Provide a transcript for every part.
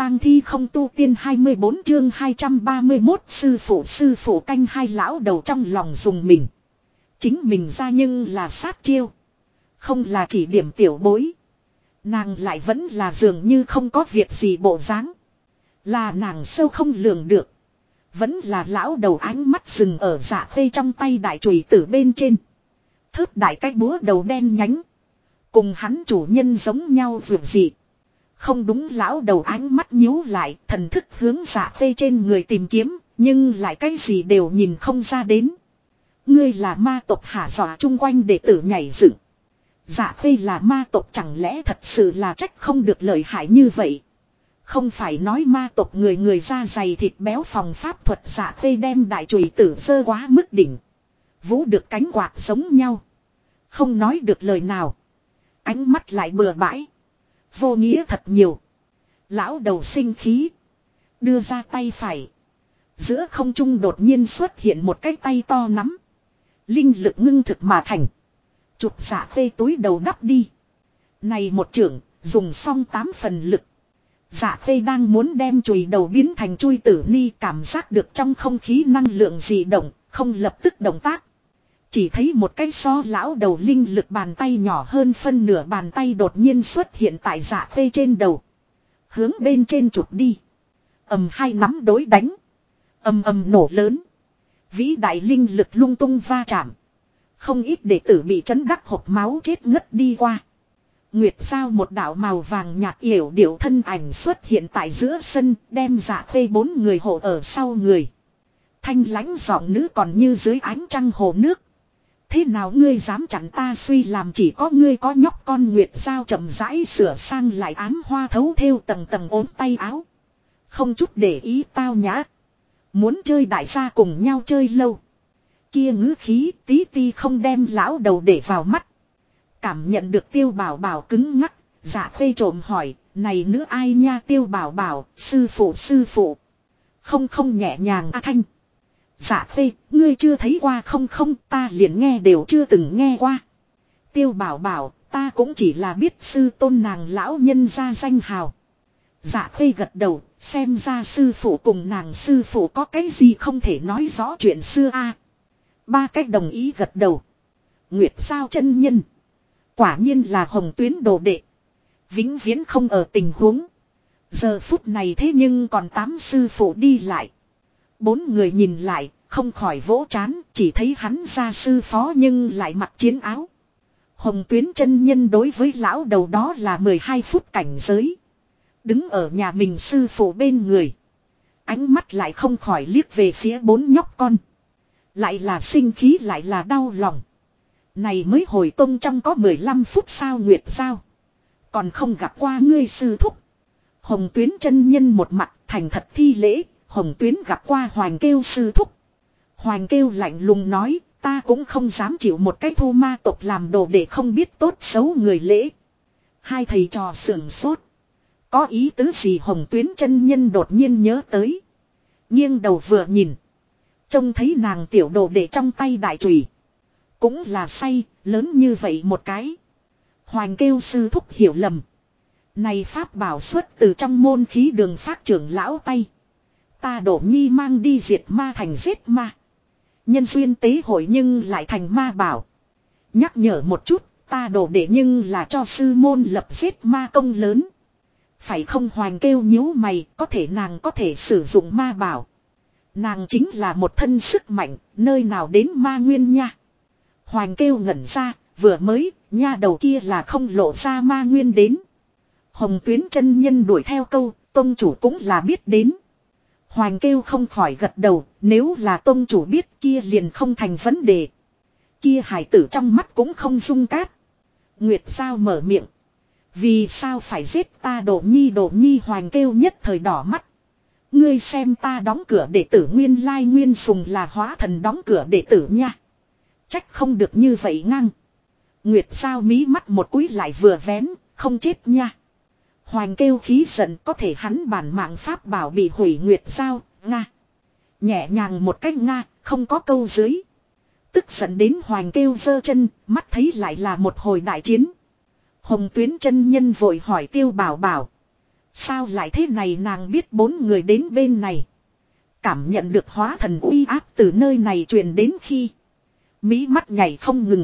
tang thi không tu tiên 24 chương 231 sư phụ canh hai lão đầu trong lòng dùng mình. Chính mình ra nhưng là sát chiêu. Không là chỉ điểm tiểu bối. Nàng lại vẫn là dường như không có việc gì bộ dáng. Là nàng sâu không lường được. Vẫn là lão đầu ánh mắt dừng ở Dạ Khê trong tay đại chùy tử bên trên. Thớt đại cái búa đầu đen nhánh. Cùng hắn chủ nhân giống nhau vượt dị. Không đúng, lão đầu ánh mắt nhíu lại, thần thức hướng Dạ Khê trên người tìm kiếm, nhưng lại cái gì đều nhìn không ra đến. Ngươi là ma tộc hả? Dọa chung quanh đệ tử nhảy dựng. Dạ Khê là ma tộc, chẳng lẽ thật sự là trách không được lợi hại như vậy? Không phải nói ma tộc người người da dày thịt béo phòng pháp thuật. Dạ Khê đem đại chùy tử giơ quá mức đỉnh. Vũ được cánh quạt giống nhau. Không nói được lời nào. Ánh mắt lại bừa bãi. Vô nghĩa thật nhiều. Lão đầu sinh khí. Đưa ra tay phải. Giữa không trung đột nhiên xuất hiện một cái tay to nắm. Linh lực ngưng thực mà thành. Chụp Dạ Khê túi đầu đắp đi. Này một chưởng, dùng xong 8 phần lực. Dạ Khê đang muốn đem chùy đầu biến thành chui tử ni, cảm giác được trong không khí năng lượng dị động, không lập tức động tác. Chỉ thấy một cái so lão đầu linh lực bàn tay nhỏ hơn phân nửa bàn tay đột nhiên xuất hiện tại Dạ Khê trên đầu. Hướng bên trên chụp đi. Hai nắm đối đánh. Nổ lớn. Vĩ đại linh lực lung tung va chạm. Không ít đệ tử bị chấn đắc hộc máu chết ngất đi qua. Nguyệt Giao một đạo màu vàng nhạt yểu điệu thân ảnh xuất hiện tại giữa sân, đem Dạ Khê 4 người hộ ở sau người. Thanh lãnh giọng nữ còn như dưới ánh trăng hồ nước. Thế nào ngươi dám chặn ta? Suy làm chỉ có ngươi có nhóc con. Nguyệt Giao chậm rãi sửa sang lại ám hoa thấu thêu tầng tầng ốm tay áo. Không chút để ý tao nhã. Muốn chơi đại gia cùng nhau chơi lâu. Kia ngữ khí tí ti không đem lão đầu để vào mắt. Cảm nhận được Tiêu Bảo Bảo cứng ngắc, Dạ Khê trộm hỏi, này nữ ai nha? Tiêu Bảo Bảo, sư phụ. Không nhẹ nhàng thanh. Dạ Khê, ngươi chưa thấy qua? Không, ta liền nghe đều chưa từng nghe qua. Tiêu Bảo Bảo, ta cũng chỉ là biết sư tôn nàng lão nhân ra danh hào. Dạ Khê gật đầu, xem ra sư phụ cùng nàng sư phụ có cái gì không thể nói rõ chuyện xưa a. Ba cách đồng ý gật đầu. Nguyệt Giao chân nhân. Quả nhiên là Hồng Tuyến đồ đệ. Vĩnh viễn không ở tình huống. Giờ phút này thế nhưng còn 8 sư phụ đi lại. 4 người nhìn lại, không khỏi vỗ trán, chỉ thấy hắn ra sư phó nhưng lại mặc chiến áo. Hồng Tuyến chân nhân đối với lão đầu đó là 12 phút cảnh giới. Đứng ở nhà mình sư phụ bên người. Ánh mắt lại không khỏi liếc về phía 4 nhóc con. Lại là sinh khí lại là đau lòng. Này mới hồi tông trong có 15 phút sao? Nguyệt Giao, còn không gặp qua ngươi sư thúc. Hồng Tuyến chân nhân một mặt thành thật thi lễ. Hồng Tuyến gặp qua Hoành Kêu sư thúc. Hoành Kêu lạnh lùng nói, ta cũng không dám chịu một cái thu ma tộc làm đồ để không biết tốt xấu người lễ. Hai thầy trò sưởng sốt. Có ý tứ gì? Hồng Tuyến chân nhân đột nhiên nhớ tới. Nghiêng đầu vừa nhìn. Trông thấy nàng tiểu đồ để trong tay đại chùy. Cũng là say, lớn như vậy một cái. Hoành Kêu sư thúc hiểu lầm. Này pháp bảo xuất từ trong môn khí đường phát trưởng lão tay. Ta Đổ Nhi mang đi diệt ma thành giết ma. Nhân duyên tế hội nhưng lại thành ma bảo. Nhắc nhở một chút, ta đổ để nhưng là cho sư môn lập giết ma công lớn. Phải không? Hoành Kêu nhíu mày, có thể nàng có thể sử dụng ma bảo. Nàng chính là một thân sức mạnh, nơi nào đến ma nguyên nha. Hoành Kêu ngẩn ra, vừa mới, nha đầu kia là không lộ ra ma nguyên đến. Hồng Tuyến chân nhân đuổi theo câu, tông chủ cũng là biết đến. Hoành Kêu không khỏi gật đầu, nếu là tông chủ biết kia liền không thành vấn đề. Kia hải tử trong mắt cũng không dung cát. Nguyệt Giao mở miệng. Vì sao phải giết ta Đổ Nhi? Hoành Kêu nhất thời đỏ mắt. Ngươi xem ta đóng cửa đệ tử nguyên lai Nguyên Sùng là hóa thần đóng cửa đệ tử nha. Trách không được như vậy ngang. Nguyệt Giao mí mắt một cúi lại vừa vén, không chết nha. Hoành Kêu khí giận, có thể hắn bản mạng pháp bảo bị hủy. Nguyệt Giao, nga. Nhẹ nhàng một cách nga, không có câu dưới. Tức giận đến Hoành Kêu giơ chân, mắt thấy lại là một hồi đại chiến. Hồng Tuyến chân nhân vội hỏi Tiêu Bảo Bảo. Sao lại thế này, nàng biết 4 người đến bên này. Cảm nhận được hóa thần uy áp từ nơi này truyền đến khi. Mí mắt nhảy không ngừng.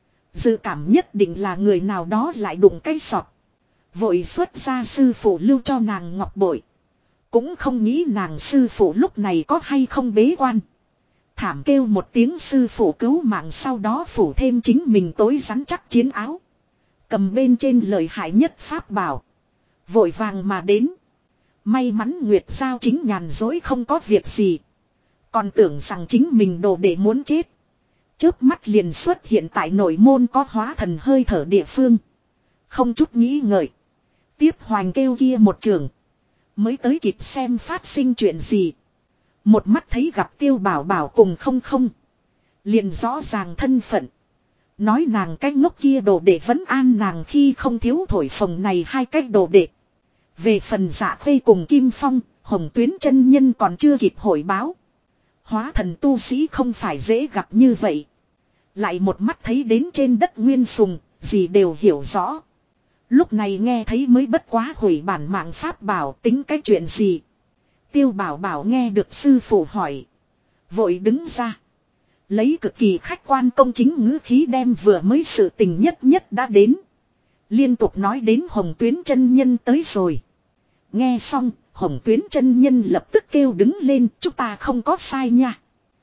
Dự cảm nhất định là người nào đó lại đụng cái sọt. Vội xuất ra sư phụ lưu cho nàng ngọc bội. Cũng không nghĩ nàng sư phụ lúc này có hay không bế quan. Thảm kêu một tiếng sư phụ cứu mạng, sau đó phủ thêm chính mình tối rắn chắc chiến áo. Cầm bên trên lợi hại nhất pháp bảo. Vội vàng mà đến. May mắn Nguyệt Giao chính nhàn dối không có việc gì. Còn tưởng rằng chính mình đồ để muốn chết. Chớp mắt liền xuất hiện tại nội môn có hóa thần hơi thở địa phương. Không chút nghĩ ngợi. Tiếp hoành kêu kia một trường. Mới tới kịp xem phát sinh chuyện gì. Một mắt thấy gặp Tiêu Bảo Bảo cùng không. Liền rõ ràng thân phận. Nói nàng cái ngốc kia đồ đệ vẫn an nàng khi không thiếu thổi phồng này 2 cái đồ đệ. Về phần Dạ Khê cùng Kim Phong, Hồng Tuyến chân nhân còn chưa kịp hội báo. Hóa thần tu sĩ không phải dễ gặp như vậy. Lại một mắt thấy đến trên đất nguyên sùng, gì đều hiểu rõ. Lúc này nghe thấy mới bất quá hủy bản mạng pháp bảo, tính cái chuyện gì. Tiêu Bảo Bảo nghe được sư phụ hỏi. Vội đứng ra. Lấy cực kỳ khách quan công chính ngữ khí đem vừa mới sự tình nhất đã đến. Liên tục nói đến Hồng Tuyến chân nhân tới rồi. Nghe xong, Hồng Tuyến chân nhân lập tức kêu đứng lên, chúng ta không có sai nha.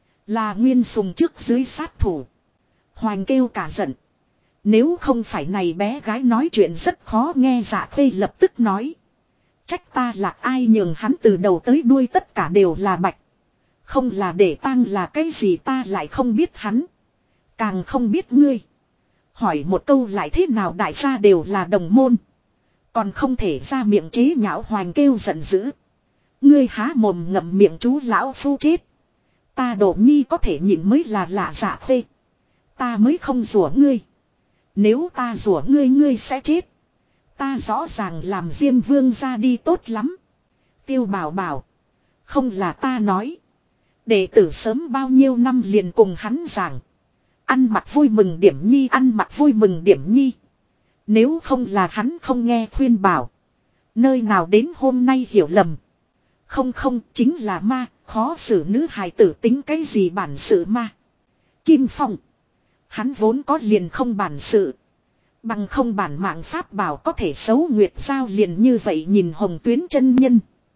Là nguyên sùng trước dưới sát thủ. Hoành kêu cả giận. Nếu không phải này bé gái nói chuyện rất khó nghe, Dạ Khê lập tức nói. Trách ta lạc ai nhường hắn từ đầu tới đuôi tất cả đều là bạch. Không là để tang là cái gì ta lại không biết hắn. Càng không biết ngươi. Hỏi một câu lại thế nào, đại gia đều là đồng môn. Còn không thể ra miệng chế nhạo. Hoành kêu giận dữ. Ngươi há mồm ngậm miệng chú lão phu chết. Ta Đỗ Nhi có thể nhịn mới là lạ. Dạ Khê. Ta mới không rủa ngươi. Nếu ta rủa ngươi, ngươi sẽ chết. Ta rõ ràng làm Diêm Vương ra đi tốt lắm. Tiêu Bảo Bảo. Không là ta nói. Đệ tử sớm bao nhiêu năm liền cùng hắn giảng. Ăn mặc vui mừng điểm nhi, ăn mặc vui mừng điểm nhi. Nếu không là hắn không nghe khuyên bảo. Nơi nào đến hôm nay hiểu lầm. Không, chính là ma, khó xử nữ hài tử tính cái gì bản sự ma. Kim Phong. Hắn vốn có liền không bản sự. Bằng không bản mạng pháp bảo có thể xấu. Nguyệt Giao liền như vậy nhìn Hồng Tuyến chân nhân.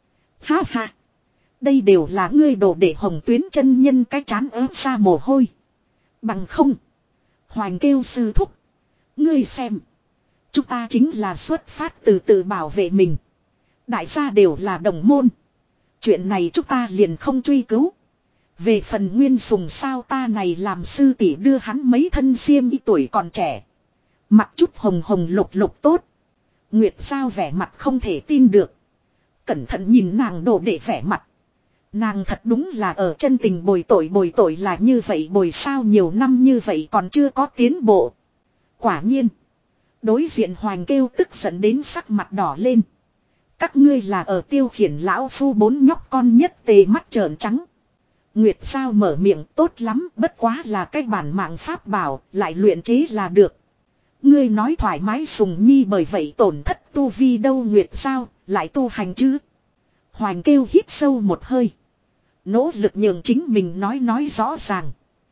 Ha ha. Đây đều là ngươi đồ để Hồng Tuyến chân nhân cái trán ớt ra mồ hôi. Bằng không. Hoành kêu sư thúc. Ngươi xem. Chúng ta chính là xuất phát từ tự bảo vệ mình. Đại gia đều là đồng môn. Chuyện này chúng ta liền không truy cứu. Về phần Nguyên Sùng sao, ta này làm sư tỷ đưa hắn mấy thân xiêm y, tuổi còn trẻ. Mặc chút hồng lục tốt. Nguyệt Giao vẻ mặt không thể tin được. Cẩn thận nhìn nàng đồ để vẻ mặt. Nàng thật đúng là ở chân tình bồi tội là như vậy bồi sao, nhiều năm như vậy còn chưa có tiến bộ. Quả nhiên. Đối diện Hoành kêu tức giận đến sắc mặt đỏ lên. Các ngươi là ở tiêu khiển lão phu 4 nhóc con nhất tề mắt trợn trắng. Nguyệt Giao mở miệng, tốt lắm, bất quá là cái bản mạng pháp bảo, lại luyện chế là được. Ngươi nói thoải mái Sùng Nhi bởi vậy tổn thất tu vi đâu. Nguyệt Giao, lại tu hành chứ. Hoành kêu hít sâu một hơi. Nỗ lực nhường chính mình nói rõ ràng.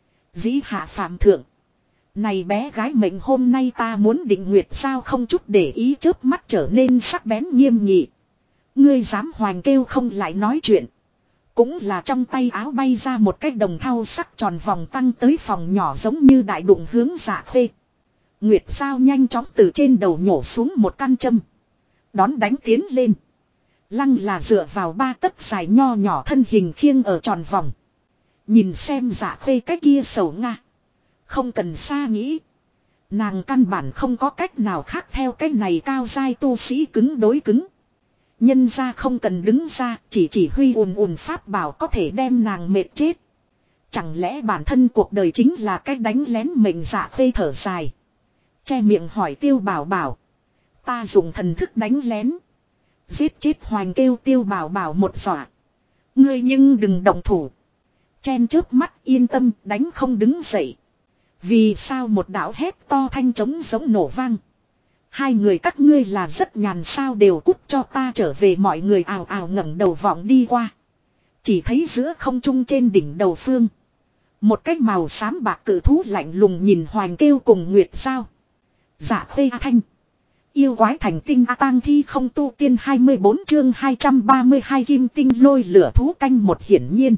Dĩ hạ phạm thượng. Này bé gái mệnh hôm nay ta muốn định. Nguyệt Giao không chút để ý, chớp mắt trở nên sắc bén nghiêm nghị. Ngươi dám. Hoành kêu không lại nói chuyện. Cũng là trong tay áo bay ra một cái đồng thau sắc tròn vòng tăng tới phòng nhỏ giống như đại đụng hướng Dạ Khê. Nguyệt Giao nhanh chóng từ trên đầu nhổ xuống một căn châm. Đón đánh tiến lên. Lăng là dựa vào 3 tấc dài nho nhỏ thân hình khiêng ở tròn vòng. Nhìn xem Dạ Khê cái kia sầu nga. Không cần xa nghĩ. Nàng căn bản không có cách nào khác theo cái này cao giai tu sĩ cứng đối cứng. Nhân ra không cần đứng ra, chỉ huy ùn pháp bảo có thể đem nàng mệt chết. Chẳng lẽ bản thân cuộc đời chính là cách đánh lén mệnh. Dạ Khê thở dài. Che miệng hỏi Tiêu Bảo Bảo. Ta dùng thần thức đánh lén. Giết chết Hoành kêu. Tiêu Bảo Bảo một dọa. Ngươi nhưng đừng động thủ. Chen chớp mắt, yên tâm, đánh không đứng dậy. Vì sao một đạo hét to thanh trống giống nổ vang. Hai người các ngươi là rất nhàn sao, đều cút cho ta trở về. Mọi người ào ào ngẩng đầu vọng đi qua. Chỉ thấy giữa không trung trên đỉnh đầu phương. Một cái màu xám bạc cự thú lạnh lùng nhìn Hoành Kêu cùng Nguyệt Giao. Dạ Khê A Thanh. Yêu quái thành tinh A Tang Thi không tu tiên 24 chương 232 kim tinh lôi lửa thú canh một. Hiển nhiên.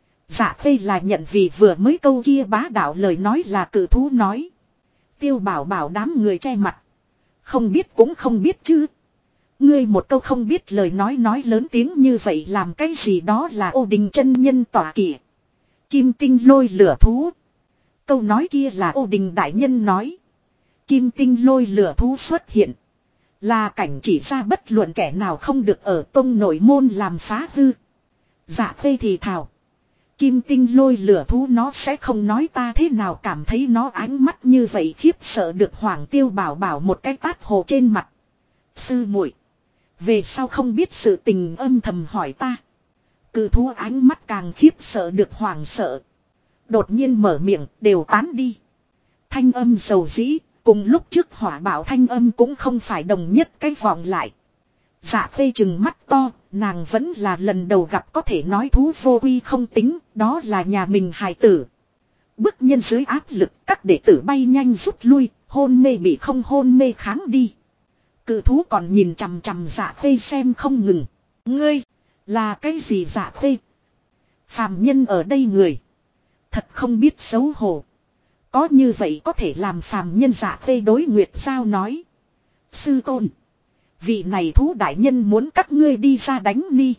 Dạ Khê là nhận vì vừa mới câu kia bá đạo lời nói là cự thú nói. Tiêu Bảo Bảo đám người che mặt. Không biết cũng không biết chứ. Ngươi một câu không biết lời nói lớn tiếng như vậy làm cái gì, đó là Ô Đình chân nhân tỏa kỵ. Kim tinh lôi lửa thú. Câu nói kia là Ô Đình đại nhân nói. Kim tinh lôi lửa thú xuất hiện. Là cảnh chỉ ra bất luận kẻ nào không được ở tông nội môn làm phá hư. Dạ Khê thì thào. Kim tinh lôi lửa thú nó sẽ không nói ta thế nào cảm thấy nó ánh mắt như vậy khiếp sợ được Hoàng Tiêu Bảo Bảo một cái tát hồ trên mặt. Sư muội, về sau không biết sự tình âm thầm hỏi ta. Cự thú ánh mắt càng khiếp sợ được hoảng sợ. Đột nhiên mở miệng đều tán đi. Thanh âm dầu dĩ, cùng lúc trước hỏa bảo thanh âm cũng không phải đồng nhất cái vọng lại. Dạ Khê chừng mắt to, nàng vẫn là lần đầu gặp có thể nói thú vô quy không tính, đó là nhà mình hài tử. Bức nhân dưới áp lực, các đệ tử bay nhanh rút lui, hôn mê bị không hôn mê kháng đi. Cự thú còn nhìn chằm chằm Dạ Khê xem không ngừng. Ngươi, là cái gì Dạ Khê? Phàm nhân ở đây người. Thật không biết xấu hổ. Có như vậy có thể làm phàm nhân. Dạ Khê đối Nguyệt Giao nói. Sư tôn. Vị này thú đại nhân muốn các ngươi đi ra đánh ni.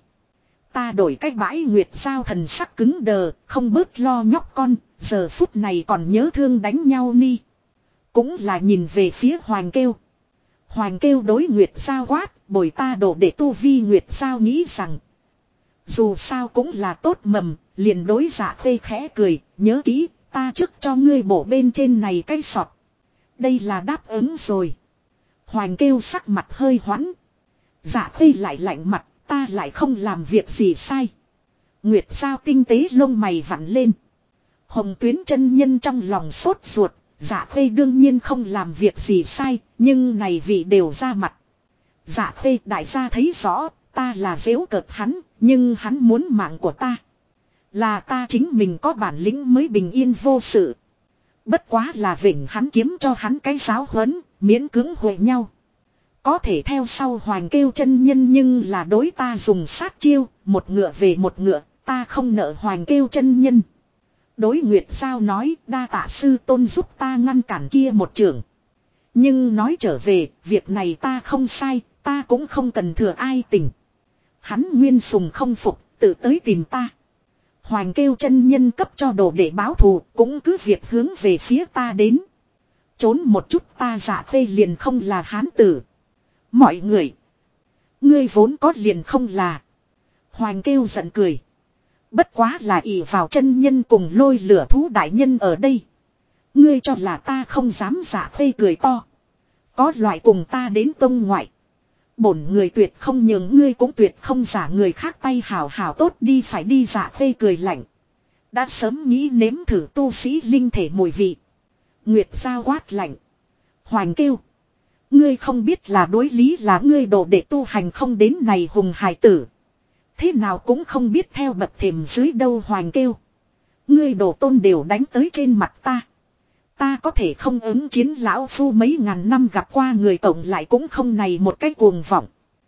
Ta đổi cách bãi. Nguyệt Giao thần sắc cứng đờ, không bớt lo nhóc con, giờ phút này còn nhớ thương đánh nhau ni. Cũng là nhìn về phía Hoành Kêu. Hoành Kêu đối Nguyệt Giao quát, bồi ta đổ để tu vi. Nguyệt Giao nghĩ rằng, dù sao cũng là tốt mầm, liền đối Dạ Khê khẽ cười, nhớ kỹ, ta trước cho ngươi bổ bên trên này cái sọt. Đây là đáp ứng rồi. Hoành Kêu sắc mặt hơi hoãn. Dạ Khê lại lạnh mặt, ta lại không làm việc gì sai. Nguyệt Giao tinh tế lông mày vặn lên. Hồng Tuyến chân nhân trong lòng sốt ruột. Dạ Khê đương nhiên không làm việc gì sai, nhưng này vị đều ra mặt. Dạ Khê đại gia thấy rõ, ta là giễu cợt hắn, nhưng hắn muốn mạng của ta. Là ta chính mình có bản lĩnh mới bình yên vô sự. Bất quá là vỉnh hắn kiếm cho hắn cái giáo huấn, miễn cưỡng hội nhau. Có thể theo sau Hoành Kêu chân nhân nhưng là đối ta dùng sát chiêu, một ngựa về một ngựa, ta không nợ Hoành Kêu chân nhân. Đối Nguyệt Giao nói, đa tạ sư tôn giúp ta ngăn cản kia một trường. Nhưng nói trở về, việc này ta không sai, ta cũng không cần thừa ai tình. Hắn nguyên sùng không phục, tự tới tìm ta. Hoành Kêu chân nhân cấp cho đồ để báo thù, cũng cứ việc hướng về phía ta đến. Trốn một chút ta Dạ Khê liền không là hán tử. Mọi người, ngươi vốn có liền không là. Hoành Kêu giận cười. Bất quá là ỷ vào chân nhân cùng lôi lửa thú đại nhân ở đây. Ngươi cho là ta không dám. Dạ Khê cười to. Có loại cùng ta đến tông ngoại. Bổn người tuyệt không nhường ngươi cũng tuyệt không giả người khác tay hào hào tốt đi phải đi. Dạ Khê cười lạnh. Đã sớm nghĩ nếm thử tu sĩ linh thể mùi vị. Nguyệt Giao quát lạnh. Hoành Kêu. Ngươi không biết là đối lý là ngươi đồ để tu hành không đến này hùng hài tử. Thế nào cũng không biết theo bậc thềm dưới đâu. Hoành Kêu. Ngươi đồ tôn đều đánh tới trên mặt ta. Ta có thể không ứng chiến lão phu mấy ngàn năm gặp qua người cộng lại cũng không này một cái cuồng vọng.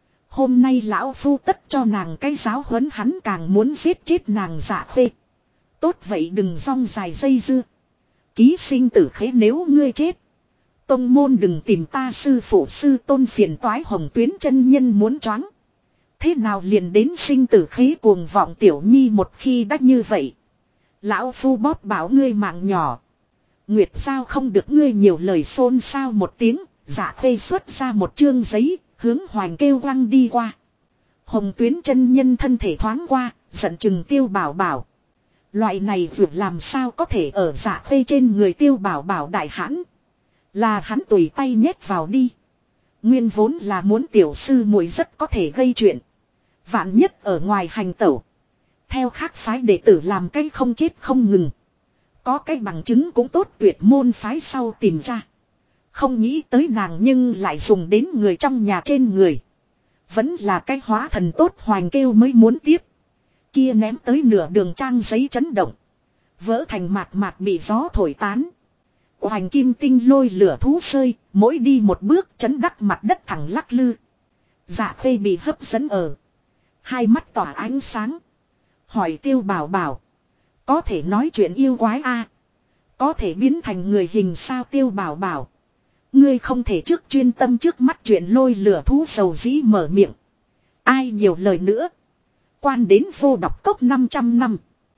Hôm nay lão phu tất cho nàng cái giáo huấn, hắn càng muốn giết chết nàng. Dạ Khê. Tốt vậy đừng rong dài dây dưa. Ký sinh tử khế nếu ngươi chết. Tông môn đừng tìm ta sư phụ sư tôn phiền toái. Hồng Tuyến chân nhân muốn choáng. Thế nào liền đến sinh tử khế cuồng vọng tiểu nhi một khi đã như vậy. Lão phu bóp bảo ngươi mạng nhỏ. Nguyệt Giao không được ngươi nhiều lời xôn xao một tiếng. Dạ Khê xuất ra một chương giấy, hướng Hoành Kêu quăng đi qua. Hồng Tuyến chân nhân thân thể thoáng qua, giận chừng Tiêu Bảo Bảo. Loại này việc làm sao có thể ở Dạ Khê trên người. Tiêu Bảo Bảo đại hãn. Là hắn tùy tay nhét vào đi. Nguyên vốn là muốn tiểu sư muội rất có thể gây chuyện. Vạn nhất ở ngoài hành tẩu. Theo khác phái đệ tử làm cái không chết không ngừng. Có cái bằng chứng cũng tốt, tuyệt môn phái sau tìm ra. Không nghĩ tới nàng nhưng lại dùng đến người trong nhà trên người. Vẫn là cái hóa thần tốt Hoành kêu mới muốn tiếp. Kia ném tới nửa đường trang giấy chấn động. Vỡ thành mạt mạt bị gió thổi tán. Hoành kim tinh lôi lửa thú sơi, mỗi đi một bước chấn đắc mặt đất thẳng lắc lư. Dạ Khê bị hấp dẫn ở. Hai mắt tỏa ánh sáng. Hỏi Tiêu Bảo Bảo. Có thể nói chuyện yêu quái a? Có thể biến thành người hình sao Tiêu Bảo Bảo? Ngươi không thể trước chuyên tâm trước mắt chuyện lôi lửa thú sầu dĩ mở miệng. Ai nhiều lời nữa. Quan đến vô độc cốc 500 năm.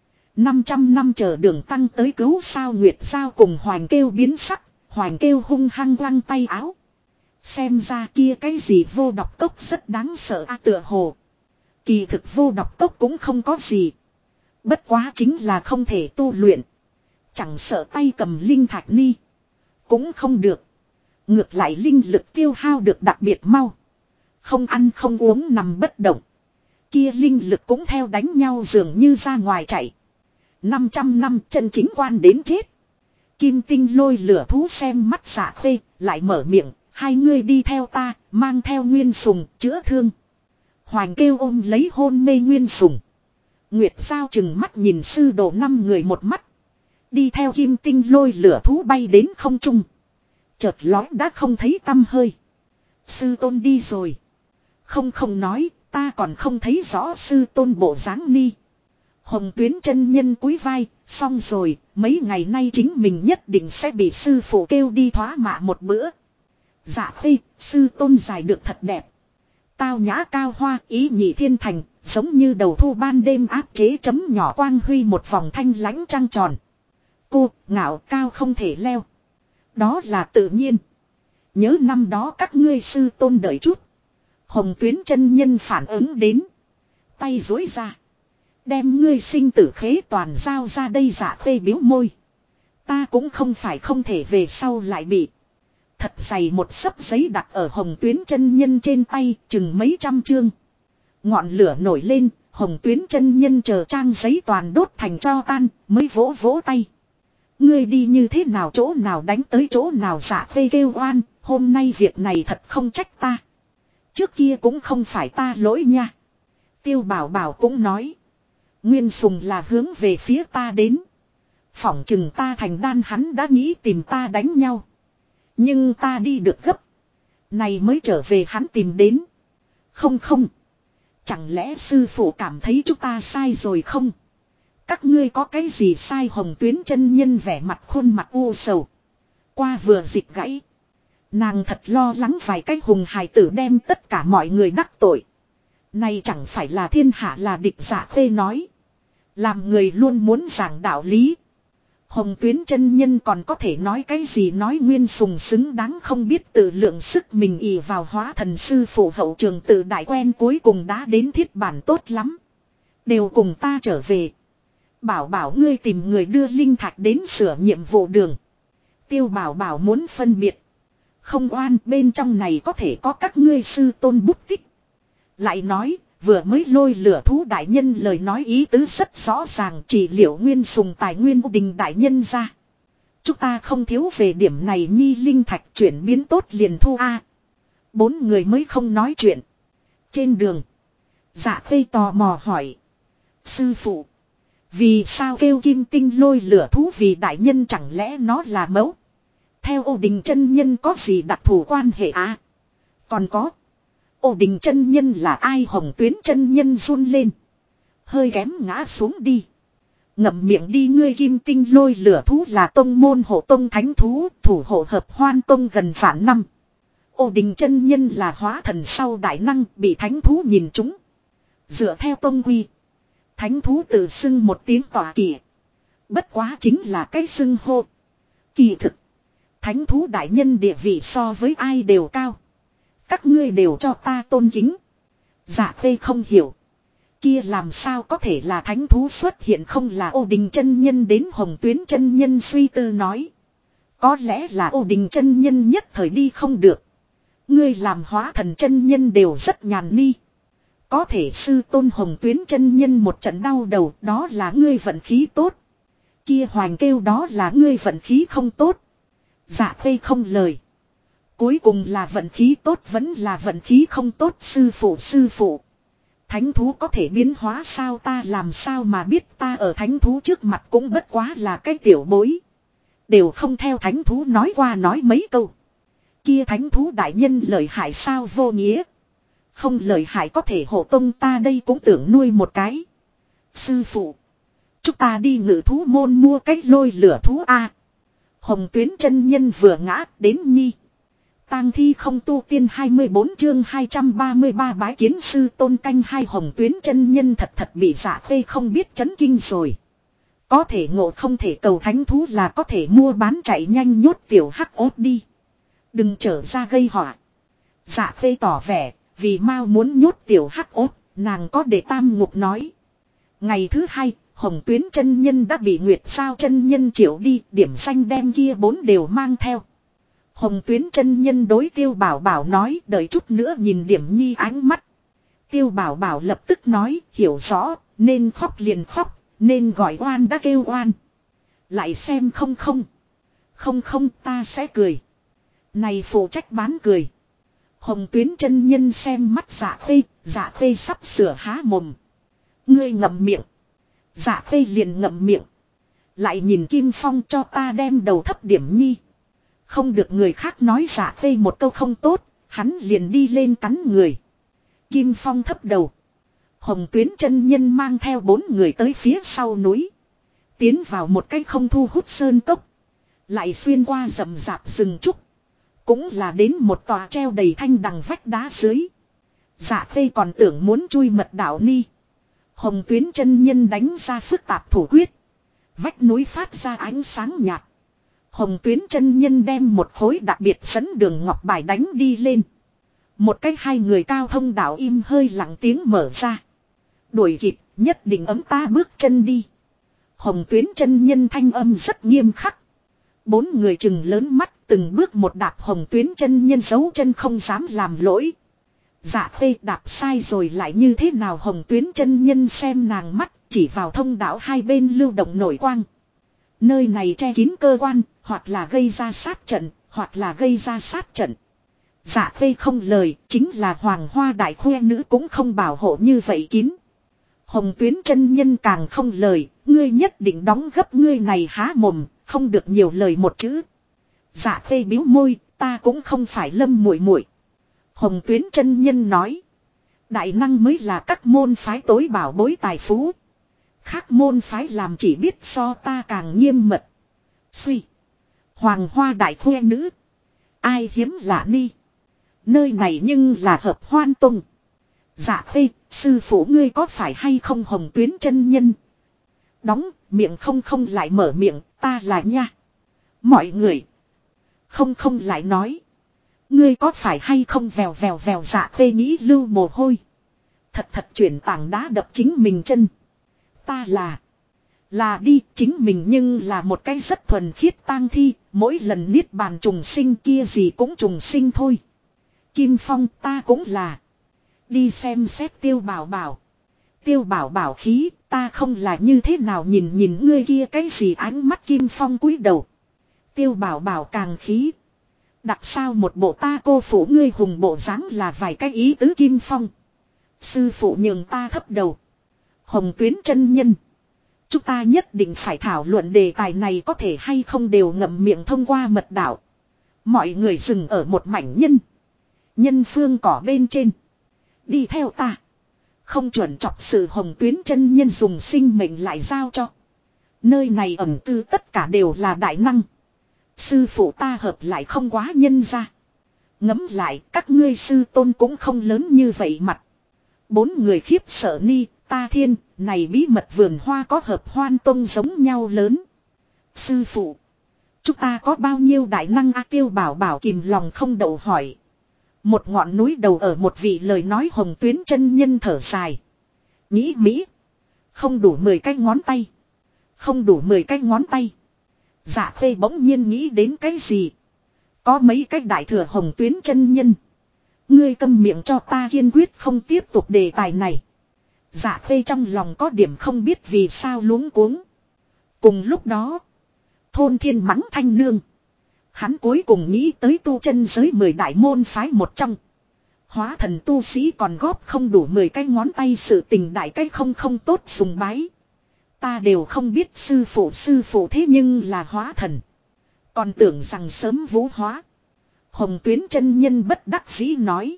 500 năm chờ đường tăng tới cứu sao Nguyệt Giao cùng Hoành kêu biến sắc. Hoành kêu hung hăng quăng tay áo. Xem ra kia cái gì vô độc cốc rất đáng sợ a tựa hồ. Kỳ thực vô độc cốc cũng không có gì. Bất quá chính là không thể tu luyện. Chẳng sợ tay cầm linh thạch ni. Cũng không được. Ngược lại linh lực tiêu hao được đặc biệt mau. Không ăn không uống nằm bất động. Kia linh lực cũng theo đánh nhau dường như ra ngoài chạy. 500 năm chân chính quan đến chết. Kim tinh lôi lửa thú xem mắt Dạ Khê, lại mở miệng. Hai người đi theo ta, mang theo Nguyên Sùng, chữa thương. Hoành kêu ôm lấy hôn mê Nguyên Sùng. Nguyệt Giao chừng mắt nhìn sư đồ 5 người một mắt. Đi theo kim tinh lôi lửa thú bay đến không trung. Chợt lói đã không thấy tăm hơi. Sư tôn đi rồi. Không nói, ta còn không thấy rõ sư tôn bộ dáng ni. Hồng Tuyến chân nhân cúi vai, xong rồi, mấy ngày nay chính mình nhất định sẽ bị sư phụ kêu đi thoá mạ một bữa. Dạ Khê, sư tôn dài được thật đẹp. Tao nhã cao hoa ý nhị thiên thành, giống như đầu thu ban đêm áp chế chấm nhỏ quang huy một vòng thanh lãnh trăng tròn. Cô, ngạo cao không thể leo. Đó là tự nhiên. Nhớ năm đó các ngươi sư tôn đợi chút. Hồng Tuyến chân nhân phản ứng đến. Tay duỗi ra. Đem ngươi sinh tử khế toàn giao ra đây Dạ Khê biếu môi. Ta cũng không phải không thể về sau lại bị. Thật dày một xấp giấy đặt ở Hồng Tuyến chân nhân trên tay chừng mấy trăm chương. Ngọn lửa nổi lên, Hồng Tuyến chân nhân chờ trang giấy toàn đốt thành tro tan, mới vỗ vỗ tay. Ngươi đi như thế nào chỗ nào đánh tới chỗ nào Dạ Khê kêu oan, hôm nay việc này thật không trách ta. Trước kia cũng không phải ta lỗi nha. Tiêu Bảo Bảo cũng nói. Nguyên Sùng là hướng về phía ta đến. Phỏng chừng ta thành đan hắn đã nghĩ tìm ta đánh nhau. Nhưng ta đi được gấp. Này mới trở về hắn tìm đến. Không. Chẳng lẽ sư phụ cảm thấy chúng ta sai rồi không? Các ngươi có cái gì sai Hồng Tuyến chân nhân vẻ mặt khuôn mặt u sầu. Qua vừa dịch gãy. Nàng thật lo lắng vài cái hùng hài tử đem tất cả mọi người đắc tội. Này chẳng phải là thiên hạ là địch Dạ Khê nói. Làm người luôn muốn giảng đạo lý. Hồng Tuyến chân nhân còn có thể nói cái gì nói Nguyên Sùng xứng đáng không biết tự lượng sức mình ỷ vào hóa thần sư phụ hậu trường tự đại quen cuối cùng đã đến thiết bản tốt lắm. Đều cùng ta trở về. Bảo ngươi tìm người đưa linh thạch đến sửa nhiệm vụ đường. Tiêu Bảo muốn phân biệt. Không oan bên trong này có thể có các ngươi sư tôn bút tích. Lại nói vừa mới lôi lửa thú đại nhân lời nói ý tứ rất rõ ràng chỉ liệu Nguyên Sùng tài nguyên của đình đại nhân ra. Chúng ta không thiếu về điểm này nhi linh thạch chuyển biến tốt liền thu a. 4 người mới không nói chuyện. Trên đường. Dạ Khê tò mò hỏi. Sư phụ. Vì sao kêu kim tinh lôi lửa thú vì đại nhân chẳng lẽ nó là mẫu. Theo Ô Đình chân nhân có gì đặc thù quan hệ à? Còn có. Ô Đình chân nhân là ai Hồng Tuyến chân nhân run lên. Hơi kém ngã xuống đi. Ngậm miệng đi ngươi kim tinh lôi lửa thú là tông môn hộ tông thánh thú thủ hộ hợp hoan tông gần vạn năm. Ô Đình chân nhân là hóa thần sau đại năng bị thánh thú nhìn trúng. Dựa theo tông quy. Thánh thú tự xưng một tiếng tỏa kỵ. Bất quá chính là cái xưng hô. Kỳ thực. Thánh thú đại nhân địa vị so với ai đều cao. Các ngươi đều cho ta tôn kính. Dạ Khê không hiểu. Kia làm sao có thể là thánh thú xuất hiện không là Ô Đình chân nhân đến Hồng Tuyến chân nhân suy tư nói. Có lẽ là Ô Đình chân nhân nhất thời đi không được. Ngươi làm hóa thần chân nhân đều rất nhàn mi. Có thể sư tôn Hồng Tuyến chân nhân một trận đau đầu đó là ngươi vận khí tốt. Kia Hoành kêu đó là ngươi vận khí không tốt. Dạ Khê không lời. Cuối cùng là vận khí tốt vẫn là vận khí không tốt sư phụ. Thánh thú có thể biến hóa sao ta làm sao mà biết ta ở thánh thú trước mặt cũng bất quá là cái tiểu bối. Đều không theo thánh thú nói qua nói mấy câu. Kia thánh thú đại nhân lợi hại sao vô nghĩa. Không lợi hại có thể hộ tông ta đây cũng tưởng nuôi một cái. Sư phụ. Chúng ta đi ngự thú môn mua cái lôi lửa thú A. Hồng Tuyến chân nhân vừa ngã đến nhi. Tang thi không tu tiên 24 chương 233 bái kiến sư tôn canh hai Hồng Tuyến chân nhân thật bị Dạ Khê không biết chấn kinh rồi. Có thể ngộ không thể cầu thánh thú là có thể mua bán chạy nhanh nhốt tiểu hắc ốt đi. Đừng trở ra gây họa. Dạ Khê tỏ vẻ, vì mau muốn nhốt tiểu hắc ốt, nàng có để tam ngục nói. Ngày thứ hai, Hồng Tuyến chân nhân đã bị Nguyệt Sao chân nhân triệu đi, điểm xanh đem kia 4 đều mang theo. Hồng Tuyến chân nhân đối Tiêu Bảo Bảo nói đợi chút nữa nhìn Điểm Nhi ánh mắt. Tiêu Bảo Bảo lập tức nói hiểu rõ, nên khóc liền khóc, nên gọi oan đã kêu oan. Lại xem không ta sẽ cười. Này phụ trách bán cười. Hồng Tuyến chân nhân xem mắt Dạ Khê sắp sửa há mồm. Ngươi ngậm miệng. Dạ Khê liền ngậm miệng. Lại nhìn Kim Phong cho ta đem đầu thấp Điểm Nhi. Không được người khác nói Dạ Khê một câu không tốt, hắn liền đi lên cắn người. Kim Phong thấp đầu. Hồng Tuyến chân nhân mang theo 4 người tới phía sau núi. Tiến vào một cái không thu hút sơn cốc. Lại xuyên qua rậm rạp rừng trúc. Cũng là đến một tòa treo đầy thanh đằng vách đá dưới. Dạ Khê còn tưởng muốn chui mật đạo ni. Hồng Tuyến chân nhân đánh ra phức tạp thủ quyết. Vách núi phát ra ánh sáng nhạt. Hồng Tuyến chân nhân đem một khối đặc biệt dẫn đường ngọc bài đánh đi lên. Một cách 2 người cao thông đạo im hơi lặng tiếng mở ra. Đuổi kịp, nhất định ấm ta bước chân đi. Hồng Tuyến chân nhân thanh âm rất nghiêm khắc. 4 người chừng lớn mắt từng bước một đạp Hồng Tuyến chân nhân giấu chân không dám làm lỗi. Dạ Khê đạp sai rồi lại như thế nào Hồng Tuyến chân nhân xem nàng mắt chỉ vào thông đạo hai bên lưu động nổi quang. Nơi này che kín cơ quan, hoặc là gây ra sát trận, hoặc là gây ra sát trận. Dạ Khê không lời, chính là Hoàng Hoa đại khoe nữ cũng không bảo hộ như vậy kín. Hồng Tuyến chân nhân càng không lời, ngươi nhất định đóng gấp ngươi này há mồm, không được nhiều lời một chữ. Dạ Khê bĩu môi, ta cũng không phải Lâm muội muội. Hồng Tuyến chân nhân nói, đại năng mới là các môn phái tối bảo bối tài phú. Khác môn phái làm chỉ biết so ta càng nghiêm mật. Suy. Hoàng Hoa đại khoe nữ. Ai hiếm lạ ni. Nơi này nhưng là hợp hoan tông. Dạ Khê, sư phụ ngươi có phải hay không Hồng Tuyến chân nhân. Đóng, miệng không lại mở miệng, ta là nha. Mọi người. Không lại nói. Ngươi có phải hay không vèo Dạ Khê nghĩ lưu mồ hôi. Thật chuyển tảng đá đập chính mình chân. Ta là đi chính mình nhưng là một cái rất thuần khiết tang thi, mỗi lần niết bàn trùng sinh kia gì cũng trùng sinh thôi. Kim Phong ta cũng là. Đi xem xét Tiêu Bảo Bảo. Tiêu Bảo Bảo khí ta không là như thế nào nhìn ngươi kia cái gì ánh mắt Kim Phong cúi đầu. Tiêu Bảo Bảo càng khí. Đặc sao một bộ ta cô phủ ngươi hùng bộ dáng là vài cái ý tứ Kim Phong. Sư phụ nhường ta thấp đầu. Hồng Tuyến chân nhân. Chúng ta nhất định phải thảo luận đề tài này có thể hay không đều ngậm miệng thông qua mật đạo. Mọi người dừng ở một mảnh nhân phương cỏ bên trên. Đi theo ta. Không chuẩn chọc sự Hồng Tuyến chân nhân dùng sinh mệnh lại giao cho. Nơi này ẩn tư tất cả đều là đại năng. Sư phụ ta hợp lại không quá nhân ra. Ngẫm lại các ngươi sư tôn cũng không lớn như vậy mặt. 4 người khiếp sợ ni, ta thiên, này bí mật vườn hoa có hợp hoan tông giống nhau lớn. Sư phụ, chúng ta có bao nhiêu đại năng a Tiêu Bảo Bảo kìm lòng không đậu hỏi. Một ngọn núi đầu ở một vị lời nói Hồng Tuyến chân nhân thở dài. Nghĩ Mỹ, không đủ 10 cái ngón tay. Không đủ 10 cái ngón tay. Dạ Khê bỗng nhiên nghĩ đến cái gì. Có mấy cái đại thừa Hồng Tuyến chân nhân. Ngươi câm miệng cho ta kiên quyết không tiếp tục đề tài này. Dạ Khê trong lòng có điểm không biết vì sao luống cuống. Cùng lúc đó. Thôn Thiên mắng Thanh Nương. Hắn cuối cùng nghĩ tới tu chân giới 10 đại môn phái một trong. Hóa thần tu sĩ còn góp không đủ 10 cái ngón tay, sự tình đại cái không tốt sùng bái. Ta đều không biết sư phụ thế nhưng là hóa thần. Còn tưởng rằng sớm vũ hóa. Hồng Tuyến chân nhân bất đắc dĩ nói.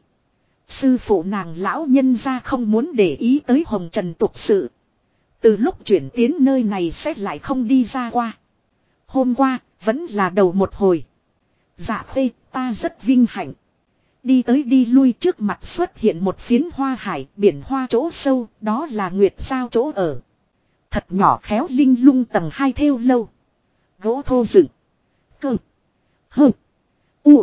Sư phụ nàng lão nhân ra không muốn để ý tới hồng trần tục sự. Từ lúc chuyển tiến nơi này sẽ lại không đi ra qua. Hôm qua vẫn là đầu một hồi. Dạ Khê, ta rất vinh hạnh. Đi tới đi lui, trước mặt xuất hiện một phiến hoa hải, biển hoa chỗ sâu, đó là Nguyệt Giao chỗ ở. Thật nhỏ khéo linh lung tầng 2 thêu lâu. Gỗ thô dựng. Cơ. Hơ. U.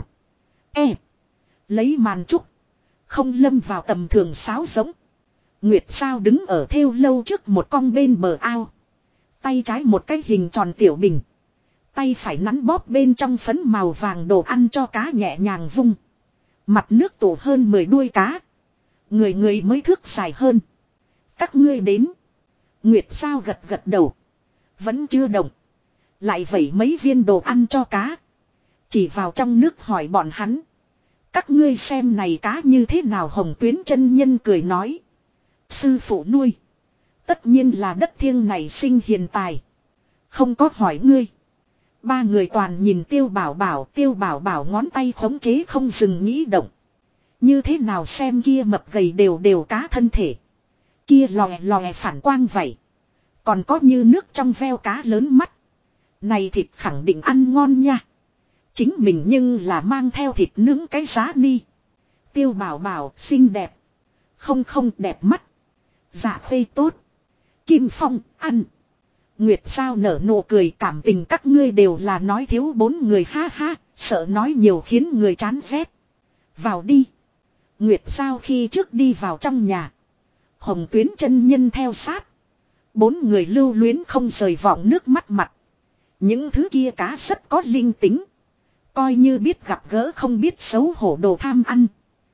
E. Lấy màn trúc. Không lâm vào tầm thường sáo giống. Nguyệt Giao đứng ở thêu lâu trước một con bên bờ ao. Tay trái một cái hình tròn tiểu bình. Tay phải nắn bóp bên trong phấn màu vàng đồ ăn cho cá nhẹ nhàng vung. Mặt nước tủ hơn 10 đuôi cá. Người người mới thước dài hơn. Các ngươi đến. Nguyệt Giao gật gật đầu. Vẫn chưa động. Lại vẩy mấy viên đồ ăn cho cá. Chỉ vào trong nước hỏi bọn hắn. Các ngươi xem này cá như thế nào? Hồng Tuyến chân nhân cười nói. Sư phụ nuôi. Tất nhiên là đất thiêng này sinh hiền tài. Không có hỏi ngươi. Ba người toàn nhìn Tiêu Bảo Bảo ngón tay khống chế không dừng nghĩ động. Như thế nào xem kia mập gầy đều cá thân thể. Kia lòe phản quang vậy. Còn có như nước trong veo cá lớn mắt. Này thịt khẳng định ăn ngon nha. Chính mình nhưng là mang theo thịt nướng cái giá ni. Tiêu Bảo xinh đẹp. Không đẹp mắt. Dạ Khê tốt. Kim Phong ăn. Nguyệt Giao nở nụ cười, cảm tình các ngươi đều là nói thiếu 4 người, ha ha, sợ nói nhiều khiến người chán ghét. Vào đi. Nguyệt Giao khi trước đi vào trong nhà. Hồng Tuyến chân nhân theo sát. 4 người lưu luyến không rời vọng nước mắt mặt. Những thứ kia cá rất có linh tính. Coi như biết gặp gỡ không biết xấu hổ đồ tham ăn.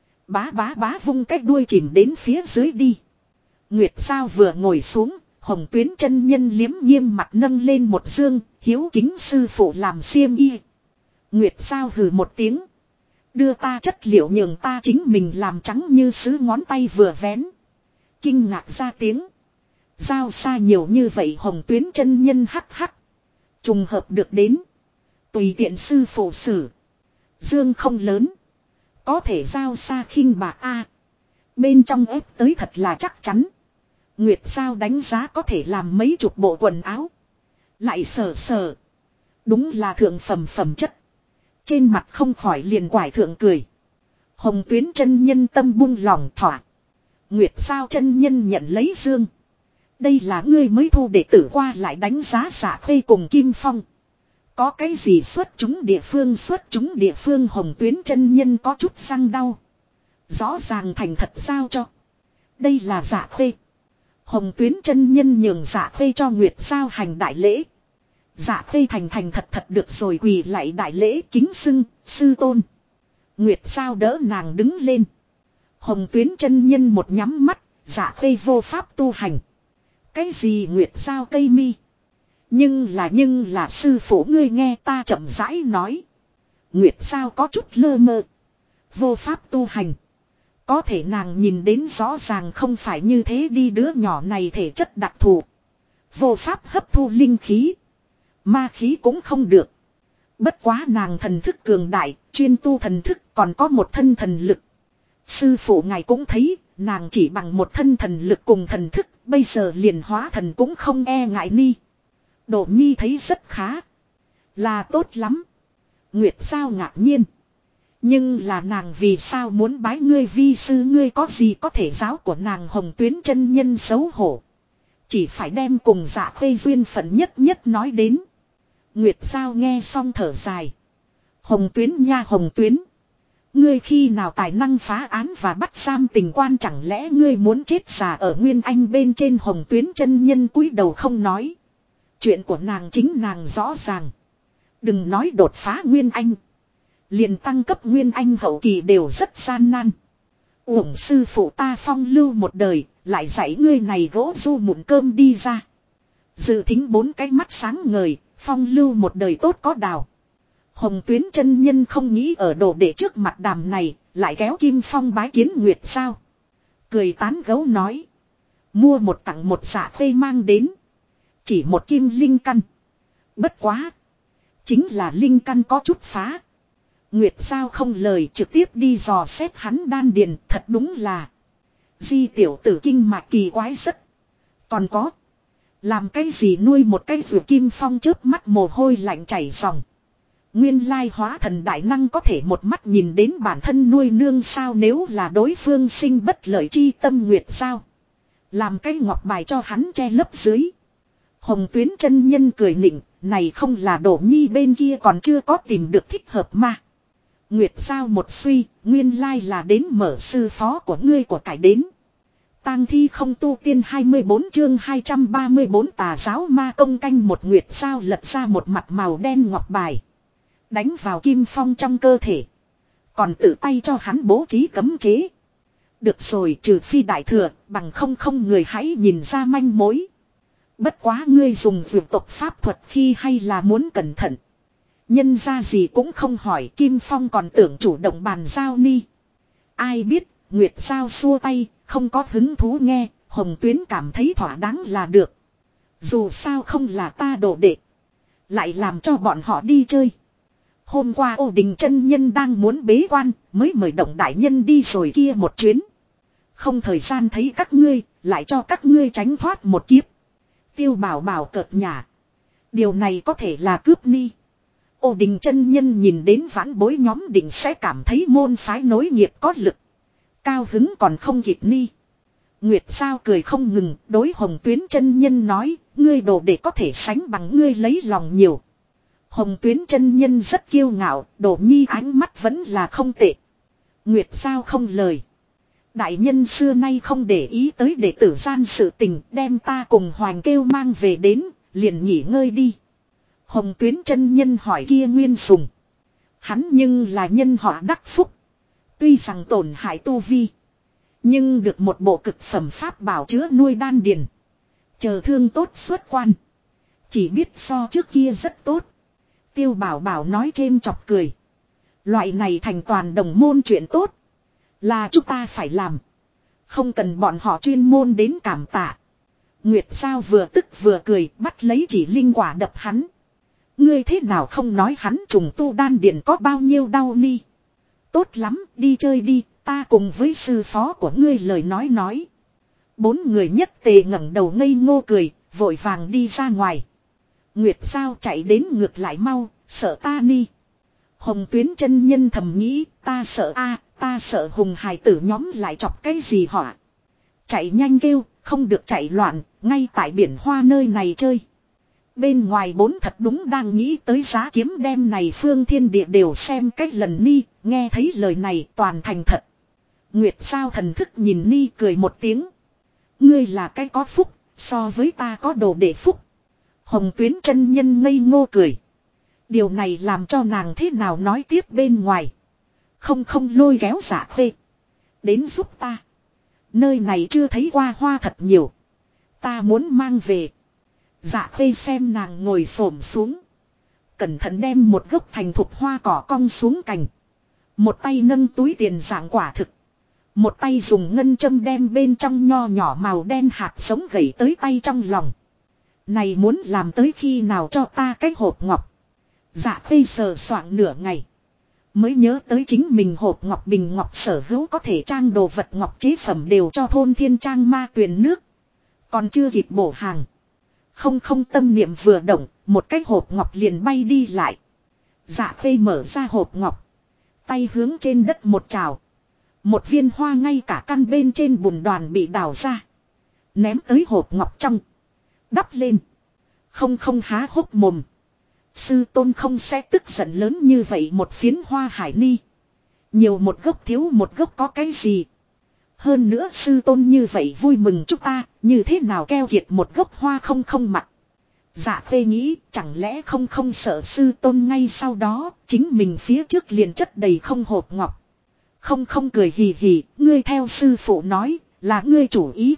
Bá vung cái đuôi chìm đến phía dưới đi. Nguyệt Giao vừa ngồi xuống. Hồng Tuyến chân nhân liếm nghiêm mặt nâng lên một dương, hiếu kính sư phụ làm xiêm y. Nguyệt Giao hừ một tiếng. Đưa ta chất liệu nhường ta chính mình làm trắng như sứ, ngón tay vừa vén. Kinh ngạc ra tiếng. Giao xa nhiều như vậy? Hồng Tuyến chân nhân hắc hắc. Trùng hợp được đến. Tùy tiện sư phụ xử. Dương không lớn. Có thể giao xa khinh bạc a. Bên trong ép tới thật là chắc chắn. Nguyệt Giao đánh giá có thể làm mấy chục bộ quần áo. Lại sờ. Đúng là thượng phẩm chất. Trên mặt không khỏi liền quải thượng cười. Hồng Tuyến chân nhân tâm buông lòng thỏa. Nguyệt Giao chân nhân nhận lấy dương. Đây là ngươi mới thu đệ tử qua lại đánh giá Dạ Khê cùng Kim Phong. Có cái gì xuất chúng địa phương? Hồng Tuyến chân nhân có chút răng đau. Rõ ràng thành thật giao cho. Đây là Dạ Khê. Hồng Tuyến chân nhân nhường Dạ Khê cho Nguyệt Giao hành đại lễ. Dạ Khê thành thật được rồi, quỳ lại đại lễ kính xưng sư tôn. Nguyệt Giao đỡ nàng đứng lên. Hồng Tuyến chân nhân một nhắm mắt, Dạ Khê vô pháp tu hành. Cái gì? Nguyệt Giao cây mi. Nhưng là sư phụ ngươi nghe ta chậm rãi nói. Nguyệt Giao có chút lơ mơ. Vô pháp tu hành. Có thể nàng nhìn đến rõ ràng không phải như thế đi, đứa nhỏ này thể chất đặc thù. Vô pháp hấp thu linh khí. Ma khí cũng không được. Bất quá nàng thần thức cường đại, chuyên tu thần thức, còn có một thân thần lực. Sư phụ ngài cũng thấy, nàng chỉ bằng một thân thần lực cùng thần thức, bây giờ liền hóa thần cũng không e ngại ni. Đỗ Nhi thấy rất khá. Là tốt lắm. Nguyệt Giao ngạc nhiên. Nhưng là nàng vì sao muốn bái ngươi vi sư? Ngươi có gì có thể giáo của nàng? Hồng Tuyến chân nhân xấu hổ. Chỉ phải đem cùng Dạ Khê duyên phận nhất nói đến. Nguyệt Giao nghe xong thở dài. Hồng Tuyến nha Hồng Tuyến. Ngươi khi nào tài năng phá án và bắt giam tình quan, chẳng lẽ ngươi muốn chết già ở Nguyên Anh bên trên? Hồng Tuyến chân nhân cúi đầu không nói. Chuyện của nàng chính nàng rõ ràng. Đừng nói đột phá Nguyên Anh. Liền tăng cấp Nguyên Anh hậu kỳ đều rất gian nan. Uổng sư phụ ta phong lưu một đời, lại dạy ngươi này gỗ du mụn cơm đi ra. Dự Thính 4 cái mắt sáng ngời, phong lưu một đời tốt có đào. Hồng Tuyến chân nhân không nghĩ ở đồ đệ trước mặt đàm này, lại kéo Kim Phong bái kiến Nguyệt Giao. Cười tán gấu nói. Mua một tặng một dạ phê mang đến. Chỉ một kim linh căn. Bất quá. Chính là linh căn có chút phá. Nguyệt Giao không lời trực tiếp đi dò xét hắn đan điền, thật đúng là. Di tiểu tử kinh mạch kỳ quái rất. Còn có. Làm cái gì nuôi một cái vừa Kim Phong chớp mắt mồ hôi lạnh chảy ròng. Nguyên lai hóa thần đại năng có thể một mắt nhìn đến bản thân nuôi nương sao, nếu là đối phương sinh bất lợi chi tâm Nguyệt Giao. Làm cái ngọc bài cho hắn che lấp dưới. Hồng Tuyến chân nhân cười nịnh, này không là Đỗ Nhi bên kia còn chưa có tìm được thích hợp mà. Nguyệt Giao một suy, nguyên lai là đến mở sư phó của ngươi của cải đến. Tang thi không tu tiên 24 chương 234 tà giáo ma công canh một. Nguyệt Giao lật ra một mặt màu đen ngọc bài. Đánh vào Kim Phong trong cơ thể. Còn tự tay cho hắn bố trí cấm chế. Được rồi, trừ phi đại thừa, bằng không người hãy nhìn ra manh mối. Bất quá ngươi dùng vượt tộc pháp thuật khi hay là muốn cẩn thận. Nhân ra gì cũng không hỏi, Kim Phong còn tưởng chủ động bàn giao ni. Ai biết, Nguyệt Giao xua tay, không có hứng thú nghe, Hồng Tuyến cảm thấy thỏa đáng là được. Dù sao không là ta đồ đệ. Lại làm cho bọn họ đi chơi. Hôm qua Ô Đình chân nhân đang muốn bế quan, mới mời Động đại nhân đi rồi kia một chuyến. Không thời gian thấy các ngươi, lại cho các ngươi tránh thoát một kiếp. Tiêu Bảo Bảo cợt nhả. Điều này có thể là cướp ni. Ô Đình chân nhân nhìn đến vãn bối nhóm định sẽ cảm thấy môn phái nối nghiệp có lực. Cao hứng còn không kịp ni. Nguyệt Giao cười không ngừng, đối Hồng Tuyến chân nhân nói, ngươi đồ để có thể sánh bằng ngươi lấy lòng nhiều. Hồng Tuyến chân nhân rất kiêu ngạo, Đỗ Nhi ánh mắt vẫn là không tệ. Nguyệt Giao không lời. Đại nhân xưa nay không để ý tới đệ tử gian sự tình, đem ta cùng Hoành Kêu mang về đến, liền nghỉ ngơi đi. Hồng Tuyến chân nhân hỏi kia Nguyên Sùng. Hắn nhưng là nhân họ đắc phúc. Tuy rằng tổn hại tu vi, nhưng được một bộ cực phẩm pháp bảo chứa nuôi đan điền. Chờ thương tốt xuất quan. Chỉ biết so trước kia rất tốt. Tiêu Bảo Bảo nói chêm chọc cười. Loại này thành toàn đồng môn chuyện tốt. Là chúng ta phải làm. Không cần bọn họ chuyên môn đến cảm tạ. Nguyệt Giao vừa tức vừa cười, bắt lấy chỉ linh quả đập hắn. Ngươi thế nào không nói hắn trùng tu đan điền có bao nhiêu đau ni. Tốt lắm, đi chơi đi, ta cùng với sư phó của ngươi lời nói. Bốn người nhất tề ngẩng đầu ngây ngô cười, vội vàng đi ra ngoài. Nguyệt Giao chạy đến ngược lại mau, sợ ta ni. Hồng Tuyến chân nhân thầm nghĩ, ta sợ ta sợ hùng hài tử nhóm lại chọc cái gì họa. Chạy nhanh kêu, không được chạy loạn, ngay tại biển hoa nơi này chơi. Bên ngoài bốn thật đúng đang nghĩ tới giá kiếm đem này phương thiên địa đều xem cách lần ni, nghe thấy lời này toàn thành thật. Nguyệt Giao thần thức nhìn ni cười một tiếng. Ngươi là cái có phúc, so với ta có đồ để phúc. Hồng Tuyến chân nhân ngây ngô cười. Điều này làm cho nàng thế nào nói tiếp bên ngoài. Không lôi kéo Dạ Khê. Đến giúp ta. Nơi này chưa thấy qua hoa thật nhiều. Ta muốn mang về. Dạ Khê xem nàng ngồi xổm xuống. Cẩn thận đem một gốc thành thục hoa cỏ cong xuống cành. Một tay nâng túi tiền dạng quả thực. Một tay dùng ngân châm đem bên trong nho nhỏ màu đen hạt giống gẩy tới tay trong lòng. Này muốn làm tới khi nào cho ta cái hộp ngọc. Dạ Khê sờ soạng nửa ngày. Mới nhớ tới chính mình hộp ngọc bình ngọc sở hữu có thể trang đồ vật ngọc chế phẩm đều cho thôn thiên trang ma tuyền nước. Còn chưa kịp bổ hàng. Không tâm niệm vừa động, một cái hộp ngọc liền bay đi lại. Dạ Khê mở ra hộp ngọc. Tay hướng trên đất một trào. Một viên hoa ngay cả căn bên trên bùn đoàn bị đào ra. Ném tới hộp ngọc trong. Đắp lên. Không há hốc mồm. Sư tôn không sẽ tức giận lớn như vậy một phiến hoa hải ni. Nhiều một gốc thiếu một gốc có cái gì. Hơn nữa sư tôn như vậy vui mừng chúng ta, như thế nào keo kiệt một gốc hoa không mặc. Dạ Khê nghĩ chẳng lẽ không sợ sư tôn ngay sau đó, chính mình phía trước liền chất đầy không hộp ngọc. Không cười hì hì, ngươi theo sư phụ nói, là ngươi chủ ý.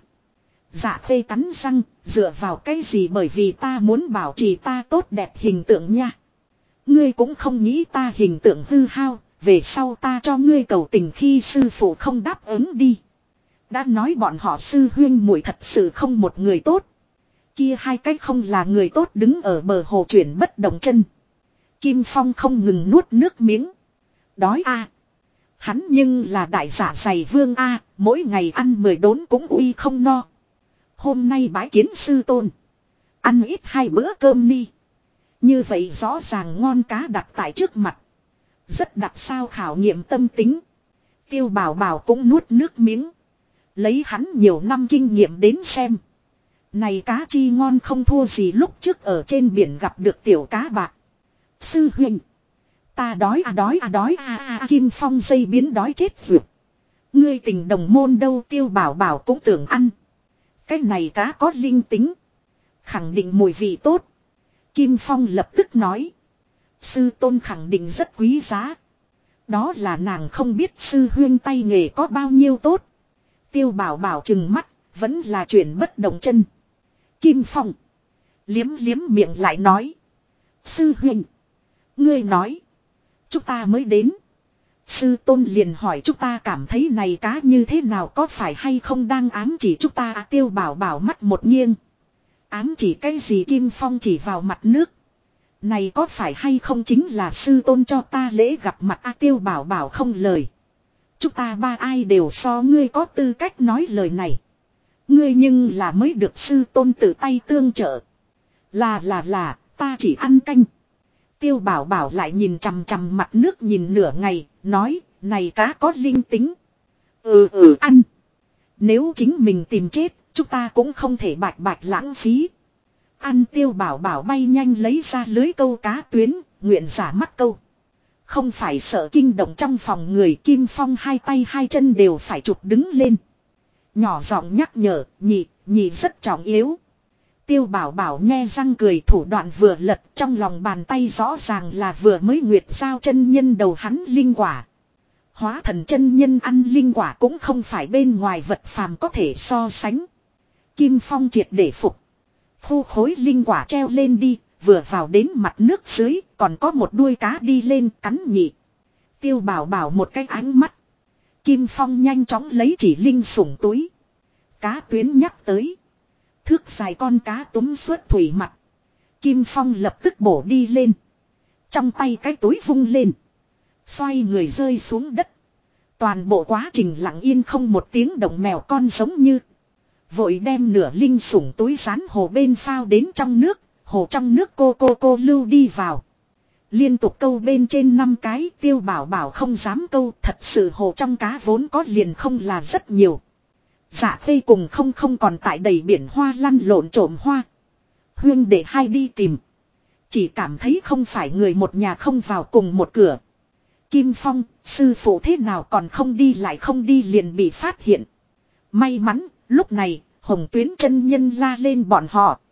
Dạ Khê cắn răng, dựa vào cái gì bởi vì ta muốn bảo trì ta tốt đẹp hình tượng nha. Ngươi cũng không nghĩ ta hình tượng hư hao, về sau ta cho ngươi cầu tình khi sư phụ không đáp ứng đi. Đã nói bọn họ sư huyên muội thật sự không một người tốt. Kia hai cách không là người tốt đứng ở bờ hồ chuyển bất động chân. Kim Phong không ngừng nuốt nước miếng. Đói a. Hắn nhưng là đại giả dày vương a, mỗi ngày ăn 10 đốn cũng uy không no. Hôm nay bái kiến sư tôn. Ăn ít 2 bữa cơm đi. Như vậy rõ ràng ngon cá đặt tại trước mặt. Rất đặc sao khảo nghiệm tâm tính. Tiêu Bảo Bảo cũng nuốt nước miếng. Lấy hắn nhiều năm kinh nghiệm đến xem. Này cá chi ngon không thua gì lúc trước ở trên biển gặp được tiểu cá bạc. Sư huynh. Ta đói Kim Phong dây biến đói chết vượt. Ngươi tình đồng môn đâu Tiêu Bảo Bảo cũng tưởng ăn. Cái này cá có linh tính. Khẳng định mùi vị tốt. Kim Phong lập tức nói. Sư tôn khẳng định rất quý giá. Đó là nàng không biết sư huyên tay nghề có bao nhiêu tốt. Tiêu Bảo Bảo trừng mắt. Vẫn là chuyển bất động chân. Kim Phong. Liếm liếm miệng lại nói. Sư huynh. Ngươi nói. Chúng ta mới đến. Sư tôn liền hỏi chúng ta cảm thấy này cá như thế nào có phải hay không đang ám chỉ chúng ta Tiêu Bảo Bảo mắt một nghiêng. Ám chỉ cái gì Kim Phong chỉ vào mặt nước. Này có phải hay không chính là sư tôn cho ta lễ gặp mặt Tiêu Bảo Bảo không lời. Chúng ta ba ai đều so ngươi có tư cách nói lời này. Ngươi nhưng là mới được sư tôn tự tay tương trợ. Là, ta chỉ ăn canh. Tiêu Bảo Bảo lại nhìn chằm chằm mặt nước nhìn nửa ngày, nói, này cá có linh tính. Ăn. Nếu chính mình tìm chết, chúng ta cũng không thể bạch bạch lãng phí. Ăn Tiêu Bảo Bảo bay nhanh lấy ra lưới câu cá tuyến, nguyện giả mắc câu. Không phải sợ kinh động trong phòng người Kim Phong hai tay hai chân đều phải chụp đứng lên. Nhỏ giọng nhắc nhở, nhị rất trọng yếu. Tiêu Bảo Bảo nghe răng cười thủ đoạn vừa lật trong lòng bàn tay rõ ràng là vừa mới nguyệt giao chân nhân đầu hắn linh quả. Hóa thần chân nhân ăn linh quả cũng không phải bên ngoài vật phàm có thể so sánh. Kim Phong triệt để phục. Thu khối linh quả treo lên đi, vừa vào đến mặt nước dưới còn có một đuôi cá đi lên cắn nhị. Tiêu Bảo Bảo một cái ánh mắt. Kim Phong nhanh chóng lấy chỉ linh sủng túi. Cá tuyến nhắc tới. Thước dài con cá túm suốt thủy mặt. Kim Phong lập tức bổ đi lên. Trong tay cái túi vung lên. Xoay người rơi xuống đất. Toàn bộ quá trình lặng yên không một tiếng động mèo con giống như. Vội đem nửa linh sủng túi rán hồ bên phao đến trong nước. Hồ trong nước cô lưu đi vào. Liên tục câu bên trên 5 cái Tiêu Bảo Bảo không dám câu. Thật sự hồ trong cá vốn có liền không là rất nhiều. Dạ Khê cùng không còn tại đầy biển hoa lăn lộn trộm hoa. Huyên để hai đi tìm. Chỉ cảm thấy không phải người một nhà không vào cùng một cửa. Kim Phong, sư phụ thế nào còn không đi lại không đi liền bị phát hiện. May mắn, lúc này, Hồng Tuyến chân nhân la lên bọn họ.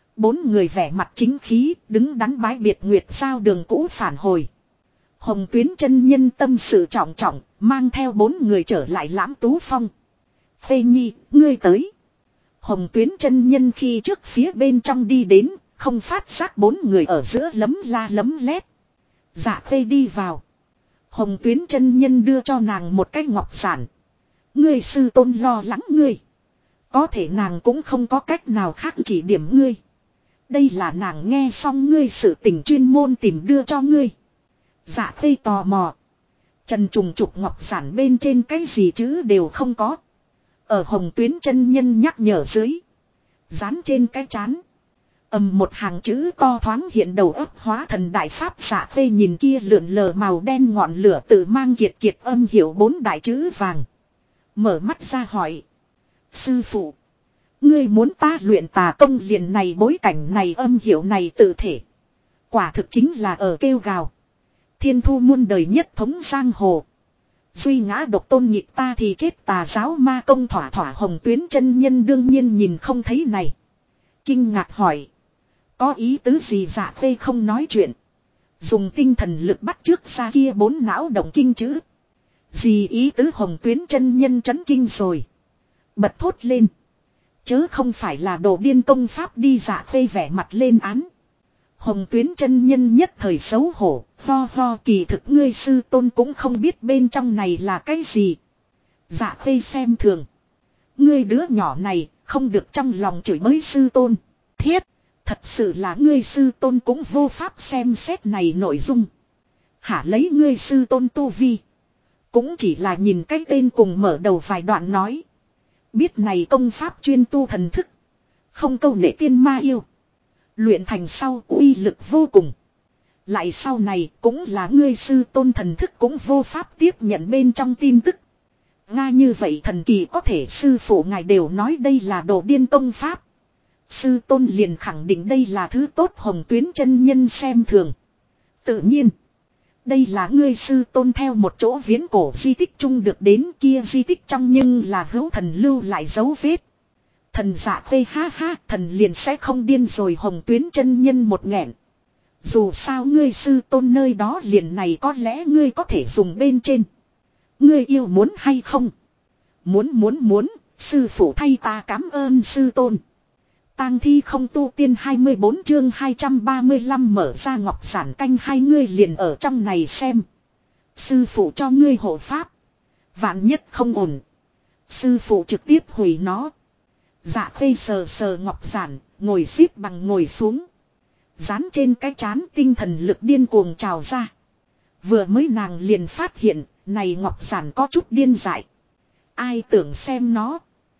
4 người vẻ mặt chính khí, đứng đắn bái biệt nguyệt sao đường cũ phản hồi. Hồng Tuyến chân nhân tâm sự trọng trọng, mang theo 4 người trở lại Lãm Tú Phong. Phê Nhi, ngươi tới. Hồng Tuyến chân nhân khi trước phía bên trong đi đến, không phát giác 4 người ở giữa lấm la lấm lét. Dạ Phê đi vào. Hồng Tuyến chân nhân đưa cho nàng một cái ngọc giản. Ngươi sư tôn lo lắng ngươi. Có thể nàng cũng không có cách nào khác chỉ điểm ngươi. Đây là nàng nghe xong ngươi sự tình chuyên môn tìm đưa cho ngươi. Dạ Phê tò mò. Trần trùng trục ngọc giản bên trên cái gì chữ đều không có. Ở Hồng Tuyến chân nhân nhắc nhở dưới. Dán trên cái chán. Một hàng chữ to thoáng hiện đầu óc hóa thần đại pháp Dạ Phê nhìn kia lượn lờ màu đen ngọn lửa tự mang kiệt kiệt âm hiểu 4 đại chữ vàng. Mở mắt ra hỏi. Sư phụ. Ngươi muốn ta luyện tà công liền này bối cảnh này âm hiểu này tự thể. Quả thực chính là ở kêu gào. Thiên thu muôn đời nhất thống giang hồ. Duy ngã độc tôn nhịp ta thì chết tà giáo ma công thỏa thỏa Hồng Tuyến chân nhân đương nhiên nhìn không thấy này. Kinh ngạc hỏi. Có ý tứ gì Dạ Phê không nói chuyện. Dùng tinh thần lực bắt trước ra kia 4 não động kinh chữ. Gì ý tứ Hồng Tuyến chân nhân chấn kinh rồi. Bật thốt lên. Chớ không phải là đồ điên công pháp đi Dạ Phê vẻ mặt lên án. Hồng Tuyến chân nhân nhất thời xấu hổ, ho kỳ thực ngươi sư tôn cũng không biết bên trong này là cái gì. Dạ Khê xem thường. Ngươi đứa nhỏ này không được trong lòng chửi bới sư tôn. Thiết, thật sự là ngươi sư tôn cũng vô pháp xem xét này nội dung. Hả lấy ngươi sư tôn tu vi. Cũng chỉ là nhìn cái tên cùng mở đầu vài đoạn nói. Biết này công pháp chuyên tu thần thức. Không câu nệ tiên ma yêu. Luyện thành sau uy lực vô cùng. Lại sau này cũng là ngươi sư tôn thần thức cũng vô pháp tiếp nhận bên trong tin tức. Nga như vậy thần kỳ có thể sư phụ ngài đều nói đây là đồ điên công pháp. Sư tôn liền khẳng định đây là thứ tốt. Hồng Tuyến chân nhân xem thường. Tự nhiên. Đây là ngươi sư tôn theo một chỗ viễn cổ di tích chung được đến kia di tích trong nhưng là hữu thần lưu lại dấu vết. Thần dạ khê ha thần liền sẽ không điên rồi. Hồng Tuyến chân nhân một nghẹn. Dù sao ngươi sư tôn nơi đó liền này có lẽ ngươi có thể dùng bên trên. Ngươi yêu muốn hay không? Muốn, sư phụ thay ta cảm ơn sư tôn. Tang thi không tu tiên 24 chương 235 mở ra ngọc giản canh hai ngươi liền ở trong này xem. Sư phụ cho ngươi hộ pháp. Vạn nhất không ổn. Sư phụ trực tiếp hủy nó. Dạ Khê sờ ngọc giản, ngồi xếp bằng ngồi xuống. Dán trên cái trán tinh thần lực điên cuồng trào ra. Vừa mới nàng liền phát hiện, này ngọc giản có chút điên dại. Ai tưởng xem nó.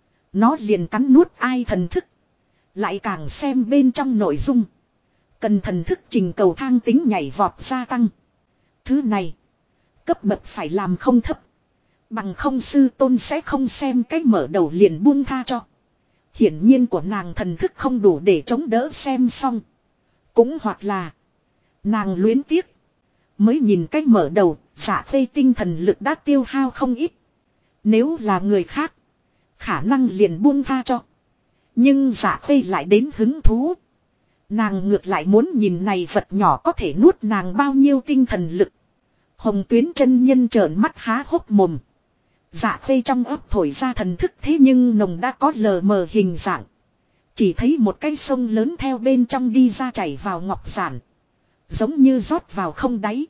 Nó liền cắn nuốt ai thần thức. Lại càng xem bên trong nội dung. Cần thần thức trình cầu thang tính nhảy vọt gia tăng. Thứ này. Cấp bậc phải làm không thấp. Bằng không sư tôn sẽ không xem cách mở đầu liền buông tha cho. Hiển nhiên của nàng thần thức không đủ để chống đỡ xem xong. Cũng hoặc là. Nàng luyến tiếc. Mới nhìn cách mở đầu. Dạ Khê tinh thần lực đã tiêu hao không ít. Nếu là người khác. Khả năng liền buông tha cho. Nhưng Dạ Khê lại đến hứng thú. Nàng ngược lại muốn nhìn này vật nhỏ có thể nuốt nàng bao nhiêu tinh thần lực. Hồng Tuyến chân nhân trợn mắt há hốc mồm. Dạ Khê trong ấp thổi ra thần thức thế nhưng nồng đã có lờ mờ hình dạng. Chỉ thấy một cái sông lớn theo bên trong đi ra chảy vào ngọc giản. Giống như rót vào không đáy.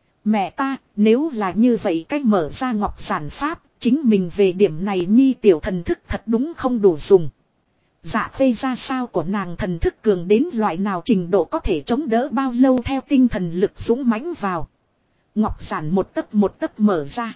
Mẹ ta, nếu là như vậy cách mở ra ngọc giản pháp, chính mình về điểm này nhi tiểu thần thức thật đúng không đủ dùng. Dạ Khê ra sao của nàng thần thức cường đến loại nào trình độ có thể chống đỡ bao lâu theo tinh thần lực dũng mãnh vào. Ngọc giản một tấc mở ra.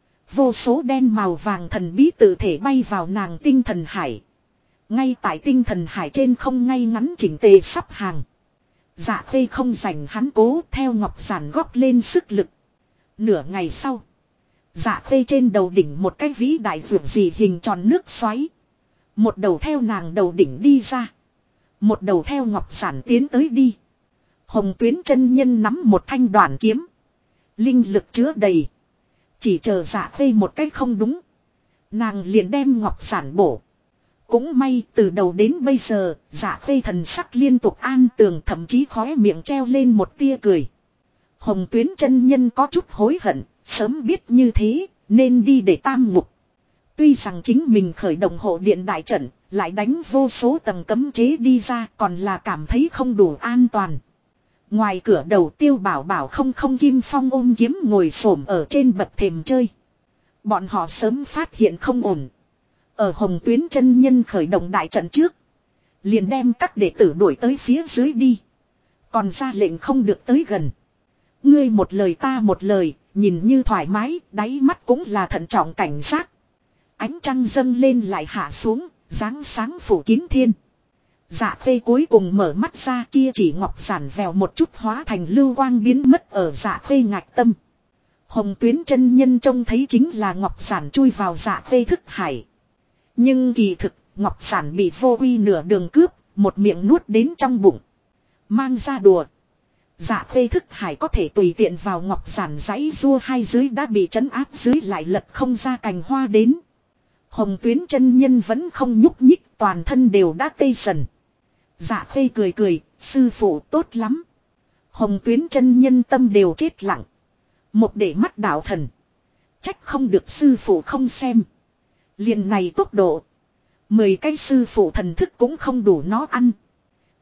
Vô số đen màu vàng thần bí tự thể bay vào nàng tinh thần hải. Ngay tại tinh thần hải trên không ngay ngắn chỉnh tề sắp hàng. Dạ Khê không rảnh hắn cố theo ngọc giản góp lên sức lực. Nửa ngày sau. Dạ Khê trên đầu đỉnh một cái vĩ đại vượt gì hình tròn nước xoáy. Một đầu theo nàng đầu đỉnh đi ra. Một đầu theo ngọc giản tiến tới đi. Hồng Tuyến chân nhân nắm một thanh đoạn kiếm. Linh lực chứa đầy. Chỉ chờ Dạ Khê một cách không đúng. Nàng liền đem ngọc giản bổ. Cũng may từ đầu đến bây giờ, Dạ Khê thần sắc liên tục an tường thậm chí khóe miệng treo lên một tia cười. Hồng Tuyến chân nhân có chút hối hận, sớm biết như thế, nên đi để tam ngục. Tuy rằng chính mình khởi động hộ điện đại trận, lại đánh vô số tầng cấm chế đi ra còn là cảm thấy không đủ an toàn. Ngoài cửa đầu Tiêu Bảo Bảo không Kim Phong ôm kiếm ngồi xổm ở trên bậc thềm chơi. Bọn họ sớm phát hiện không ổn. Ở Hồng Tuyến chân nhân khởi động đại trận trước. Liền đem các đệ tử đuổi tới phía dưới đi. Còn ra lệnh không được tới gần. Ngươi một lời ta một lời, nhìn như thoải mái, đáy mắt cũng là thận trọng cảnh giác. Ánh trăng dâng lên lại hạ xuống, dáng sáng phủ kín thiên. Dạ Khê cuối cùng mở mắt ra kia chỉ ngọc giản vèo một chút hóa thành lưu quang biến mất ở Dạ Khê ngạch tâm. Hồng Tuyến chân nhân trông thấy chính là ngọc giản chui vào Dạ Khê thức hải. Nhưng kỳ thực, ngọc giản bị vô uy nửa đường cướp, một miệng nuốt đến trong bụng. Mang ra đùa. Dạ Khê thức hải có thể tùy tiện vào ngọc giản giãy rua hai dưới đã bị trấn áp dưới lại lật không ra cành hoa đến. Hồng Tuyến chân nhân vẫn không nhúc nhích, toàn thân đều đã tê sần. Dạ Khê cười, sư phụ tốt lắm. Hồng Tuyến chân nhân tâm đều chết lặng. Một để mắt đạo thần. Trách không được sư phụ không xem. Liền này tốc độ. 10 cái sư phụ thần thức cũng không đủ nó ăn.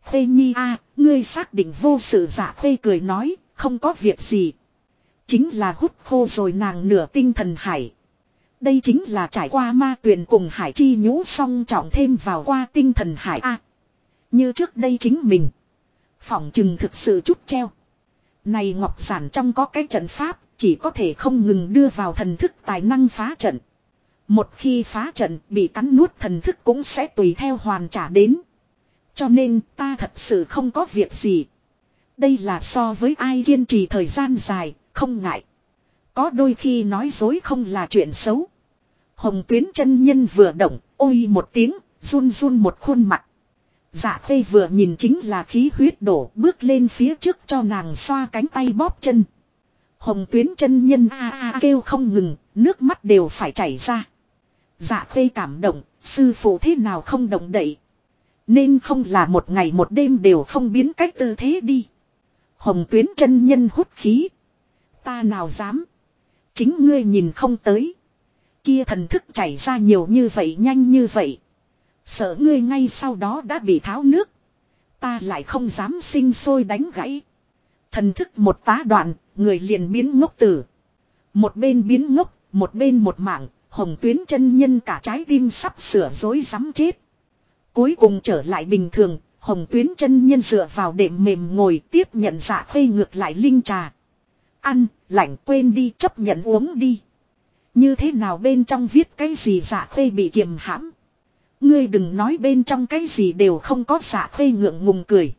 Khê Nhi a, ngươi xác định vô sự. Dạ Khê cười nói, không có việc gì. Chính là hút khô rồi nàng nửa tinh thần hải. Đây chính là trải qua ma tuyền cùng hải chi nhũ song trọng thêm vào qua tinh thần hải a. Như trước đây chính mình. Phỏng chừng thực sự chút treo. Này ngọc giản trong có cái trận pháp, chỉ có thể không ngừng đưa vào thần thức tài năng phá trận. Một khi phá trận bị cắn nuốt thần thức cũng sẽ tùy theo hoàn trả đến. Cho nên ta thật sự không có việc gì. Đây là so với ai kiên trì thời gian dài, không ngại. Có đôi khi nói dối không là chuyện xấu. Hồng Tuyến chân nhân vừa động, ôi một tiếng, run run một khuôn mặt. Dạ Khê vừa nhìn chính là khí huyết đổ, bước lên phía trước cho nàng xoa cánh tay bóp chân. Hồng Tuyến chân nhân a a kêu không ngừng, nước mắt đều phải chảy ra. Dạ Khê cảm động, sư phụ thế nào không động đậy. Nên không là một ngày một đêm đều không biến cách tư thế đi. Hồng Tuyến chân nhân hút khí. Ta nào dám. Chính ngươi nhìn không tới. Kia thần thức chảy ra nhiều như vậy nhanh như vậy. Sợ ngươi ngay sau đó đã bị tháo nước. Ta lại không dám sinh sôi đánh gãy. Thần thức một tá đoạn, người liền biến ngốc tử. Một bên biến ngốc, một bên một mạng, Hồng Tuyến chân nhân cả trái tim sắp sửa rối rắm chết. Cuối cùng trở lại bình thường, Hồng Tuyến chân nhân dựa vào đệm mềm ngồi tiếp nhận Dạ Khê ngược lại linh trà. Ăn, lạnh quên đi chấp nhận uống đi. Như thế nào bên trong viết cái gì Dạ Khê bị kiềm hãm. Ngươi đừng nói bên trong cái gì đều không có. Dạ Khê ngượng ngùng cười.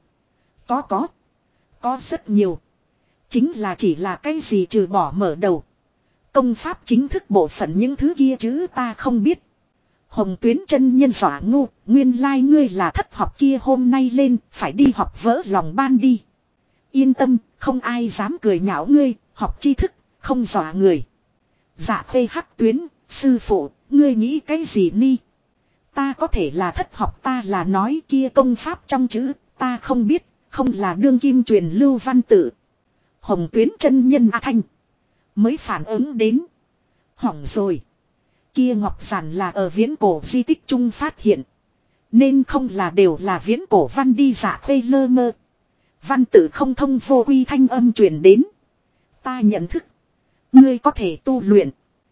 Có rất nhiều. Chính là chỉ là cái gì trừ bỏ mở đầu. Công pháp chính thức bộ phận những thứ kia chứ ta không biết. Hồng Tuyến chân nhân dọa ngu, nguyên lai ngươi là thất học kia hôm nay lên, phải đi học vỡ lòng ban đi. Yên tâm, không ai dám cười nhạo ngươi, học tri thức, không dọa người. Dạ Khê hắc tuyến, sư phụ, ngươi nghĩ cái gì ni? Ta có thể là thất học, ta là nói kia công pháp trong chữ, ta không biết, không là đương kim truyền lưu văn tự. Hồng Tuyến chân nhân A Thanh mới phản ứng đến. Hỏng rồi. Kia ngọc giản là ở viễn cổ di tích trung phát hiện. Nên không là đều là viễn cổ văn đi. Dạ Khê lơ mơ. Văn tự không thông vô quy thanh âm truyền đến. Ta nhận thức. Ngươi có thể tu luyện.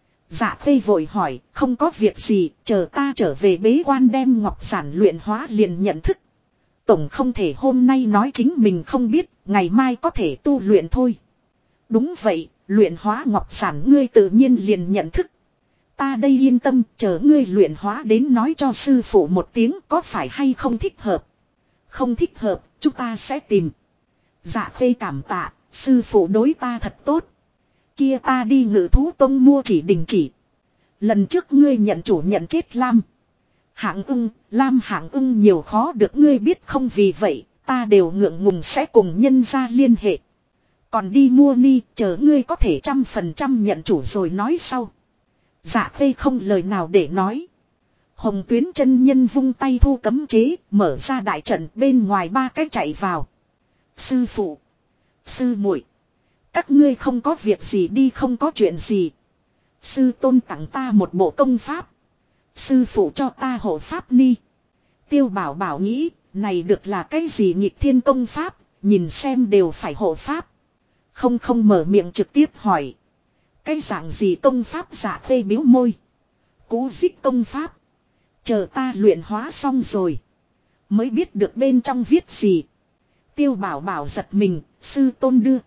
Dạ Khê vội hỏi, không có việc gì, chờ ta trở về bế quan đem ngọc giản luyện hóa liền nhận thức. Tổng không thể hôm nay nói chính mình không biết, ngày mai có thể tu luyện thôi. Đúng vậy, luyện hóa ngọc giản ngươi tự nhiên liền nhận thức. Ta đây yên tâm, chờ ngươi luyện hóa đến nói cho sư phụ một tiếng có phải hay không thích hợp. Không thích hợp, chúng ta sẽ tìm. Dạ Khê cảm tạ, sư phụ đối ta thật tốt. Kia ta đi Ngự Thú Tông mua chỉ đình chỉ. Lần trước ngươi nhận chủ nhận chết Lam Hạng Ưng, Lam Hạng Ưng nhiều khó được ngươi biết không, vì vậy ta đều ngượng ngùng sẽ cùng nhân gia liên hệ. Còn đi mua ni, chờ ngươi có thể 100% nhận chủ rồi nói sau. Dạ Khê không lời nào để nói. Hồng Tuyến chân nhân vung tay thu cấm chế, mở ra đại trận, bên ngoài ba cái chạy vào. Sư phụ, sư muội, các ngươi không có việc gì đi, không có chuyện gì. Sư tôn tặng ta một bộ công pháp. Sư phụ cho ta hộ pháp ni. Tiêu Bảo Bảo nghĩ, này được là cái gì nghịch thiên công pháp, nhìn xem đều phải hộ pháp. Không mở miệng trực tiếp hỏi. Cái dạng gì công pháp? Dạ Khê biếu môi. Cú dích công pháp. Chờ ta luyện hóa xong rồi mới biết được bên trong viết gì. Tiêu Bảo Bảo giật mình, sư tôn đưa.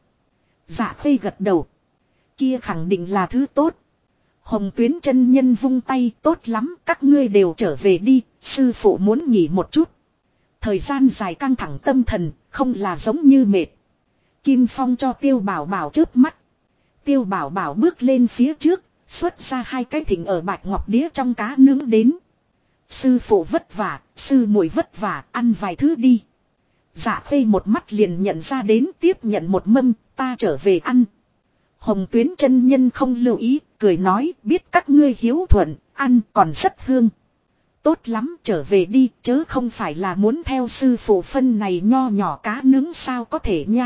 Dạ Khê gật đầu. Kia khẳng định là thứ tốt. Hồng Tuyến chân nhân vung tay, tốt lắm, các ngươi đều trở về đi, sư phụ muốn nghỉ một chút. Thời gian dài căng thẳng tâm thần, không là giống như mệt. Kim Phong cho Tiêu Bảo Bảo chớp mắt. Tiêu Bảo Bảo bước lên phía trước, xuất ra hai cái thỉnh ở bạch ngọc đĩa trong cá nướng đến. Sư phụ vất vả, sư muội vất vả, ăn vài thứ đi. Dạ Khê một mắt liền nhận ra đến, tiếp nhận một mâm, ta trở về ăn. Hồng Tuyến chân nhân không lưu ý, cười nói, biết các ngươi hiếu thuận, ăn còn rất hương. Tốt lắm, trở về đi, chớ không phải là muốn theo sư phụ phân này nho nhỏ cá nướng sao có thể nha.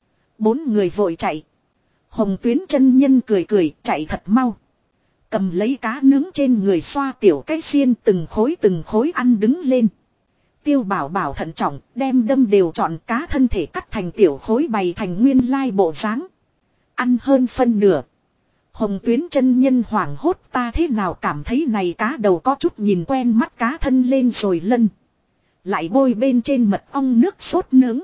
Bốn người vội chạy. Hồng Tuyến chân nhân cười chạy thật mau. Cầm lấy cá nướng trên người xoa tiểu cái xiên từng khối ăn đứng lên. Tiêu Bảo Bảo thận trọng, đem đâm đều chọn cá thân thể cắt thành tiểu khối bày thành nguyên lai bộ dáng. Ăn hơn phân nửa. Hồng Tuyến chân nhân hoảng hốt, ta thế nào cảm thấy này cá đầu có chút nhìn quen mắt, cá thân lên rồi lân. Lại bôi bên trên mật ong nước sốt nướng.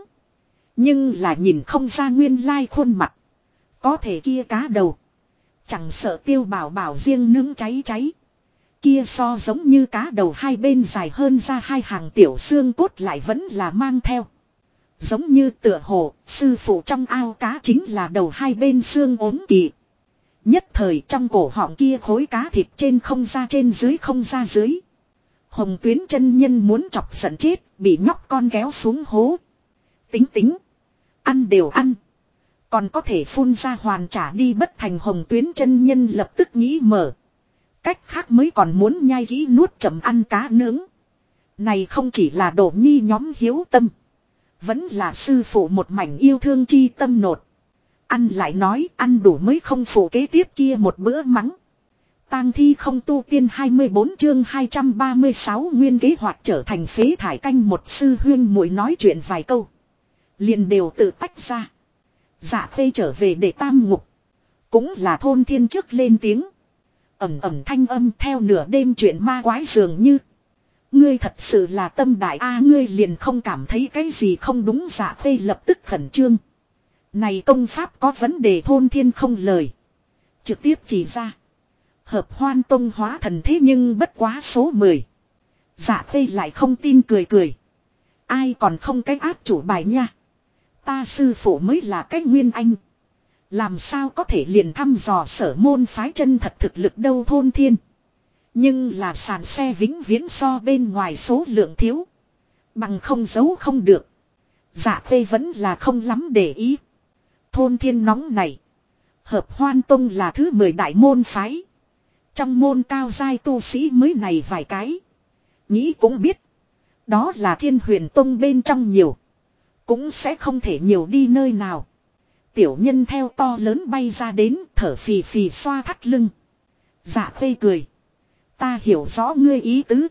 Nhưng là nhìn không ra nguyên lai khuôn mặt. Có thể kia cá đầu. Chẳng sợ Tiêu Bảo Bảo riêng nướng cháy cháy. Kia so giống như cá đầu hai bên dài hơn ra hai hàng tiểu xương cốt lại vẫn là mang theo. Giống như tựa hồ, sư phụ trong ao cá chính là đầu hai bên xương ốm kỳ. Nhất thời trong cổ họng kia khối cá thịt trên không ra trên dưới không ra dưới. Hồng Tuyến chân nhân muốn chọc giận chết, bị nhóc con kéo xuống hố. Tính tính. Ăn đều ăn. Còn có thể phun ra hoàn trả đi bất thành. Hồng Tuyến chân nhân lập tức nghĩ mở. Cách khác mới còn muốn nhai kỹ nuốt chậm ăn cá nướng. Này không chỉ là Đổ Nhi nhóm hiếu tâm. Vẫn là sư phụ một mảnh yêu thương chi tâm nột. Ăn lại nói ăn đủ mới không phụ kế tiếp kia một bữa mắng. Tang thi không tu tiên 24 chương 236 nguyên kế hoạch trở thành phế thải canh. Một sư huyên muội nói chuyện vài câu. Liền đều tự tách ra. Dạ Khê trở về để tam ngục. Cũng là Thôn Thiên trước lên tiếng. Ẩm ẩm thanh âm theo nửa đêm chuyện ma quái dường như. Ngươi thật sự là tâm đại a, ngươi liền không cảm thấy cái gì không đúng. Dạ Khê lập tức khẩn trương. Này công pháp có vấn đề. Thôn Thiên không lời. Trực tiếp chỉ ra. Hợp Hoan Tông hóa thần thế nhưng bất quá số 10. Dạ Khê lại không tin cười cười. Ai còn không cái áp chủ bài nha. Ta sư phụ mới là cái nguyên anh. Làm sao có thể liền thăm dò sở môn phái chân thật thực lực đâu. Thôn Thiên. Nhưng là sàn xe vĩnh viễn so bên ngoài số lượng thiếu. Bằng không giấu không được. Dạ Khê vẫn là không lắm để ý. Thôn Thiên nóng này. Hợp Hoan Tông là thứ 10 đại môn phái. Trong môn cao giai tu sĩ mới này vài cái. Nghĩ cũng biết. Đó là Thiên Huyền Tông bên trong nhiều. Cũng sẽ không thể nhiều đi nơi nào. Tiểu nhân theo to lớn bay ra đến, thở phì phì xoa thắt lưng. Dạ Khê cười. Ta hiểu rõ ngươi ý tứ.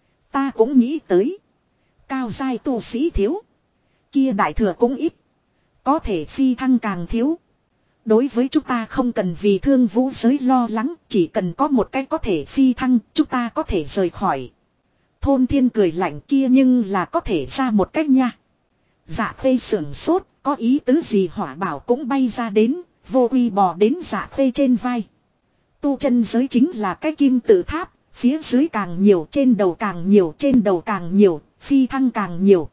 Ta cũng nghĩ tới. Cao giai tu sĩ thiếu. Kia đại thừa cũng ít. Có thể phi thăng càng thiếu. Đối với chúng ta không cần vì thương vũ giới lo lắng. Chỉ cần có một cách có thể phi thăng, chúng ta có thể rời khỏi. Thôn Thiên cười lạnh, kia nhưng là có thể ra một cách nha. Dạ Khê sưởng sốt, có ý tứ gì. Hỏa Bảo cũng bay ra đến, vô uy bò đến Dạ Khê trên vai. Tu chân giới chính là cái kim tự tháp, phía dưới càng nhiều, trên đầu càng nhiều, trên đầu càng nhiều, phi thăng càng nhiều.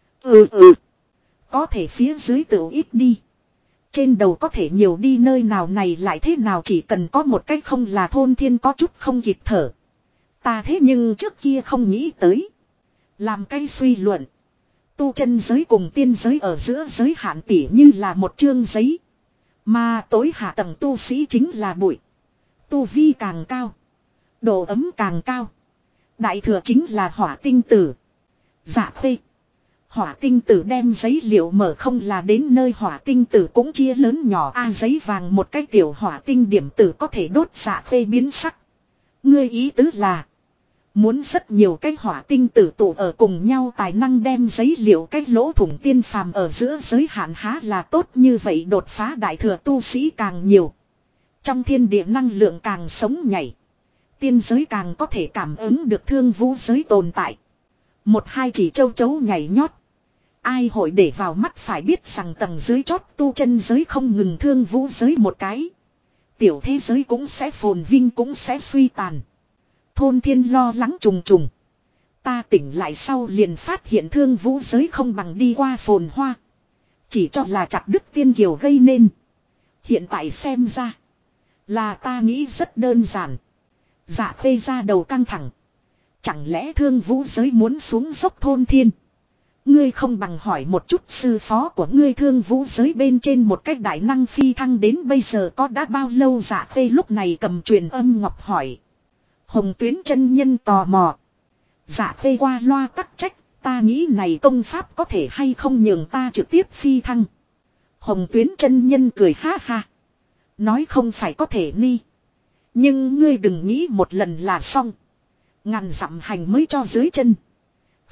Có thể phía dưới tự ít đi. Trên đầu có thể nhiều đi nơi nào này lại thế nào, chỉ cần có một cách không là. Thôn Thiên có chút không kịp thở. Ta thế nhưng trước kia không nghĩ tới. Làm cái suy luận. Tu chân giới cùng tiên giới ở giữa giới hạn tỉ như là một chương giấy. Mà tối hạ tầng tu sĩ chính là bụi. Tu vi càng cao. Độ ấm càng cao. Đại thừa chính là hỏa tinh tử. Dạ Khê. Hỏa tinh tử đem giấy liệu mở không là đến nơi hỏa tinh tử cũng chia lớn nhỏ a. Giấy vàng một cái tiểu hỏa tinh điểm tử có thể đốt. Dạ Khê biến sắc. Ngươi ý tứ là. Muốn rất nhiều cái hỏa tinh tử tụ ở cùng nhau tài năng đem giấy liệu cái lỗ thủng tiên phàm ở giữa giới hạn há là tốt như vậy. Đột phá đại thừa tu sĩ càng nhiều. Trong thiên địa năng lượng càng sống nhảy. Tiên giới càng có thể cảm ứng được thương vũ giới tồn tại. Một hai chỉ châu chấu nhảy nhót. Ai hội để vào mắt, phải biết rằng tầng dưới chót tu chân giới không ngừng thương vũ giới một cái. Tiểu thế giới cũng sẽ phồn vinh cũng sẽ suy tàn. Thôn Thiên lo lắng trùng trùng. Ta tỉnh lại sau liền phát hiện thương vũ giới không bằng đi qua phồn hoa. Chỉ cho là chặt đứt tiên kiều gây nên. Hiện tại xem ra. Là ta nghĩ rất đơn giản. Dạ Khê ra đầu căng thẳng. Chẳng lẽ thương vũ giới muốn xuống dốc. Thôn Thiên. Ngươi không bằng hỏi một chút sư phó của ngươi thương vũ giới bên trên một cách đại năng phi thăng đến bây giờ có đã bao lâu. Dạ Khê lúc này cầm truyền âm ngọc hỏi. Hồng Tuyến chân nhân tò mò. Dạ Khê qua loa tắc trách. Ta nghĩ này công pháp có thể hay không nhường ta trực tiếp phi thăng. Hồng Tuyến chân nhân cười ha ha. Nói không phải có thể ni. Nhưng ngươi đừng nghĩ một lần là xong. Ngàn dặm hành mới cho dưới chân.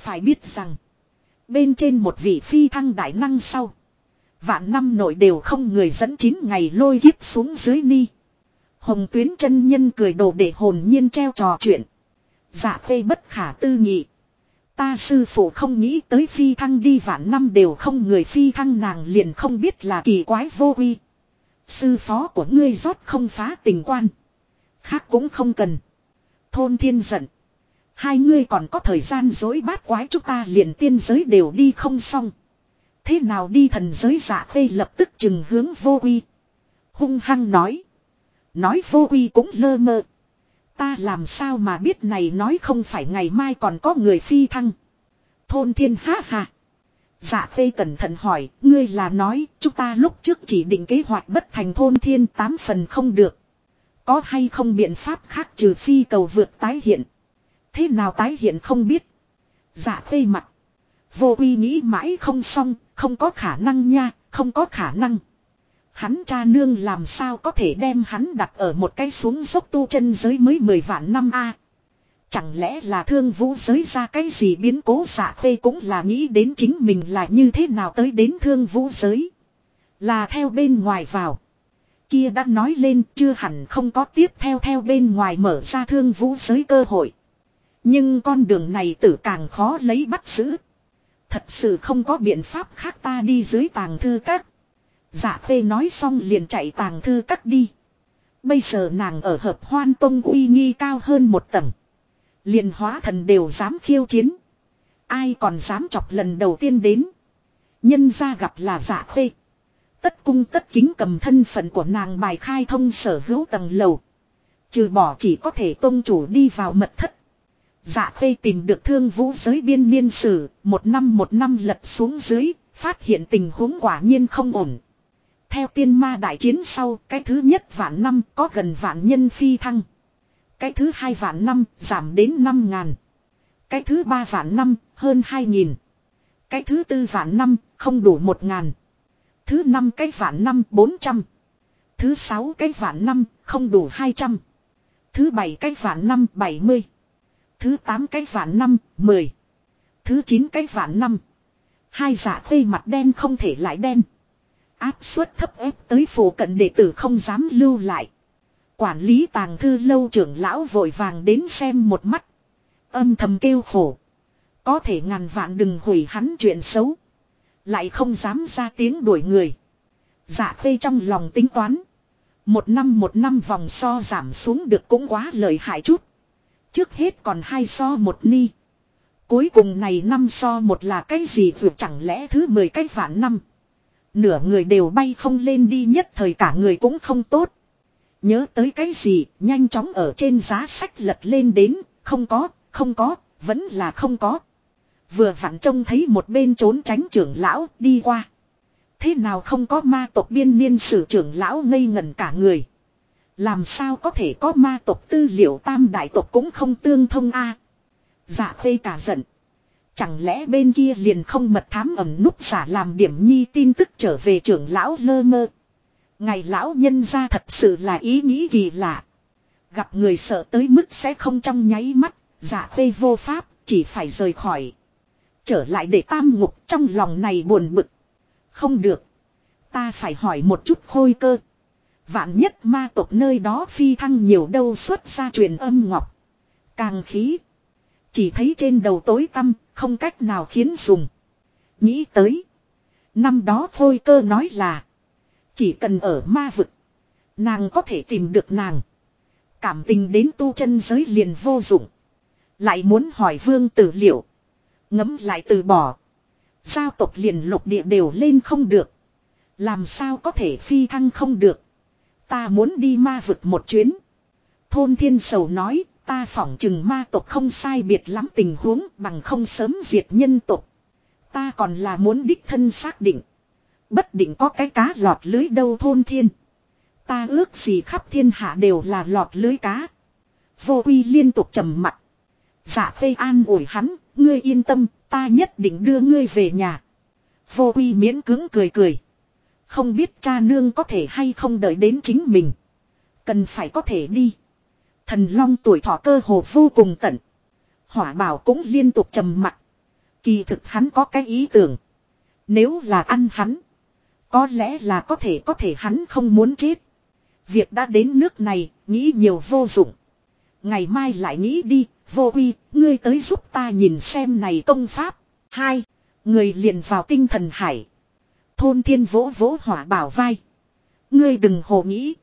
Phải biết rằng. Bên trên một vị phi thăng đại năng sau. Vạn năm nội đều không người dẫn 9 ngày lôi kiếp xuống dưới ni. Hồng Tuyến chân nhân cười đồ để hồn nhiên treo trò chuyện. Dạ khê bất khả tư nghị. Ta sư phụ không nghĩ tới phi thăng đi vạn năm đều không người phi thăng, nàng liền không biết là kỳ quái vô quy. Sư phó của ngươi rót không phá tình quan. Khác cũng không cần. Thôn Thiên giận. Hai ngươi còn có thời gian dối bát quái, chúng ta liền tiên giới đều đi không xong. Thế nào đi thần giới? Dạ khê lập tức chừng hướng vô quy. Hung hăng nói. Nói vô quy cũng lơ mơ. Ta làm sao mà biết này nói không phải ngày mai còn có người phi thăng. Thôn Thiên ha ha. Dạ khê cẩn thận hỏi, ngươi là nói chúng ta lúc trước chỉ định kế hoạch bất thành? Thôn Thiên 8 phần không được. Có hay không biện pháp khác trừ phi cầu vượt tái hiện? Thế nào tái hiện không biết. Dạ khê mặt. Vô quy nghĩ mãi không xong, không có khả năng nha, không có khả năng. Hắn cha nương làm sao có thể đem hắn đặt ở một cái xuống dốc tu chân giới mới 10 vạn năm a? Chẳng lẽ là thương vũ giới ra cái gì biến cố? Dạ khê cũng là nghĩ đến chính mình là như thế nào tới đến thương vũ giới. Là theo bên ngoài vào. Kia đã nói lên chưa hẳn không có tiếp theo bên ngoài mở ra thương vũ giới cơ hội. Nhưng con đường này tử càng khó lấy bắt giữ. Thật sự không có biện pháp khác, ta đi dưới tàng thư các. Dạ khê nói xong liền chạy tàng thư các đi. Bây giờ nàng ở Hợp Hoan Tông uy nghi cao hơn một tầng. Liền hóa thần đều dám khiêu chiến. Ai còn dám chọc lần đầu tiên đến. Nhân ra gặp là dạ khê. Tất cung tất kính cầm thân phận của nàng bài khai thông sở hữu tầng lầu. Trừ bỏ chỉ có thể tông chủ đi vào mật thất. Dạ khê tìm được thương vũ giới biên niên sử, một năm lật xuống dưới, phát hiện tình huống quả nhiên không ổn. Theo tiên ma đại chiến sau, cái thứ nhất vạn năm có gần vạn nhân phi thăng. Cái thứ hai vạn năm giảm đến 5.000. Cái thứ ba vạn năm hơn 2.000. Cái thứ tư vạn năm không đủ 1.000. Thứ năm cái vạn năm 400. Thứ sáu cái vạn năm không đủ 200. Thứ bảy cái vạn năm 70. Thứ 8 cái vạn năm 10. Thứ 9 cái vạn năm. Hai dạ khê mặt đen không thể lại đen. Áp suất thấp ép tới phủ cận đệ tử không dám lưu lại. Quản lý tàng thư lâu trưởng lão vội vàng đến xem một mắt. Âm thầm kêu khổ. Có thể ngàn vạn đừng hủy hắn chuyện xấu. Lại không dám ra tiếng đuổi người. Dạ khê trong lòng tính toán. Một năm vòng so giảm xuống được cũng quá lợi hại chút. Trước hết còn 2 so 1 ni. Cuối cùng này 5 so 1 là cái gì vượt, chẳng lẽ thứ 10 cái vạn năm. Nửa người đều bay không lên đi, nhất thời cả người cũng không tốt. Nhớ tới cái gì, nhanh chóng ở trên giá sách lật lên đến, không có, vẫn là không có. Vừa vặn trông thấy một bên trốn tránh trưởng lão đi qua. Thế nào không có? Ma tộc biên niên sử trưởng lão ngây ngẩn cả người. Làm sao có thể có ma tộc tư liệu, tam đại tộc cũng không tương thông a? Dạ khê cả giận. Chẳng lẽ bên kia liền không mật thám ẩn núp giả làm điểm nhi tin tức trở về? trưởng lão lơ mơ. Ngày lão nhân ra thật sự là ý nghĩ kỳ lạ. Gặp người sợ tới mức sẽ không trong nháy mắt. Dạ khê vô pháp, chỉ phải rời khỏi. Trở lại để tam ngục, trong lòng này buồn bực. Không được. Ta phải hỏi một chút Khôi Cơ. Vạn nhất ma tộc nơi đó phi thăng nhiều đâu, xuất ra truyền âm ngọc. Càng khí. Chỉ thấy trên đầu tối tăm, không cách nào khiến dùng. Nghĩ tới. Năm đó Khôi Cơ nói là. Chỉ cần ở ma vực. Nàng có thể tìm được nàng. Cảm tình đến tu chân giới liền vô dụng. Lại muốn hỏi vương tử liệu. Ngấm lại từ bỏ. Giao tộc liền lục địa đều lên không được. Làm sao có thể phi thăng không được. Ta muốn đi ma vực một chuyến. Thôn Thiên Sầu nói, ta phỏng chừng ma tộc không sai biệt lắm tình huống, bằng không sớm diệt nhân tộc. Ta còn là muốn đích thân xác định. Bất định có cái cá lọt lưới đâu. Thôn Thiên. Ta ước gì khắp thiên hạ đều là lọt lưới cá. Vô Quy liên tục trầm mặt. Dạ khê an ủi hắn, ngươi yên tâm, ta nhất định đưa ngươi về nhà. Vô Quy miễn cưỡng cười. Không biết cha nương có thể hay không đợi đến chính mình. Cần phải có thể đi. Thần Long tuổi thọ cơ hồ vô cùng tận. Hỏa Bảo cũng liên tục trầm mặc. Kỳ thực hắn có cái ý tưởng. Nếu là ăn hắn. Có lẽ là có thể hắn không muốn chết. Việc đã đến nước này, nghĩ nhiều vô dụng. Ngày mai lại nghĩ đi, Vô Uy, ngươi tới giúp ta nhìn xem này công pháp. Hai, người liền vào tinh thần hải. Thôn Thiên vỗ vỗ Hỏa Bảo vai. Ngươi đừng hồ nghĩ.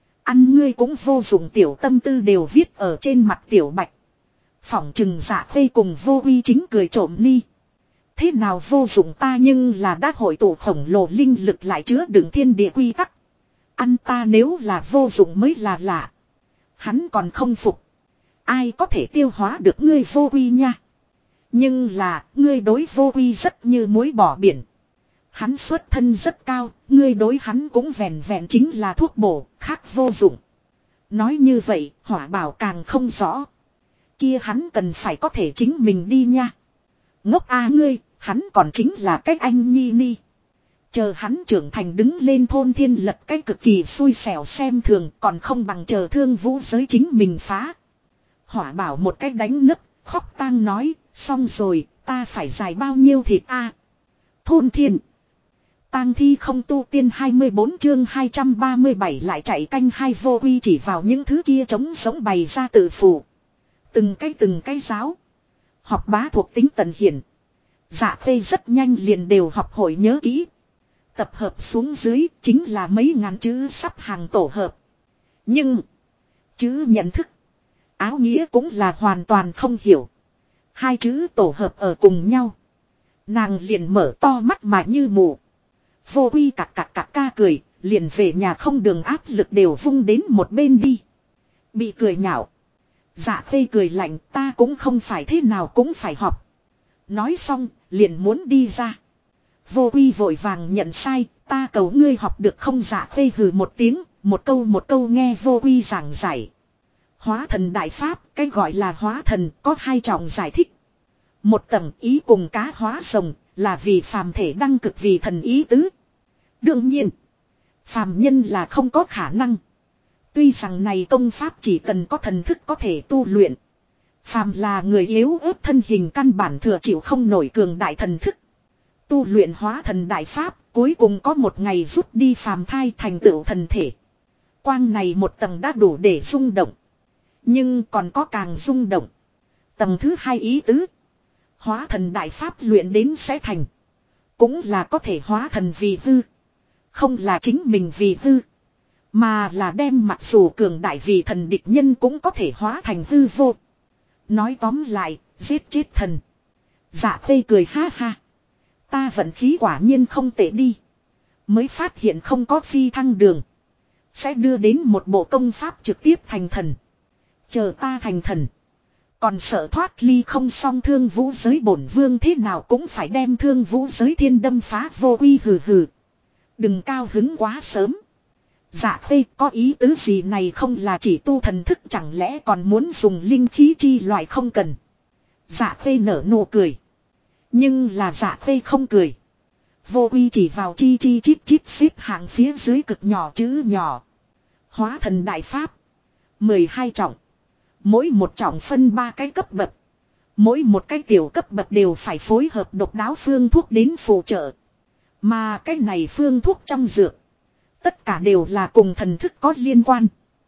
Ăn ngươi cũng vô dụng, tiểu tâm tư đều viết ở trên mặt tiểu bạch. Phỏng chừng Dạ Khê cùng Vô Uy chính cười trộm ni. Thế nào vô dụng, ta nhưng là đã hội tụ khổng lồ linh lực lại chứa đựng thiên địa quy tắc. Ăn ta nếu là vô dụng mới là lạ. Hắn còn không phục. Ai có thể tiêu hóa được ngươi Vô Uy nha. Nhưng là ngươi đối Vô Uy rất như muối bỏ biển. Hắn xuất thân rất cao, ngươi đối hắn cũng vẹn vẹn chính là thuốc bổ, khác vô dụng. Nói như vậy, Hỏa Bảo càng không rõ. Kia hắn cần phải có thể chính mình đi nha. Ngốc a ngươi, hắn còn chính là cách anh nhi ni. Chờ hắn trưởng thành đứng lên, Thôn Thiên lật cái cực kỳ xui xẻo xem thường, còn không bằng chờ Thương Vũ giới chính mình phá. Hỏa Bảo một cách đánh nấc, khóc tang nói, xong rồi, ta phải dài bao nhiêu thịt a? Thôn Thiên. Tang thi không tu tiên 24 chương 237 lại chạy canh hai. Vô Uy chỉ vào những thứ kia trống sống bày ra tự phủ. Từng cái giáo. Học bá thuộc tính tận hiển. Dạ Khê rất nhanh liền đều học hội nhớ kỹ. Tập hợp xuống dưới chính là mấy ngàn chữ sắp hàng tổ hợp. Nhưng chữ nhận thức, áo nghĩa cũng là hoàn toàn không hiểu. Hai chữ tổ hợp ở cùng nhau. Nàng liền mở to mắt mà như mù. Vô Uy cặc ca cười, liền về nhà không đường áp lực đều vung đến một bên đi. Bị cười nhạo. Dạ Khê cười lạnh, ta cũng không phải thế nào cũng phải học. Nói xong, liền muốn đi ra. Vô Uy vội vàng nhận sai, ta cầu ngươi học được không? Dạ Khê hừ một tiếng, một câu nghe Vô Uy giảng giải. Hóa thần đại pháp, cái gọi là hóa thần có hai trọng giải thích. Một tầng ý cùng cá hóa rồng, là vì phàm thể đăng cực vì thần ý tứ. Đương nhiên, phàm nhân là không có khả năng. Tuy rằng này công pháp chỉ cần có thần thức có thể tu luyện. Phàm là người yếu ớt thân hình căn bản thừa chịu không nổi cường đại thần thức. Tu luyện hóa thần đại pháp, cuối cùng có một ngày rút đi phàm thai thành tựu thần thể. Quang này một tầng đã đủ để rung động. Nhưng còn có càng rung động. Tầng thứ hai ý tứ. Hóa thần đại pháp luyện đến sẽ thành. Cũng là có thể hóa thần vì hư. Không là chính mình vì hư. Mà là đem mặc dù cường đại vì thần địch nhân cũng có thể hóa thành hư vô. Nói tóm lại, giết chết thần. Dạ Khê cười ha ha. Ta vận khí quả nhiên không tệ đi. Mới phát hiện không có phi thăng đường. Sẽ đưa đến một bộ công pháp trực tiếp thành thần. Chờ ta thành thần. Còn sợ thoát ly không xong Thương Vũ giới bổn vương thế nào cũng phải đem Thương Vũ giới thiên đâm phá. Vô Uy hừ hừ. Đừng cao hứng quá sớm. Dạ Khê có ý tứ gì này, không là chỉ tu thần thức chẳng lẽ còn muốn dùng linh khí chi loại không cần. Dạ Khê nở nụ cười. Nhưng là Dạ Khê không cười. Vô Uy chỉ vào chi chít xếp hạng phía dưới cực nhỏ chữ nhỏ. Hóa thần đại pháp. 12 trọng. Mỗi một trọng phân 3 cái cấp bậc. Mỗi một cái tiểu cấp bậc đều phải phối hợp độc đáo phương thuốc đến phụ trợ. Mà cái này phương thuốc trong dược. Tất cả đều là cùng thần thức có liên quan.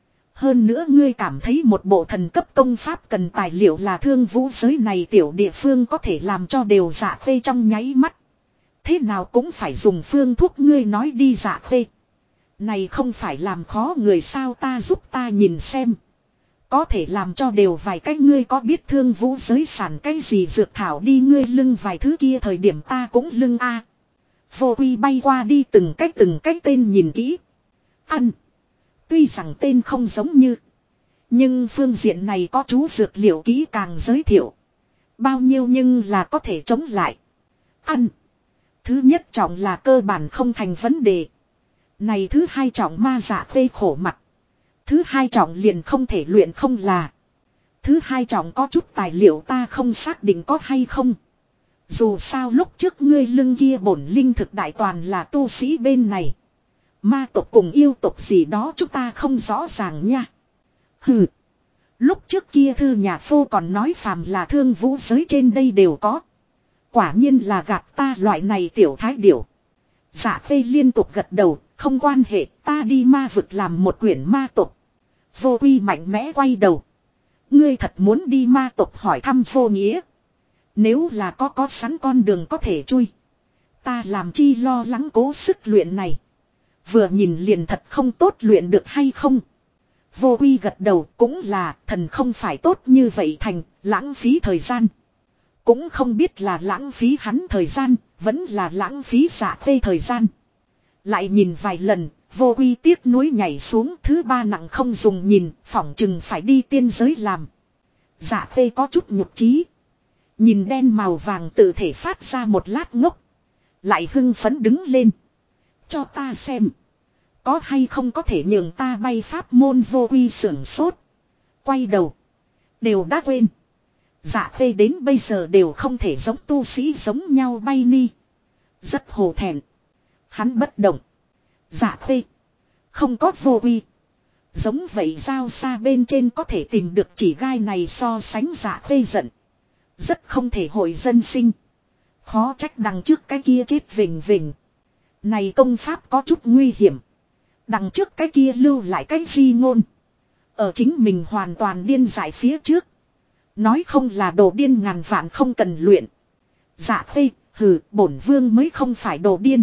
Hơn nữa ngươi cảm thấy một bộ thần cấp công pháp cần tài liệu là Thương Vũ giới này tiểu địa phương có thể làm cho đều. Dạ Khê trong nháy mắt. Thế nào cũng phải dùng phương thuốc, ngươi nói đi. Dạ Khê. Này không phải làm khó người sao, ta giúp ta nhìn xem. Có thể làm cho đều vài cách. Ngươi có biết Thương Vũ giới sản cái gì dược thảo đi, ngươi lưng vài thứ kia thời điểm ta cũng lưng a. Vô Uy bay qua đi từng cách tên nhìn kỹ. Ăn. Tuy rằng tên không giống như. Nhưng phương diện này có chú dược liệu kỹ càng giới thiệu. Bao nhiêu nhưng là có thể chống lại. Ăn. Thứ nhất trọng là cơ bản không thành vấn đề. Này thứ hai trọng ma Dạ Khê khổ mặt. Thứ hai trọng liền không thể luyện không là. Thứ hai trọng có chút tài liệu ta không xác định có hay không. Dù sao lúc trước ngươi lưng kia bổn linh thực đại toàn là tu sĩ bên này. Ma tộc cùng yêu tộc gì đó chúng ta không rõ ràng nha. Hừ. Lúc trước kia thư nhà phô còn nói phàm là Thương Vũ giới trên đây đều có. Quả nhiên là gạt ta loại này tiểu thái điểu. Dạ Khê liên tục gật đầu, không quan hệ, ta đi ma vực làm một quyển ma tộc. Vô Quy mạnh mẽ quay đầu. Ngươi thật muốn đi ma tộc hỏi thăm Vô Nghĩa. Nếu là có sẵn con đường có thể chui. Ta làm chi lo lắng cố sức luyện này. Vừa nhìn liền thật không tốt luyện được hay không. Vô Quy gật đầu, cũng là thần không phải tốt như vậy thành, lãng phí thời gian. Cũng không biết là lãng phí hắn thời gian, vẫn là lãng phí Dạ Khê thời gian. Lại nhìn vài lần, Vô Quy tiếc nuối nhảy xuống, thứ ba nặng không dùng nhìn, phỏng chừng phải đi tiên giới làm. Dạ Khê có chút nhục trí. Nhìn đen màu vàng tự thể phát ra một lát ngốc. Lại hưng phấn đứng lên. Cho ta xem. Có hay không có thể nhường ta bay pháp môn. Vô Quy sưởng sốt. Quay đầu. Đều đã quên. Dạ Khê đến bây giờ đều không thể giống tu sĩ giống nhau bay ni. Rất hồ thẹn. Hắn bất động. Dạ Khê. Không có Vô Quy. Giống vậy sao xa bên trên có thể tìm được chỉ gai này so sánh. Dạ Khê giận. Rất không thể hội dân sinh. Khó trách đằng trước cái kia chết vình vình. Này công pháp có chút nguy hiểm. Đằng trước cái kia lưu lại cái di ngôn. Ở chính mình hoàn toàn điên dại phía trước. Nói không là đồ điên ngàn vạn không cần luyện. Dạ Khê, hừ, bổn vương mới không phải đồ điên.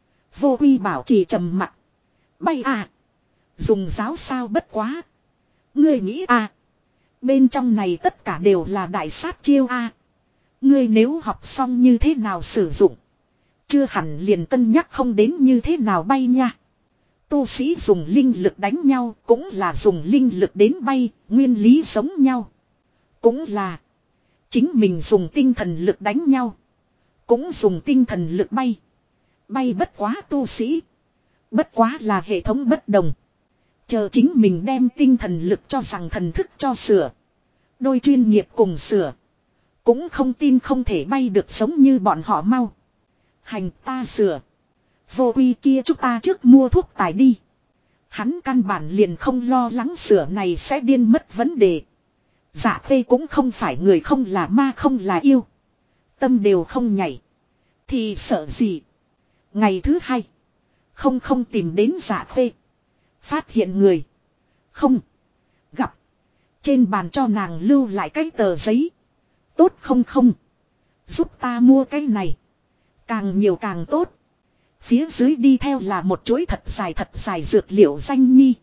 Vô Quy bảo trì trầm mặc. Bay à. Dùng giáo sao bất quá. Ngươi nghĩ à. Bên trong này tất cả đều là đại sát chiêu à. Ngươi nếu học xong như thế nào sử dụng. Chưa hẳn liền cân nhắc không đến như thế nào bay nha. Tu sĩ dùng linh lực đánh nhau cũng là dùng linh lực đến bay, nguyên lý giống nhau. Cũng là chính mình dùng tinh thần lực đánh nhau. Cũng dùng tinh thần lực bay. Bay bất quá tu sĩ. Bất quá là hệ thống bất đồng. Chờ chính mình đem tinh thần lực cho rằng thần thức cho sửa. Đôi chuyên nghiệp cùng sửa. Cũng không tin không thể bay được giống như bọn họ mau. Hành ta sửa. Vô Quy kia chúng ta trước mua thuốc tài đi. Hắn căn bản liền không lo lắng sửa này sẽ điên mất vấn đề. Dạ Khê cũng không phải người không là ma không là yêu. Tâm đều không nhảy. Thì sợ gì. Ngày thứ hai. Không tìm đến Dạ Khê. Phát hiện người. Không. Gặp. Trên bàn cho nàng lưu lại cái tờ giấy. Tốt không. Giúp ta mua cái này. Càng nhiều càng tốt. Phía dưới đi theo là một chuỗi thật dài dược liệu danh nhi.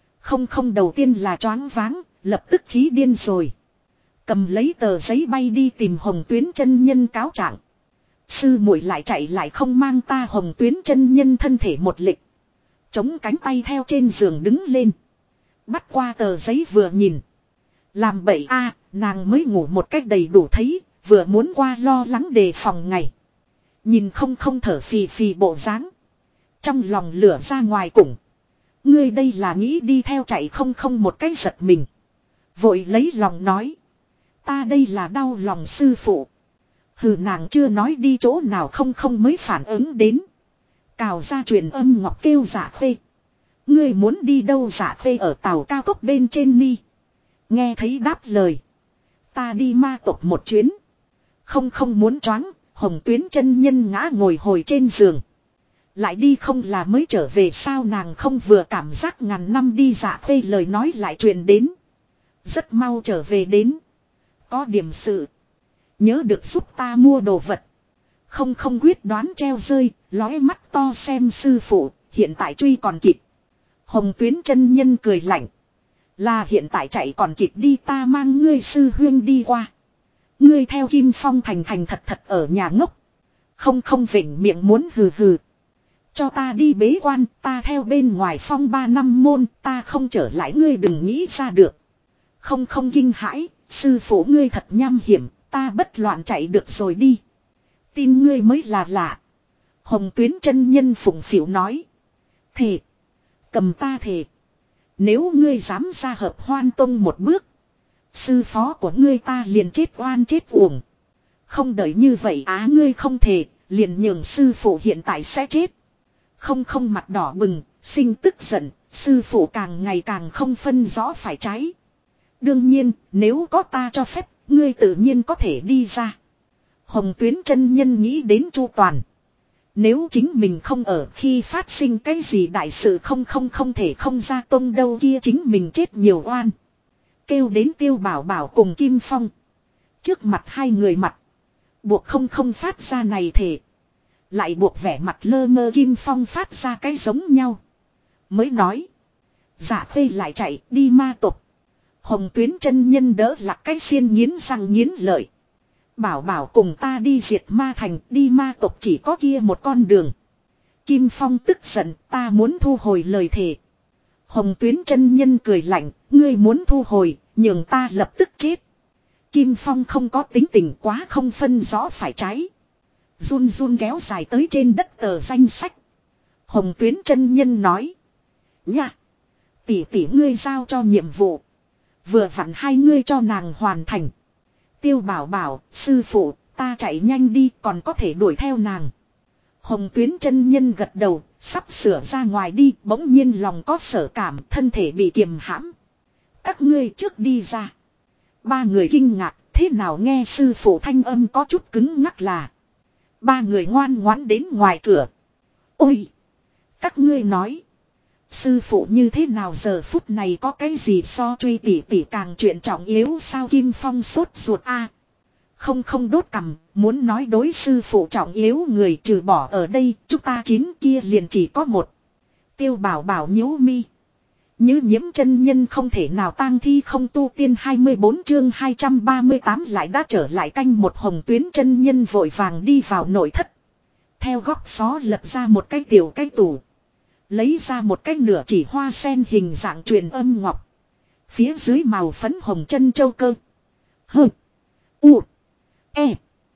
Không đầu tiên là choáng váng, lập tức khí điên rồi. Cầm lấy tờ giấy bay đi tìm Hồng Tuyến chân nhân cáo trạng. Sư muội lại chạy lại không mang ta. Hồng Tuyến chân nhân thân thể một lịch. Chống cánh tay theo trên giường đứng lên. Bắt qua tờ giấy vừa nhìn. Làm bậy a, nàng mới ngủ một cách đầy đủ thấy, vừa muốn qua lo lắng đề phòng ngày. Nhìn không thở phì phì bộ dáng. Trong lòng lửa ra ngoài cùng. Ngươi đây là nghĩ đi theo chạy không một cái giật mình. Vội lấy lòng nói. Ta đây là đau lòng sư phụ. Hừ, nàng chưa nói đi chỗ nào không mới phản ứng đến. Cào ra truyền âm ngọc kêu Dạ Khê. Ngươi muốn đi đâu? Dạ Khê ở tàu cao tốc bên trên mi. Nghe thấy đáp lời. Ta đi ma tộc một chuyến. Không muốn choáng. Hồng Tuyến chân nhân ngã ngồi hồi trên giường. Lại đi không là mới trở về sao? Nàng không vừa cảm giác ngàn năm đi. Dạ Khê lời nói lại truyền đến. Rất mau trở về đến. Có điểm sự. Nhớ được giúp ta mua đồ vật. Không quyết đoán treo rơi. Lói mắt to xem sư phụ. Hiện tại truy còn kịp. Hồng Tuyến chân nhân cười lạnh. Là hiện tại chạy còn kịp đi, ta mang ngươi sư huyên đi qua. Ngươi theo Kim Phong thành thật ở nhà ngốc. Không vỉnh miệng muốn hừ. Cho ta đi bế quan, ta theo bên ngoài phong 3 năm môn, ta không trở lại ngươi đừng nghĩ ra được. Không kinh hãi, sư phụ ngươi thật nham hiểm, ta bất loạn chạy được rồi đi. Tin ngươi mới là lạ. Hồng Tuyến chân nhân phụng phịu nói. Thề. Cầm ta thề. Nếu ngươi dám ra hợp Hoan Tông một bước. Sư phó của ngươi ta liền chết oan chết uổng. Không đợi như vậy á, ngươi không thể, liền nhường sư phụ hiện tại sẽ chết. Không mặt đỏ bừng, sinh tức giận, sư phụ càng ngày càng không phân rõ phải trái. Đương nhiên, nếu có ta cho phép, ngươi tự nhiên có thể đi ra. Hồng Tuyến chân nhân nghĩ đến chu toàn. Nếu chính mình không ở khi phát sinh cái gì đại sự không thể không ra tông đâu kia chính mình chết nhiều oan. Kêu đến Tiêu Bảo Bảo cùng Kim Phong. Trước mặt hai người mặt. Buộc không phát ra này thể. Lại buộc vẻ mặt lơ ngơ Kim Phong phát ra cái giống nhau. Mới nói. Dạ Khê lại chạy đi ma tộc. Hồng Tuyến chân nhân đỡ lạc cái xiên nghiến răng nghiến lợi. Bảo Bảo cùng ta đi diệt ma thành, đi ma tộc chỉ có kia một con đường. Kim Phong tức giận, ta muốn thu hồi lời thề. Hồng Tuyến chân nhân cười lạnh, ngươi muốn thu hồi, nhường ta lập tức chết. Kim Phong không có tính tình quá không phân rõ phải trái. Run run kéo dài tới trên đất tờ danh sách. Hồng Tuyến chân nhân nói. Nha! Tỷ tỷ ngươi giao cho nhiệm vụ. Vừa vặn hai ngươi cho nàng hoàn thành. Tiêu Bảo Bảo, sư phụ, ta chạy nhanh đi còn có thể đuổi theo nàng. Hồng Tuyến chân nhân gật đầu, sắp sửa ra ngoài đi, bỗng nhiên lòng có sở cảm, thân thể bị kiềm hãm. Các ngươi trước đi ra. Ba người kinh ngạc, thế nào nghe sư phụ thanh âm có chút cứng ngắc là. Ba người ngoan ngoãn đến ngoài cửa. Ôi! Các ngươi nói. Sư phụ như thế nào giờ phút này có cái gì so truy tỷ tỷ càng chuyện trọng yếu sao Kim Phong sốt ruột a Không đốt cằm, muốn nói đối sư phụ trọng yếu người trừ bỏ ở đây, chúng ta chín kia liền chỉ có một. Tiêu Bảo Bảo nhíu mi. Như Nhiễm chân nhân không thể nào tang thi không tu tiên 24 chương 238 lại đã trở lại canh một. Hồng Tuyến chân nhân vội vàng đi vào nội thất. Theo góc xó lật ra một cái tiểu cái tủ. Lấy ra một cái nửa chỉ hoa sen hình dạng truyền âm ngọc. Phía dưới màu phấn hồng chân châu cơ. Hơ. U. E.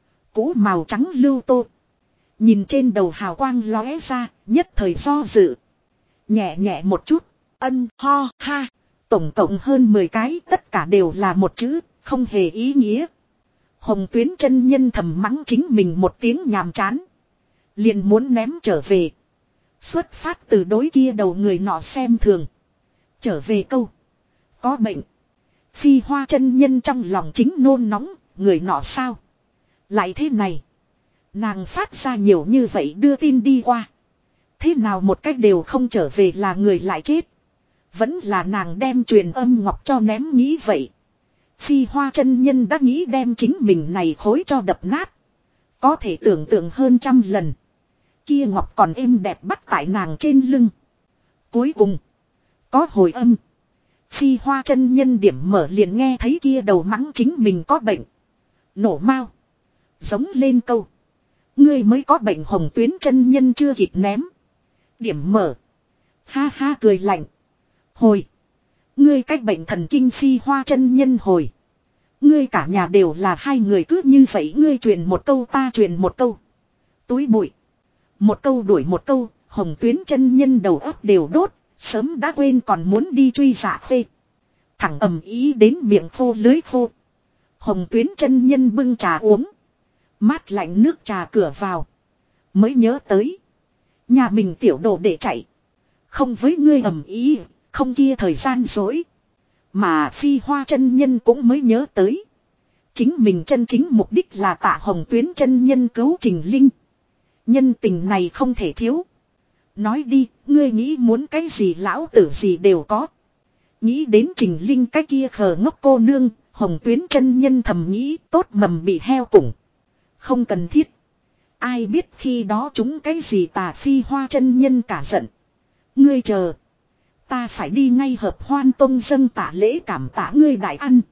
Cũ màu trắng lưu tô. Nhìn trên đầu hào quang lóe ra, nhất thời do dự. Nhẹ nhẹ một chút, ân ho ha. Tổng cộng hơn 10 cái, tất cả đều là một chữ, không hề ý nghĩa. Hồng Tuyến chân nhân thầm mắng chính mình một tiếng nhàm chán. Liền muốn ném trở về. Xuất phát từ đối kia đầu người nọ xem thường. Trở về câu. Có bệnh. Phi Hoa chân nhân trong lòng chính nôn nóng, người nọ sao? Lại thế này. Nàng phát ra nhiều như vậy đưa tin đi qua. Thế nào một cách đều không trở về là người lại chết. Vẫn là nàng đem truyền âm ngọc cho ném nghĩ vậy. Phi Hoa chân nhân đã nghĩ đem chính mình này khối cho đập nát. Có thể tưởng tượng hơn 100 lần. Kia ngọc còn êm đẹp bắt tại nàng trên lưng. Cuối cùng. Có hồi âm. Phi Hoa chân nhân điểm mở liền nghe thấy kia đầu mắng chính mình có bệnh. Nổ mau. Giống lên câu. Ngươi mới có bệnh. Hồng Tuyến chân nhân chưa kịp ném. Điểm mở. Ha ha cười lạnh. Hồi. Ngươi cách bệnh thần kinh. Phi Hoa chân nhân hồi. Ngươi cả nhà đều là hai người cứ như vậy. Ngươi truyền một câu ta truyền một câu. Túi bụi. Một câu đuổi một câu. Hồng Tuyến chân nhân đầu óc đều đốt. Sớm đã quên còn muốn đi truy Dạ Khê. Thẳng ầm ý đến miệng khô lưới khô. Hồng Tuyến chân nhân bưng trà uống. Mát lạnh nước trà cửa vào. Mới nhớ tới. Nhà mình tiểu đồ để chạy. Không với ngươi ầm ý. Không kia thời gian dối. Mà Phi Hoa chân nhân cũng mới nhớ tới. Chính mình chân chính mục đích là tạ Hồng Tuyến chân nhân cứu Trình Linh. Nhân tình này không thể thiếu. Nói đi, ngươi nghĩ muốn cái gì lão tử gì đều có. Nghĩ đến Trình Linh cái kia khờ ngốc cô nương, Hồng Tuyến chân nhân thầm nghĩ tốt mầm bị heo củng. Không cần thiết. Ai biết khi đó chúng cái gì tà. Phi Hoa chân nhân cả giận. Ngươi chờ. Ta phải đi ngay Hợp Hoan Tông dâng tạ lễ cảm tạ ngươi đại ăn.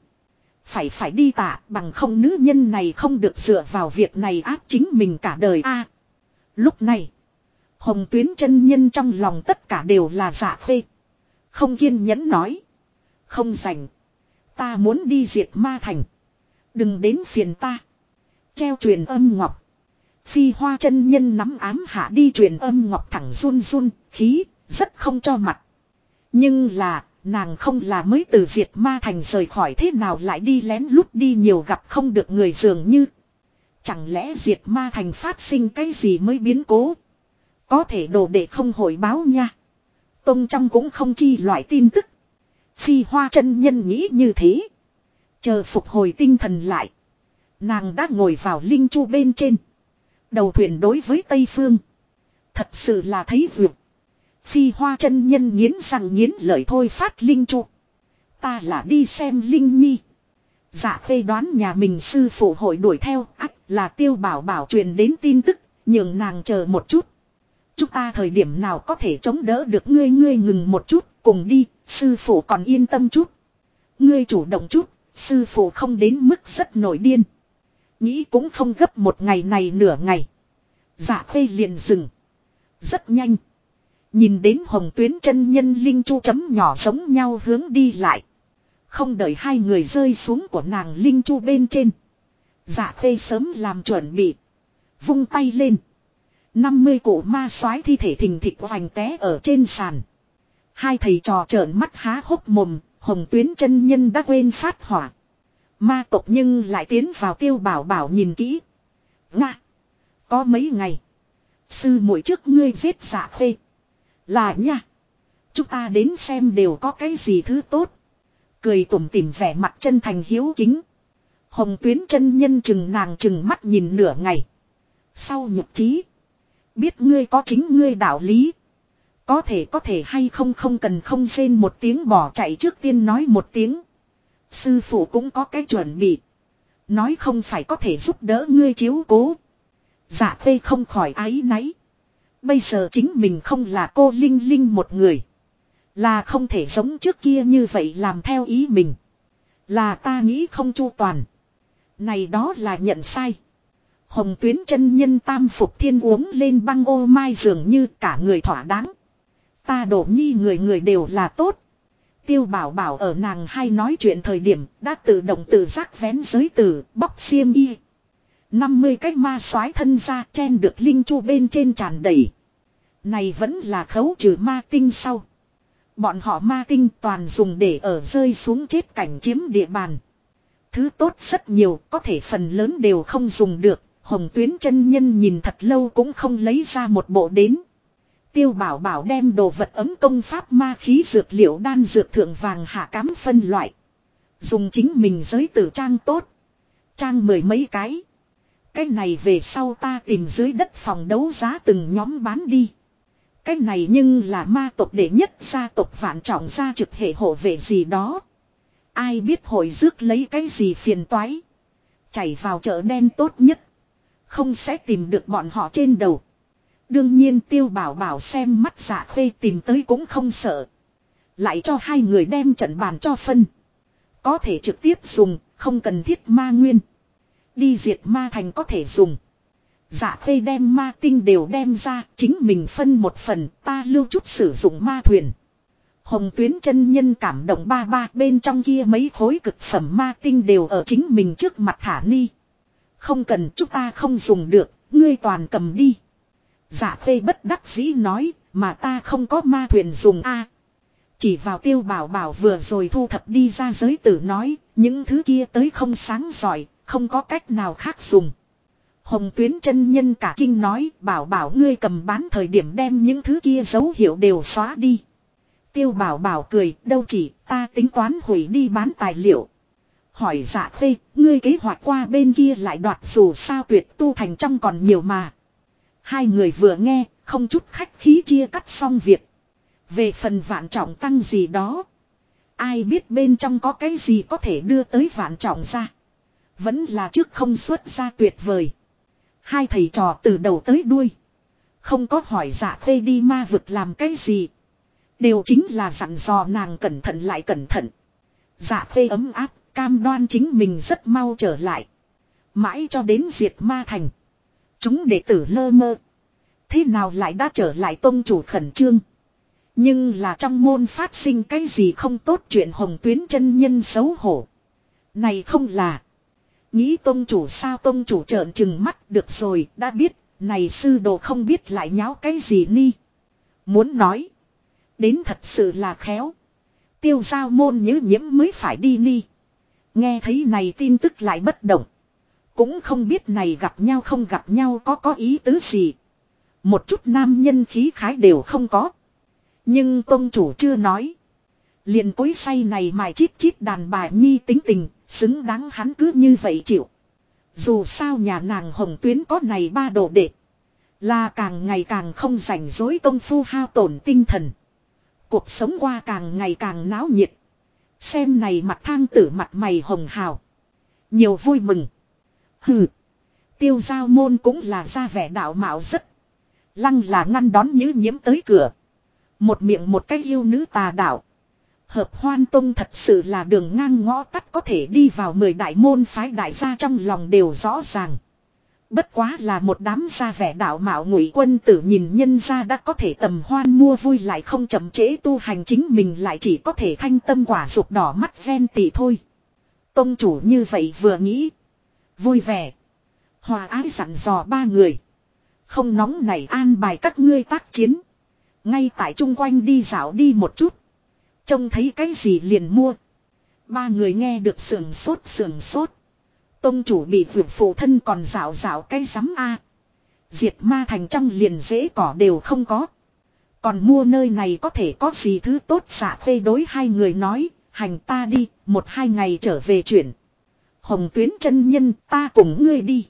Phải đi tạ bằng không nữ nhân này không được dựa vào việc này áp chính mình cả đời a. Lúc này. Hồng Tuyến chân nhân trong lòng tất cả đều là Dạ Khê. Không kiên nhẫn nói. Không rảnh. Ta muốn đi diệt ma thành. Đừng đến phiền ta. Treo truyền âm ngọc. Phi Hoa chân nhân nắm ám hạ đi truyền âm ngọc thẳng run run, khí, rất không cho mặt. Nhưng là, nàng không là mới từ diệt ma thành rời khỏi thế nào lại đi lén lút đi nhiều gặp không được người dường như. Chẳng lẽ diệt ma thành phát sinh cái gì mới biến cố. Có thể đồ để không hồi báo nha. Tông trong cũng không chi loại tin tức. Phi Hoa chân nhân nghĩ như thế. Chờ phục hồi tinh thần lại. Nàng đã ngồi vào linh chu bên trên. Đầu thuyền đối với Tây Phương. Thật sự là thấy vượt. Phi Hoa chân nhân nghiến răng nghiến lợi thôi phát linh chu. Ta là đi xem Linh Nhi. Dạ Khê đoán nhà mình sư phụ hội đuổi theo, ắt là Tiêu Bảo Bảo truyền đến tin tức, nhường nàng chờ một chút. Chúng ta thời điểm nào có thể chống đỡ được ngươi ngừng một chút, cùng đi, sư phụ còn yên tâm chút. Ngươi chủ động chút, sư phụ không đến mức rất nổi điên. Nghĩ cũng không gấp một ngày này nửa ngày. Dạ Khê liền dừng. Rất nhanh. Nhìn đến Hồng Tuyến chân nhân linh chu chấm nhỏ giống nhau hướng đi lại. Không đợi hai người rơi xuống của nàng linh chu bên trên. Dạ Khê sớm làm chuẩn bị. Vung tay lên. 50 cụ ma soái thi thể thình thịch vành té ở trên sàn. Hai thầy trò trợn mắt há hốc mồm. Hồng Tuyến chân nhân đã quên phát hỏa. Ma tộc nhưng lại tiến vào Tiêu Bảo Bảo nhìn kỹ. Ngạ. Có mấy ngày. Sư muội trước ngươi giết Dạ Khê. Là nha. Chúng ta đến xem đều có cái gì thứ tốt. Cười tủm tỉm vẻ mặt chân thành hiếu kính. Hồng Tuyến chân nhân chừng nàng chừng mắt nhìn nửa ngày. Sau nhục trí. Biết ngươi có chính ngươi đạo lý. Có thể hay không cần không rên một tiếng bỏ chạy trước tiên nói một tiếng. Sư phụ cũng có cái chuẩn bị. Nói không phải có thể giúp đỡ ngươi chiếu cố. Dạ Khê không khỏi áy náy. Bây giờ chính mình không là cô Linh Linh một người. Là không thể giống trước kia như vậy làm theo ý mình. Là ta nghĩ không chu toàn. Này đó là nhận sai. Hồng Tuyến chân nhân tam phục thiên uống lên băng ô mai dường như cả người thỏa đáng. Ta đổ nhi người đều là tốt. Tiêu Bảo Bảo ở nàng hay nói chuyện thời điểm đã tự động tự giác vén giới từ bóc xiêm y. 50 cái ma soái thân ra chen được linh chu bên trên tràn đầy. Này vẫn là khấu trừ ma tinh sau. Bọn họ ma tinh toàn dùng để ở rơi xuống chết cảnh chiếm địa bàn. Thứ tốt rất nhiều, có thể phần lớn đều không dùng được. Hồng Tuyến chân nhân nhìn thật lâu cũng không lấy ra một bộ đến. Tiêu Bảo Bảo đem đồ vật ấm công pháp ma khí dược liệu đan dược thượng vàng hạ cám phân loại. Dùng chính mình giới tử trang tốt. Trang 10 mấy cái. Cái này về sau ta tìm dưới đất phòng đấu giá từng nhóm bán đi. Cái này nhưng là ma tộc đệ nhất gia tộc Vạn Trọng gia trực hệ hộ vệ gì đó. Ai biết hội rước lấy cái gì phiền toái. Chảy vào chợ đen tốt nhất. Không sẽ tìm được bọn họ trên đầu. Đương nhiên Tiêu Bảo Bảo xem mắt Dạ Khê tìm tới cũng không sợ. Lại cho hai người đem trận bàn cho phân. Có thể trực tiếp dùng, không cần thiết ma nguyên. Đi diệt ma thành có thể dùng. Dạ Khê đem ma tinh đều đem ra, chính mình phân một phần, ta lưu chút sử dụng ma thuyền. Hồng Tuyến chân nhân cảm động ba bên trong kia mấy khối cực phẩm ma tinh đều ở chính mình trước mặt thả ni. Không cần, chúng ta không dùng được, ngươi toàn cầm đi. Dạ Khê bất đắc dĩ nói, mà ta không có ma thuyền dùng a. Chỉ vào Tiêu Bảo Bảo vừa rồi thu thập đi ra giới tử nói, những thứ kia tới không sáng giỏi, không có cách nào khác dùng. Hồng Tuyến chân nhân cả kinh nói, Bảo Bảo ngươi cầm bán thời điểm đem những thứ kia dấu hiệu đều xóa đi. Tiêu Bảo Bảo cười, đâu chỉ, ta tính toán hủy đi bán tài liệu. Hỏi Dạ Khê, ngươi kế hoạch qua bên kia lại đoạt dù sao tuyệt tu thành trong còn nhiều mà. Hai người vừa nghe, không chút khách khí chia cắt xong việc. Về phần Vạn Trọng tăng gì đó. Ai biết bên trong có cái gì có thể đưa tới Vạn Trọng ra. Vẫn là trước không xuất ra tuyệt vời. Hai thầy trò từ đầu tới đuôi. Không có hỏi Dạ Khê đi ma vực làm cái gì. Đều chính là dặn dò nàng cẩn thận lại cẩn thận. Dạ Khê ấm áp, cam đoan chính mình rất mau trở lại. Mãi cho đến diệt ma thành. Chúng đệ tử lơ mơ. Thế nào lại đã trở lại tông chủ khẩn trương. Nhưng là trong môn phát sinh cái gì không tốt chuyện Hồng Tuyến chân nhân xấu hổ. Này không là. Nghĩ tông chủ sao tông chủ trợn trừng mắt được rồi đã biết. Này sư đồ không biết lại nháo cái gì ni. Muốn nói. Đến thật sự là khéo. Tiêu giao môn nhớ nhiễm mới phải đi ni. Nghe thấy này tin tức lại bất động. Cũng không biết này gặp nhau không gặp nhau có ý tứ gì. Một chút nam nhân khí khái đều không có. Nhưng tông chủ chưa nói. Liền cối say này mài chít chít đàn bà nhi tính tình. Xứng đáng hắn cứ như vậy chịu. Dù sao nhà nàng Hồng Tuyến có này ba đồ đệ. Là càng ngày càng không rảnh rỗi công phu hao tổn tinh thần. Cuộc sống qua càng ngày càng náo nhiệt. Xem này mặt thang tử mặt mày hồng hào. Nhiều vui mừng. Hừ. Tiêu giao môn cũng là ra vẻ đạo mạo rất. Lăng là ngăn đón Nhữ Nhiễm tới cửa. Một miệng một cái yêu nữ tà đạo. Hợp Hoan Tông thật sự là đường ngang ngõ tắt có thể đi vào 10 đại môn phái đại gia trong lòng đều rõ ràng. Bất quá là một đám ra vẻ đạo mạo ngụy quân tử nhìn nhân ra đã có thể tầm hoan mua vui lại không chậm trễ tu hành chính mình lại chỉ có thể thanh tâm quả dục đỏ mắt ven tỉ thôi. Tông chủ như vậy vừa nghĩ. Vui vẻ. Hòa ái dặn dò ba người. Không nóng này an bài các ngươi tác chiến. Ngay tại chung quanh đi dạo đi một chút. Trông thấy cái gì liền mua. Ba người nghe được sườn sốt. Tông chủ bị vượt phụ thân còn dạo dạo cái rắm a. Diệt ma thành trong liền dễ cỏ đều không có. Còn mua nơi này có thể có gì thứ tốt xạ phê đối hai người nói. Hành ta đi, 1-2 ngày trở về chuyển. Hồng Tuyến chân nhân ta cùng ngươi đi.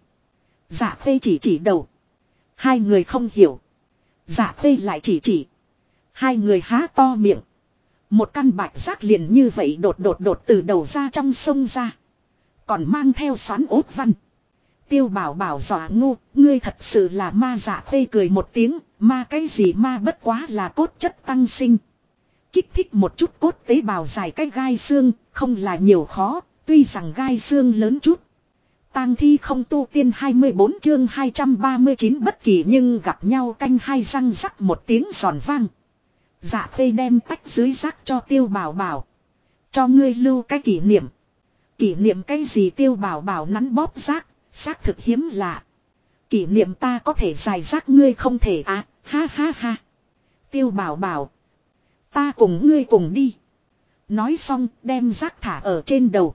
Dạ phê chỉ đầu. Hai người không hiểu. Dạ phê lại chỉ. Hai người há to miệng. Một căn bạch giác liền như vậy đột từ đầu ra trong sông ra. Còn mang theo xoắn ốt văn. Tiêu bảo bảo dọa ngu, ngươi thật sự là ma. Dạ phê cười một tiếng, ma cái gì ma bất quá là cốt chất tăng sinh. Kích thích một chút cốt tế bào dài cái gai xương, không là nhiều khó, tuy rằng gai xương lớn chút. Tang thi không tu tiên 24 chương 239 bất kỳ nhưng gặp nhau canh hai răng rắc một tiếng giòn vang. Dạ phê đem tách dưới rác cho tiêu bảo bảo. Cho ngươi lưu cái kỷ niệm. Kỷ niệm cái gì tiêu bảo bảo nắn bóp rác, xác thực hiếm lạ. Kỷ niệm ta có thể giải rác ngươi không thể à, ha ha ha. Tiêu bảo bảo. Ta cùng ngươi cùng đi. Nói xong đem rác thả ở trên đầu.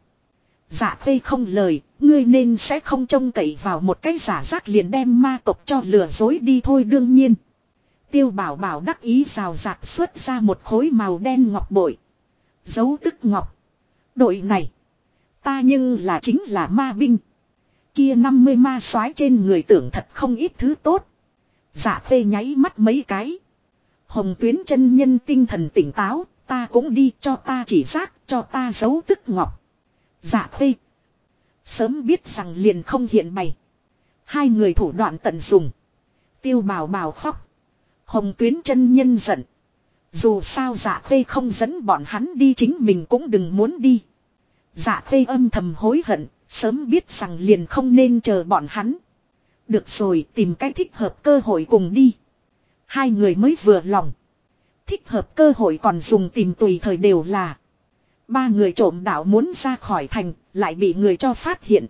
Dạ phê không lời, ngươi nên sẽ không trông cậy vào một cái giả rác liền đem ma tộc cho lừa dối đi thôi đương nhiên. Tiêu bảo bảo đắc ý rào rạc xuất ra một khối màu đen ngọc bội. Dấu tức ngọc. Đội này. Ta nhưng là chính là ma binh. Kia 50 ma soái trên người tưởng thật không ít thứ tốt. Dạ phê nháy mắt mấy cái. Hồng Tuyến chân nhân tinh thần tỉnh táo. Ta cũng đi cho ta chỉ giác cho ta dấu tức ngọc. Dạ phê. Sớm biết rằng liền không hiện bày. Hai người thủ đoạn tận dùng. Tiêu bảo bảo khóc. Hồng Tuyến chân nhân giận. Dù sao dạ phê không dẫn bọn hắn đi chính mình cũng đừng muốn đi. Dạ phê âm thầm hối hận. Sớm biết rằng liền không nên chờ bọn hắn. Được rồi tìm cái thích hợp cơ hội cùng đi. Hai người mới vừa lòng. Thích hợp cơ hội còn dùng tìm tùy thời đều là. Ba người trộm đạo muốn ra khỏi thành. Lại bị người cho phát hiện.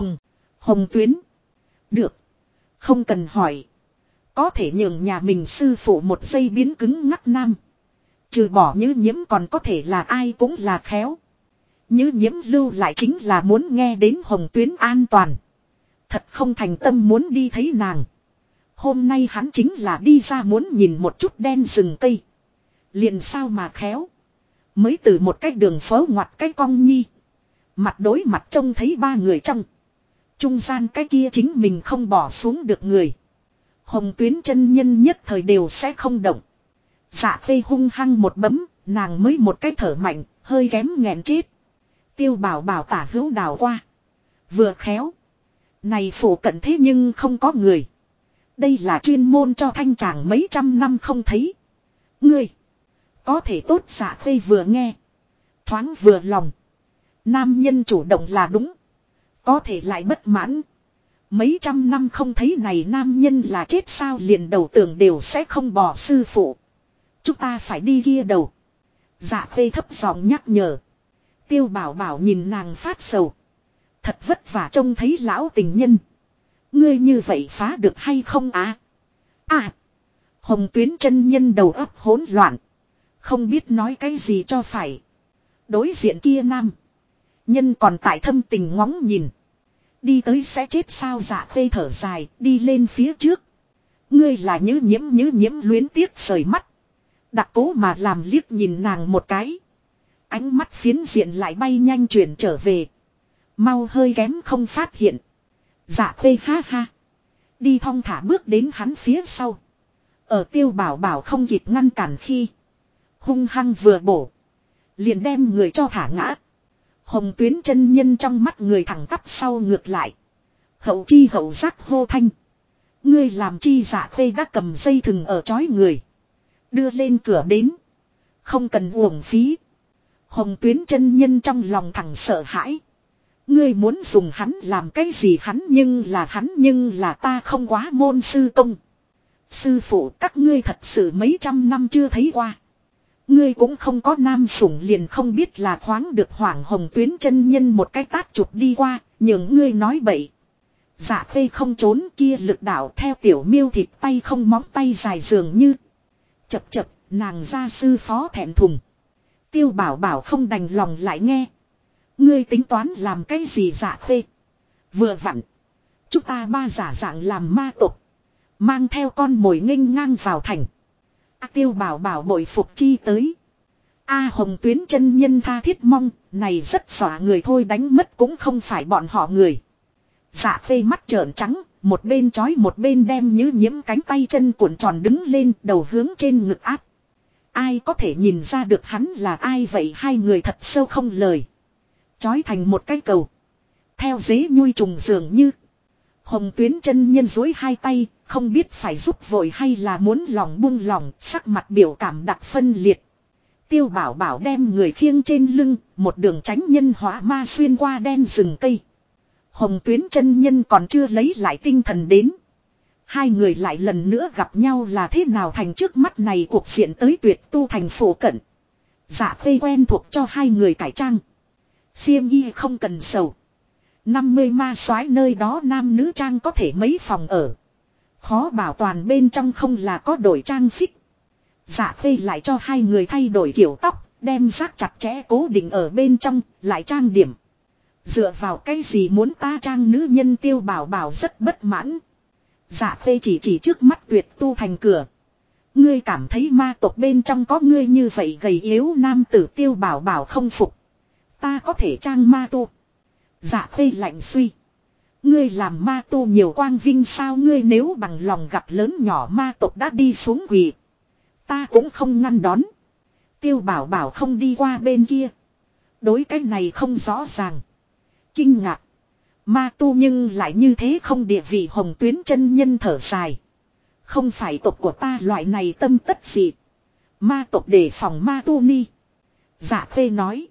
Hồng Tuyến. Được. Không cần hỏi. Có thể nhường nhà mình sư phụ một giây biến cứng ngắc nam. Trừ bỏ Nhữ Nhiễm còn có thể là ai cũng là khéo. Nhữ Nhiễm lưu lại chính là muốn nghe đến Hồng Tuyến an toàn. Thật không thành tâm muốn đi thấy nàng. Hôm nay hắn chính là đi ra muốn nhìn một chút đen rừng cây. Liền sao mà khéo. Mới từ một cái đường phố ngoặt cái cong nhi. Mặt đối mặt trông thấy ba người trong. Trung gian cái kia chính mình không bỏ xuống được người. Hồng Tuyến chân nhân nhất thời đều sẽ không động. Dạ phê hung hăng một bấm, nàng mới một cái thở mạnh, hơi kém nghẹn chết. Tiêu bảo bảo tả hữu đảo qua. Vừa khéo. Này phủ cận thế nhưng không có người. Đây là chuyên môn cho thanh tràng mấy trăm năm không thấy. Ngươi. Có thể tốt dạ phê vừa nghe. Thoáng vừa lòng. Nam nhân chủ động là đúng. Có thể lại bất mãn. Mấy trăm năm không thấy này nam nhân là chết sao liền đầu tưởng đều sẽ không bỏ sư phụ. Chúng ta phải đi kia đầu. Dạ phê thấp giọng nhắc nhở. Tiêu bảo bảo nhìn nàng phát sầu. Thật vất vả trông thấy lão tình nhân. Ngươi như vậy phá được hay không á? Hồng Tuyến chân nhân đầu óc hỗn loạn. Không biết nói cái gì cho phải. Đối diện kia nam. Nhân còn tại thâm tình ngóng nhìn. Đi tới sẽ chết sao dạ phê thở dài đi lên phía trước. Ngươi là Nhữ Nhiễm luyến tiếc sời mắt. Đặc cố mà làm liếc nhìn nàng một cái. Ánh mắt phiến diện lại bay nhanh chuyển trở về. Mau hơi kém không phát hiện. Dạ phê ha ha. Đi thong thả bước đến hắn phía sau. Ở Tiêu Bảo Bảo không kịp ngăn cản khi. Hung hăng vừa bổ. Liền đem người cho thả ngã. Hồng Tuyến chân nhân trong mắt người thẳng tắp sau ngược lại. Hậu chi hậu giác hô thanh. Ngươi làm chi? Dạ phê đã cầm dây thừng ở trói người. Đưa lên cửa đến. Không cần uổng phí. Hồng Tuyến chân nhân trong lòng thẳng sợ hãi. Ngươi muốn dùng hắn làm cái gì? Hắn nhưng là ta không quá môn sư công. Sư phụ, các ngươi thật sự mấy trăm năm chưa thấy qua. Ngươi cũng không có nam sủng liền không biết là khoáng được. Hoảng Hồng Tuyến chân nhân một cái tát chụp đi qua, những ngươi nói bậy. Dạ phê không trốn, kia lực đạo theo tiểu miêu thịt tay không móng tay dài dường như. Chập chập, nàng gia sư phó thẹn thùng. Tiêu Bảo Bảo không đành lòng lại nghe. Ngươi tính toán làm cái gì? Dạ phê? Vừa vặn. Chúng ta ba giả dạng làm ma tộc. Mang theo con mồi nghênh ngang vào thành. Tiêu Bảo Bảo bội phục chi tới. Hồng Tuyến chân nhân tha thiết mong. Này rất xỏa người thôi, đánh mất cũng không phải bọn họ người. Dạ phê mắt trợn trắng. Một bên chói một bên đem Như Nhiễm cánh tay chân cuộn tròn đứng lên, đầu hướng trên ngực áp. Ai có thể nhìn ra được hắn là ai vậy? Hai người thật sâu không lời. Chói thành một cái cầu. Theo dế nhui trùng dường như. Hồng Tuyến chân nhân duỗi hai tay, không biết phải giúp vội hay là muốn lòng buông lòng, sắc mặt biểu cảm đặc phân liệt. Tiêu Bảo Bảo đem người khiêng trên lưng, một đường tránh nhân hóa ma xuyên qua đen rừng cây. Hồng Tuyến chân nhân còn chưa lấy lại tinh thần đến. Hai người lại lần nữa gặp nhau là thế nào? Thành trước mắt này cuộc diện tới Tuyệt Tu thành phủ cận. Dạ phê quen thuộc cho hai người cải trang. Xiêm y không cần sầu. 50 ma soái nơi đó nam nữ trang có thể mấy phòng ở. Khó bảo toàn bên trong không là có đổi trang phích. Dạ phê lại cho hai người thay đổi kiểu tóc, đem rác chặt chẽ cố định ở bên trong, lại trang điểm. Dựa vào cái gì muốn ta trang nữ nhân? Tiêu Bảo Bảo rất bất mãn. Dạ phê chỉ trước mắt Tuyệt Tu thành cửa. Ngươi cảm thấy ma tộc bên trong có ngươi như vậy gầy yếu nam tử? Tiêu Bảo Bảo không phục. Ta có thể trang ma tu. Dạ phê lạnh suy. Ngươi làm ma tu nhiều quang vinh sao? Ngươi nếu bằng lòng gặp lớn nhỏ ma tộc đã đi xuống quỳ, ta cũng không ngăn đón. Tiêu Bảo Bảo không đi qua bên kia. Đối cái này không rõ ràng. Kinh ngạc. Ma tu nhưng lại như thế không địa vị. Hồng Tuyến chân nhân thở dài. Không phải tộc của ta loại này tâm tất gì. Ma tộc đề phòng ma tu ni. Dạ phê nói.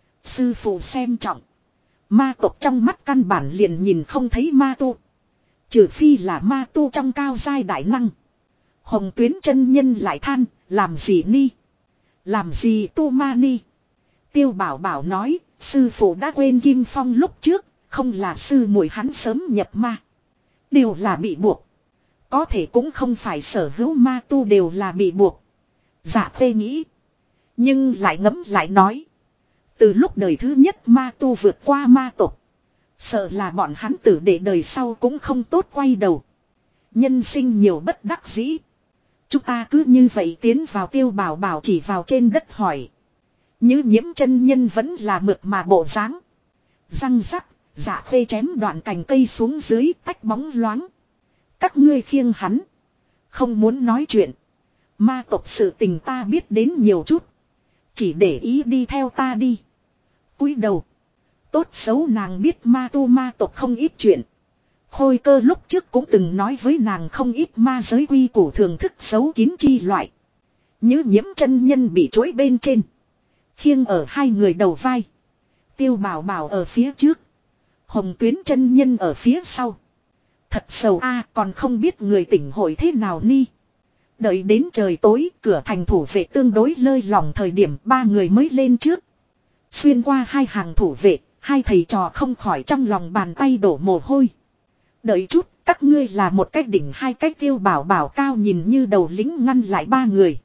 Sư phụ xem trọng. Ma tộc trong mắt căn bản liền nhìn không thấy ma tu. Trừ phi là ma tu trong cao giai đại năng. Hồng Tuyến chân nhân lại than. Làm gì ni? Làm gì tu ma ni? Tiêu Bảo Bảo nói. Sư phụ đã quên Kim Phong lúc trước. Không là sư muội hắn sớm nhập ma. Đều là bị buộc. Có thể cũng không phải sở hữu ma tu đều là bị buộc. Dạ phê nghĩ. Nhưng lại ngẫm lại nói. Từ lúc đời thứ nhất ma tu vượt qua ma tộc. Sợ là bọn hắn tử để đời sau cũng không tốt quay đầu. Nhân sinh nhiều bất đắc dĩ. Chúng ta cứ như vậy tiến vào. Tiêu Bảo Bảo chỉ vào trên đất hỏi. Như Nhiễm chân nhân vẫn là mượt mà bộ dáng. Răng rắc, dạ phê chém đoạn cành cây xuống dưới tách bóng loáng. Các ngươi khiêng hắn. Không muốn nói chuyện. Ma tộc sự tình ta biết đến nhiều chút. Chỉ để ý đi theo ta đi. Cúi đầu. Tốt xấu nàng biết ma tu ma tộc không ít chuyện. Khôi Cơ lúc trước cũng từng nói với nàng không ít ma giới quy củ thường thức xấu kín chi loại. Như Nhiễm chân nhân bị chuỗi bên trên. Khiêng ở hai người đầu vai. Tiêu Bảo Bảo ở phía trước. Hồng Tuyến chân nhân ở phía sau. Thật sầu còn không biết người tỉnh hội thế nào ni. Đợi đến trời tối, cửa thành thủ vệ tương đối lơi lỏng thời điểm ba người mới lên trước. Xuyên qua hai hàng thủ vệ, hai thầy trò không khỏi trong lòng bàn tay đổ mồ hôi. Đợi chút, các ngươi là một cái đỉnh hai cái. Tiêu Bảo Bảo cao nhìn như đầu lính ngăn lại ba người.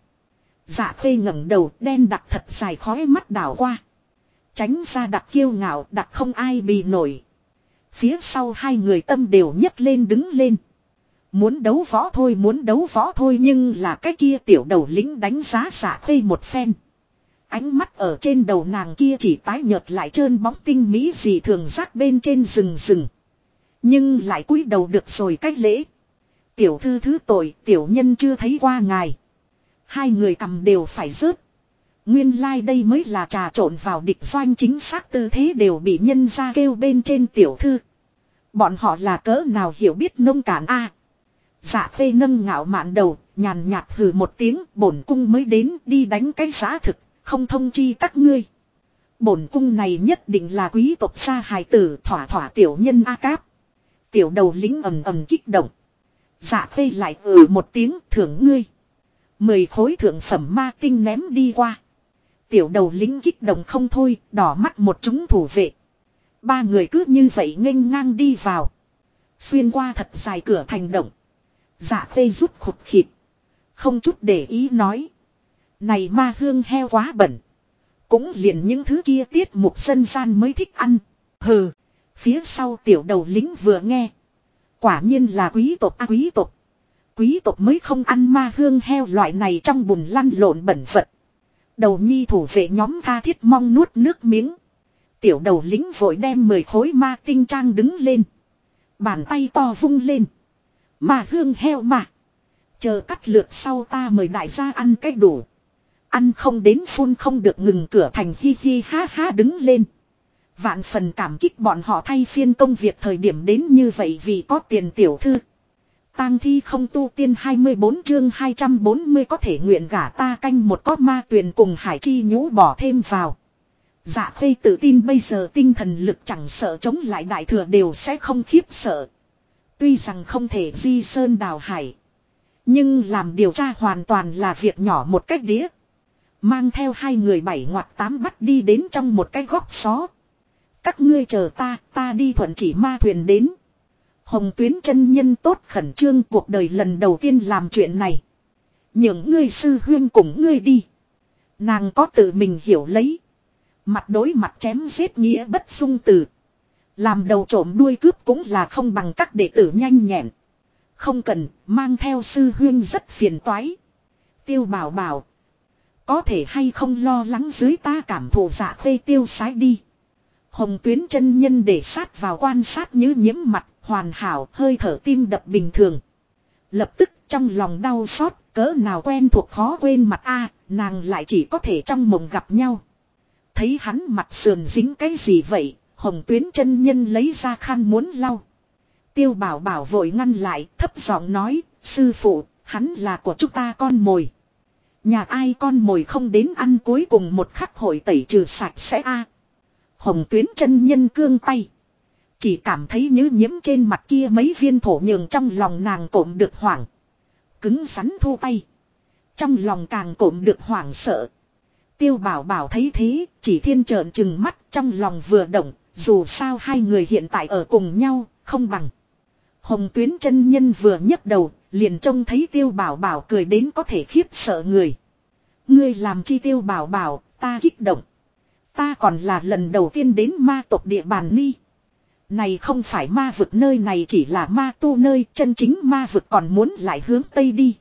Dạ phê ngẩng đầu đen đặc thật dài khói mắt đảo qua. Tránh ra đặc kiêu ngạo đặc không ai bì nổi. Phía sau hai người tâm đều nhấc lên đứng lên. Muốn đấu võ thôi, muốn đấu võ thôi. Nhưng là cái kia tiểu đầu lính đánh giá Dạ phê một phen. Ánh mắt ở trên đầu nàng kia chỉ tái nhợt lại trơn bóng tinh mỹ gì thường rác bên trên rừng rừng. Nhưng lại cúi đầu được rồi cách lễ. Tiểu thư thứ tội, tiểu nhân chưa thấy qua ngài. Hai người cầm đều phải rớt. Nguyên lai đây mới là trà trộn vào địch doanh, chính xác tư thế đều bị nhân ra kêu bên trên tiểu thư. Bọn họ là cỡ nào hiểu biết nông cạn a. Dạ phê nâng ngạo mạn đầu, nhàn nhạt hừ một tiếng, bổn cung mới đến đi đánh cái giá thực, không thông chi các ngươi. Bổn cung này nhất định là quý tộc gia hài tử, thỏa thỏa tiểu nhân a cáp. Tiểu đầu lính ầm ầm kích động. Dạ phê lại một tiếng, thưởng ngươi. 10 khối thượng phẩm ma tinh ném đi qua. Tiểu đầu lính kích động không thôi, đỏ mắt một chúng thủ vệ. Ba người cứ như vậy nghênh ngang đi vào. Xuyên qua thật dài cửa thành động. Dạ phê rút khụt khịt. Không chút để ý nói. Này ma hương heo quá bẩn. Cũng liền những thứ kia tiết mục dân gian mới thích ăn. Hừ. Phía sau tiểu đầu lính vừa nghe. Quả nhiên là quý tộc a, quý tộc. Quý tộc mới không ăn ma hương heo loại này trong bùn lăn lộn bẩn vật. Đầu nhi thủ vệ nhóm tha thiết mong nuốt nước miếng. Tiểu đầu lính vội đem 10 khối ma tinh trang đứng lên. Bàn tay to vung lên. Ma hương heo mà. Chờ cắt lượt sau ta mời đại gia ăn cái đủ. Ăn không đến phun không được ngừng cửa thành hi hi ha ha đứng lên. Vạn phần cảm kích bọn họ thay phiên công việc thời điểm đến như vậy vì có tiền tiểu thư. Tang thi không tu tiên 24 chương 240 có thể nguyện gả ta canh một có ma tuyền cùng hải chi nhũ bỏ thêm vào. Dạ khê tự tin bây giờ tinh thần lực chẳng sợ chống lại đại thừa đều sẽ không khiếp sợ. Tuy rằng không thể di sơn đào hải. Nhưng làm điều tra hoàn toàn là việc nhỏ một cách đĩa. Mang theo hai người 7/8 bắt đi đến trong một cái góc xó. Các ngươi chờ ta đi thuận chỉ ma thuyền đến. Hồng Tuyến chân nhân tốt khẩn trương cuộc đời lần đầu tiên làm chuyện này. Những ngươi sư huyên cùng ngươi đi. Nàng có tự mình hiểu lấy. Mặt đối mặt chém giết nghĩa bất dung từ. Làm đầu trộm đuôi cướp cũng là không bằng các đệ tử nhanh nhẹn. Không cần, mang theo sư huyên rất phiền toái. Tiêu bảo bảo. Có thể hay không lo lắng dưới ta cảm thụ dạ khê tiêu sái đi. Hồng Tuyến chân nhân để sát vào quan sát như nhiễm mặt, hoàn hảo, hơi thở tim đập bình thường. Lập tức trong lòng đau xót, cỡ nào quen thuộc khó quên mặt a, nàng lại chỉ có thể trong mộng gặp nhau. Thấy hắn mặt sườn dính cái gì vậy, Hồng Tuyến chân nhân lấy ra khăn muốn lau. Tiêu bảo bảo vội ngăn lại, thấp giọng nói, sư phụ, hắn là của chúng ta con mồi. Nhà ai con mồi không đến ăn cuối cùng một khắc hội tẩy trừ sạch sẽ a. Hồng Tuyến chân nhân cương tay. Chỉ cảm thấy như nhiễm trên mặt kia mấy viên thổ nhường trong lòng nàng cộm được hoảng. Cứng rắn thu tay. Trong lòng càng cộm được hoảng sợ. Tiêu bảo bảo thấy thế, chỉ thiên trợn trừng mắt trong lòng vừa động, dù sao hai người hiện tại ở cùng nhau, không bằng. Hồng Tuyến chân nhân vừa nhấc đầu, liền trông thấy tiêu bảo bảo cười đến có thể khiếp sợ người. Ngươi làm chi tiêu bảo bảo, ta kích động. Ta còn là lần đầu tiên đến ma tộc địa bàn ni. Này không phải ma vực, nơi này chỉ là ma tu nơi, chân chính ma vực còn muốn lại hướng Tây đi.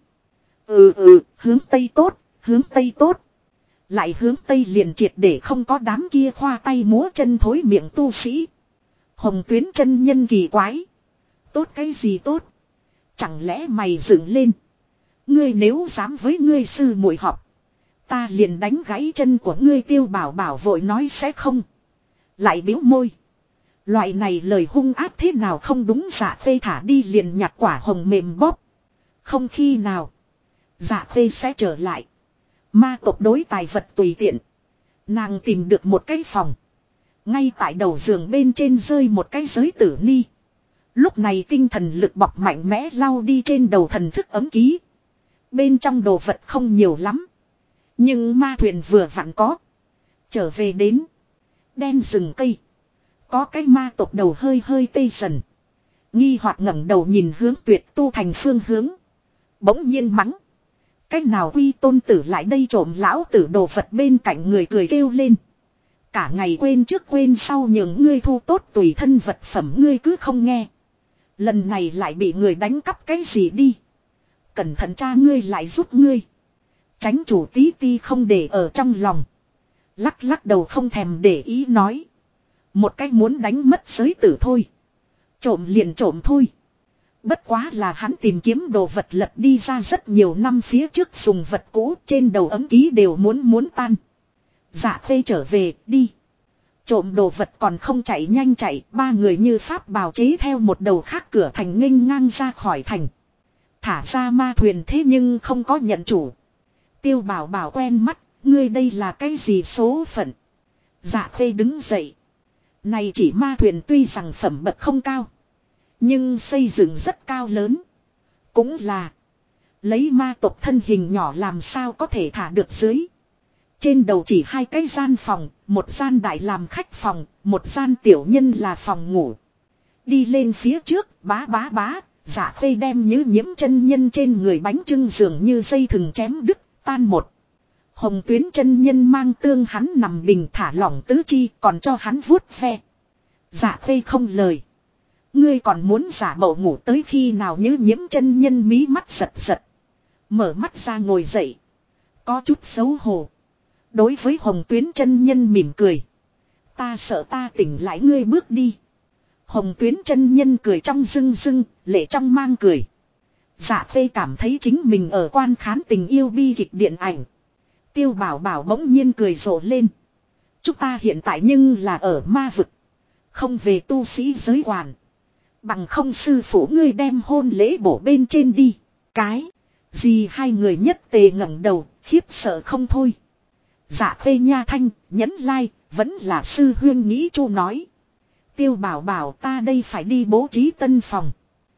Hướng Tây tốt, hướng Tây tốt. Lại hướng Tây liền triệt để không có đám kia khoa tay múa chân thối miệng tu sĩ. Hồng Tuyến chân nhân kỳ quái. Tốt cái gì tốt? Chẳng lẽ mày dựng lên? Ngươi nếu dám với ngươi sư muội học, ta liền đánh gãy chân của ngươi. Tiêu bảo bảo vội nói sẽ không. Lại biếu môi. Loại này lời hung áp thế nào không đúng, dạ phê thả đi liền nhặt quả hồng mềm bóp. Không khi nào. Dạ phê sẽ trở lại. Ma tộc đối tài vật tùy tiện. Nàng tìm được một cái phòng. Ngay tại đầu giường bên trên rơi một cái giới tử ni. Lúc này tinh thần lực bọc mạnh mẽ lau đi trên đầu thần thức ấm ký. Bên trong đồ vật không nhiều lắm. Nhưng ma thuyền vừa vặn có. Trở về đến. Đen rừng cây. Có cái ma tộc đầu hơi hơi tê dần. Nghi hoặc ngẩng đầu nhìn hướng Tuyệt Tu thành phương hướng. Bỗng nhiên mắng. Cách nào quy tôn tử lại đây trộm lão tử đồ vật, bên cạnh người cười kêu lên. Cả ngày quên trước quên sau nhường ngươi thu tốt tùy thân vật phẩm ngươi cứ không nghe. Lần này lại bị người đánh cắp cái gì đi. Cẩn thận cha ngươi lại giúp ngươi. Tránh chủ tí ti không để ở trong lòng. Lắc lắc đầu không thèm để ý nói. Một cách muốn đánh mất giới tử thôi. Trộm liền trộm thôi. Bất quá là hắn tìm kiếm đồ vật lật đi ra rất nhiều năm phía trước dùng vật cũ trên đầu ấm ký đều muốn tan. Dạ Khê trở về, đi. Trộm đồ vật còn không chạy nhanh chạy, ba người như pháp bào chế theo một đầu khác cửa thành nghênh ngang ra khỏi thành. Thả ra ma thuyền thế nhưng không có nhận chủ. Tiêu Bảo Bảo quen mắt, ngươi đây là cái gì số phận? Dạ Khê đứng dậy. Này chỉ ma thuyền tuy rằng phẩm bậc không cao, nhưng xây dựng rất cao lớn. Cũng là lấy ma tộc thân hình nhỏ làm sao có thể thả được dưới. Trên đầu chỉ hai cái gian phòng, một gian đại làm khách phòng, một gian tiểu nhân là phòng ngủ. Đi lên phía trước, bá bá bá, Dạ Khê đem Như Nhiễm chân nhân trên người bánh trưng dường như dây thừng chém đứt, tan một. Hồng Tuyến chân nhân mang tương hắn nằm bình thả lỏng tứ chi còn cho hắn vuốt ve. Dạ Khê không lời. Ngươi còn muốn giả bộ ngủ tới khi nào? Như Nhiễm chân nhân mí mắt giật giật. Mở mắt ra ngồi dậy. Có chút xấu hổ. Đối với Hồng Tuyến chân nhân mỉm cười. Ta sợ ta tỉnh lại ngươi bước đi. Hồng Tuyến chân nhân cười trong rưng rưng, lệ trong mang cười. Dạ Khê cảm thấy chính mình ở quan khán tình yêu bi kịch điện ảnh. Tiêu Bảo Bảo bỗng nhiên cười rộ lên. Chúng ta hiện tại nhưng là ở ma vực. Không về tu sĩ giới quản. Bằng không sư phụ ngươi đem hôn lễ bổ bên trên đi. Cái gì? Hai người nhất tề ngẩng đầu, khiếp sợ không thôi. Dạ Khê nha thanh, nhấn lai, vẫn là sư huyên nghĩ chu nói. Tiêu Bảo Bảo ta đây phải đi bố trí tân phòng.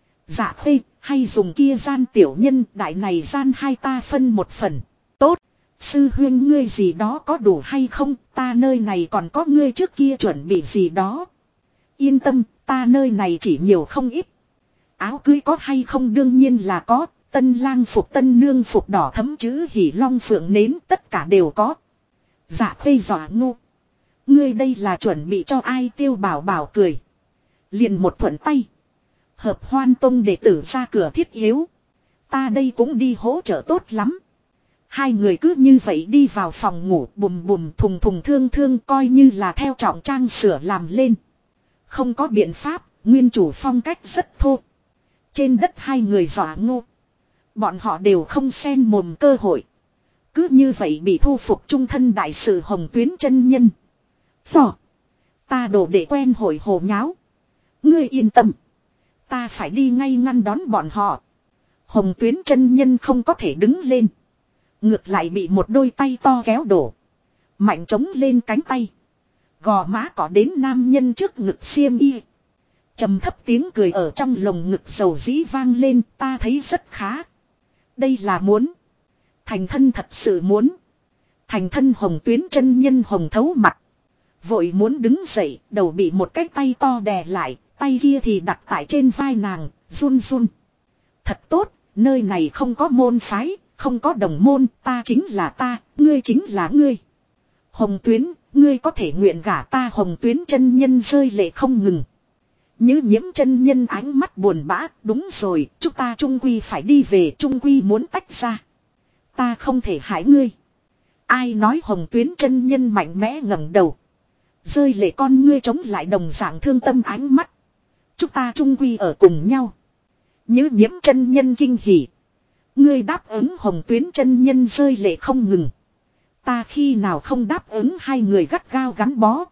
Dạ Khê, hay dùng kia gian tiểu nhân, đại này gian hai ta phân một phần. Tốt, sư huyên ngươi gì đó có đủ hay không, ta nơi này còn có ngươi trước kia chuẩn bị gì đó. Yên tâm, ta nơi này chỉ nhiều không ít. Áo cưới có hay không? Đương nhiên là có, tân lang phục tân nương phục đỏ thấm chữ hỉ long phượng nến tất cả đều có. Dạ Khê dọa ngu. Ngươi đây là chuẩn bị cho ai? Tiêu Bảo Bảo cười. Liền một thuận tay. Hợp Hoan Tông đệ tử ra cửa thiết yếu. Ta đây cũng đi hỗ trợ tốt lắm. Hai người cứ như vậy đi vào phòng ngủ, bùm bùm thùng thùng thương thương, coi như là theo trọng trang sửa làm lên. Không có biện pháp, nguyên chủ phong cách rất thô. Trên đất hai người dọa ngu. Bọn họ đều không xen mồm cơ hội. Cứ như vậy bị thu phục trung thân đại sự Hồng Tuyến chân nhân. Phò. Ta đổ để quen hồi hồ nháo. Ngươi yên tâm. Ta phải đi ngay ngăn đón bọn họ. Hồng Tuyến chân nhân không có thể đứng lên. Ngược lại bị một đôi tay to kéo đổ. Mạnh trống lên cánh tay. Gò má có đến nam nhân trước ngực xiêm y. Trầm thấp tiếng cười ở trong lồng ngực dầu dĩ vang lên. Ta thấy rất khá. Đây là muốn. Thành thân thật sự muốn. Thành thân Hồng Tuyến chân nhân hồng thấu mặt. Vội muốn đứng dậy, đầu bị một cái tay to đè lại, tay kia thì đặt tại trên vai nàng, run run. Thật tốt, nơi này không có môn phái, không có đồng môn, ta chính là ta, ngươi chính là ngươi. Hồng Tuyến, ngươi có thể nguyện gả ta? Hồng Tuyến chân nhân rơi lệ không ngừng. Như Nhiễm chân nhân ánh mắt buồn bã, đúng rồi, chúng ta chung quy phải đi về, chung quy muốn tách ra. Ta không thể hại ngươi. Ai nói? Hồng Tuyến chân nhân mạnh mẽ ngẩng đầu. Rơi lệ con ngươi chống lại đồng dạng thương tâm ánh mắt. Chúng ta chung quy ở cùng nhau. Như Nhiễm chân nhân kinh hỉ. Ngươi đáp ứng? Hồng Tuyến chân nhân rơi lệ không ngừng. Ta khi nào không đáp ứng? Hai người gắt gao gắn bó.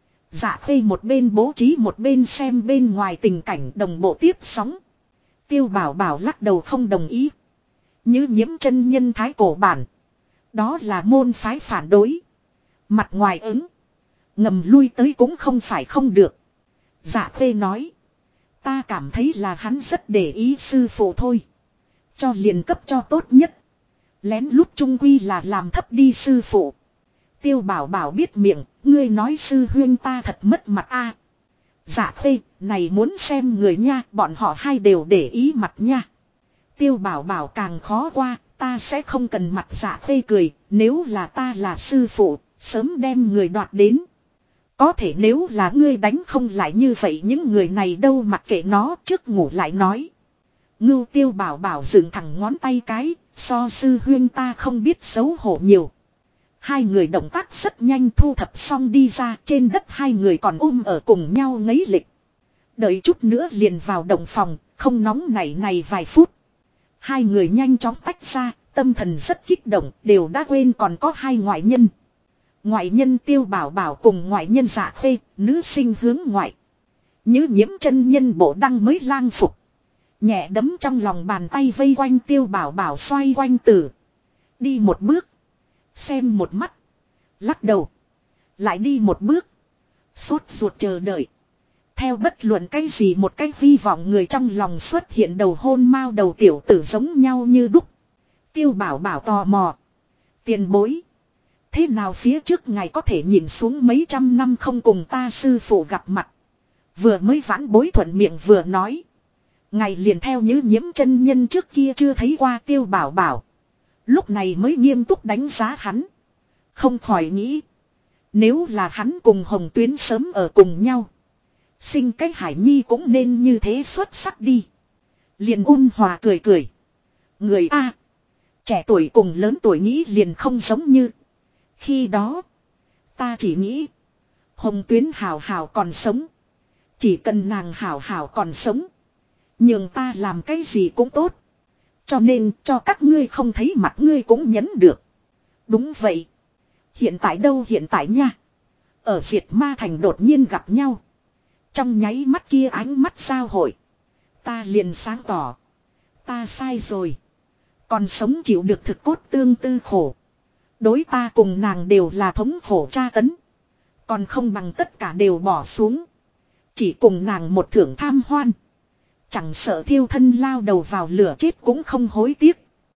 Dạ Khê một bên bố trí một bên xem bên ngoài tình cảnh đồng bộ tiếp sóng. Tiêu Bảo Bảo lắc đầu không đồng ý. Như Nhiễm chân nhân thái cổ bản. Đó là môn phái phản đối. Mặt ngoài ứng. Ngầm lui tới cũng không phải không được. Dạ Khê nói. Ta cảm thấy là hắn rất để ý sư phụ thôi. Cho liền cấp cho tốt nhất. Lén lút trung quy là làm thấp đi sư phụ. Tiêu Bảo Bảo biết miệng. Ngươi nói sư huyên ta thật mất mặt a. Dạ Khê, này muốn xem người nha. Bọn họ hai đều để ý mặt nha. Tiêu Bảo Bảo càng khó qua. Ta sẽ không cần mặt. Dạ Khê cười. Nếu là ta là sư phụ, sớm đem người đoạt đến. Có thể nếu là ngươi đánh không lại như vậy những người này đâu, mặc kệ nó, trước ngủ lại nói. Ngưu. Tiêu Bảo Bảo dựng thẳng ngón tay cái, so sư huyên ta không biết xấu hổ nhiều. Hai người động tác rất nhanh thu thập xong đi ra, trên đất hai người còn ở cùng nhau ngấy lịch. Đợi chút nữa liền vào động phòng, không nóng nảy này vài phút. Hai người nhanh chóng tách ra, tâm thần rất kích động, đều đã quên còn có hai ngoại nhân. Ngoại nhân Tiêu Bảo Bảo cùng ngoại nhân Dạ Khê, nữ sinh hướng ngoại. Như Nhiễm chân nhân bộ đăng mới lang phục. Nhẹ đấm trong lòng bàn tay vây quanh Tiêu Bảo Bảo xoay quanh tử. Đi một bước. Xem một mắt. Lắc đầu. Lại đi một bước. Sốt ruột chờ đợi. Theo bất luận cái gì một cái hy vọng người trong lòng xuất hiện đầu hôn mao đầu tiểu tử giống nhau như đúc. Tiêu Bảo Bảo tò mò. Tiền bối. Thế nào phía trước ngài có thể nhìn xuống mấy trăm năm không cùng ta sư phụ gặp mặt. Vừa mới vãn bối thuận miệng vừa nói. Ngài liền theo Như Nhiễm chân nhân trước kia chưa thấy qua Tiêu Bảo Bảo. Lúc này mới nghiêm túc đánh giá hắn. Không khỏi nghĩ. Nếu là hắn cùng Hồng Tuyến sớm ở cùng nhau. Sinh cái Hải Nhi cũng nên như thế xuất sắc đi. Liền ôn hòa cười cười. Người A. Trẻ tuổi cùng lớn tuổi nghĩ liền không giống như. Khi đó. Ta chỉ nghĩ. Hồng Tuyến hảo hảo còn sống. Chỉ cần nàng hảo hảo còn sống. Nhưng ta làm cái gì cũng tốt. Cho nên cho các ngươi không thấy mặt ngươi cũng nhấn được. Đúng vậy. Hiện tại đâu hiện tại nha. Ở Diệt Ma Thành đột nhiên gặp nhau. Trong nháy mắt kia ánh mắt giao hội. Ta liền sáng tỏ. Ta sai rồi. Còn sống chịu được thực cốt tương tư khổ. Đối ta cùng nàng đều là thống khổ tra tấn. Còn không bằng tất cả đều bỏ xuống. Chỉ cùng nàng một thưởng tham hoan. Chẳng sợ thiêu thân lao đầu vào lửa chết cũng không hối tiếc.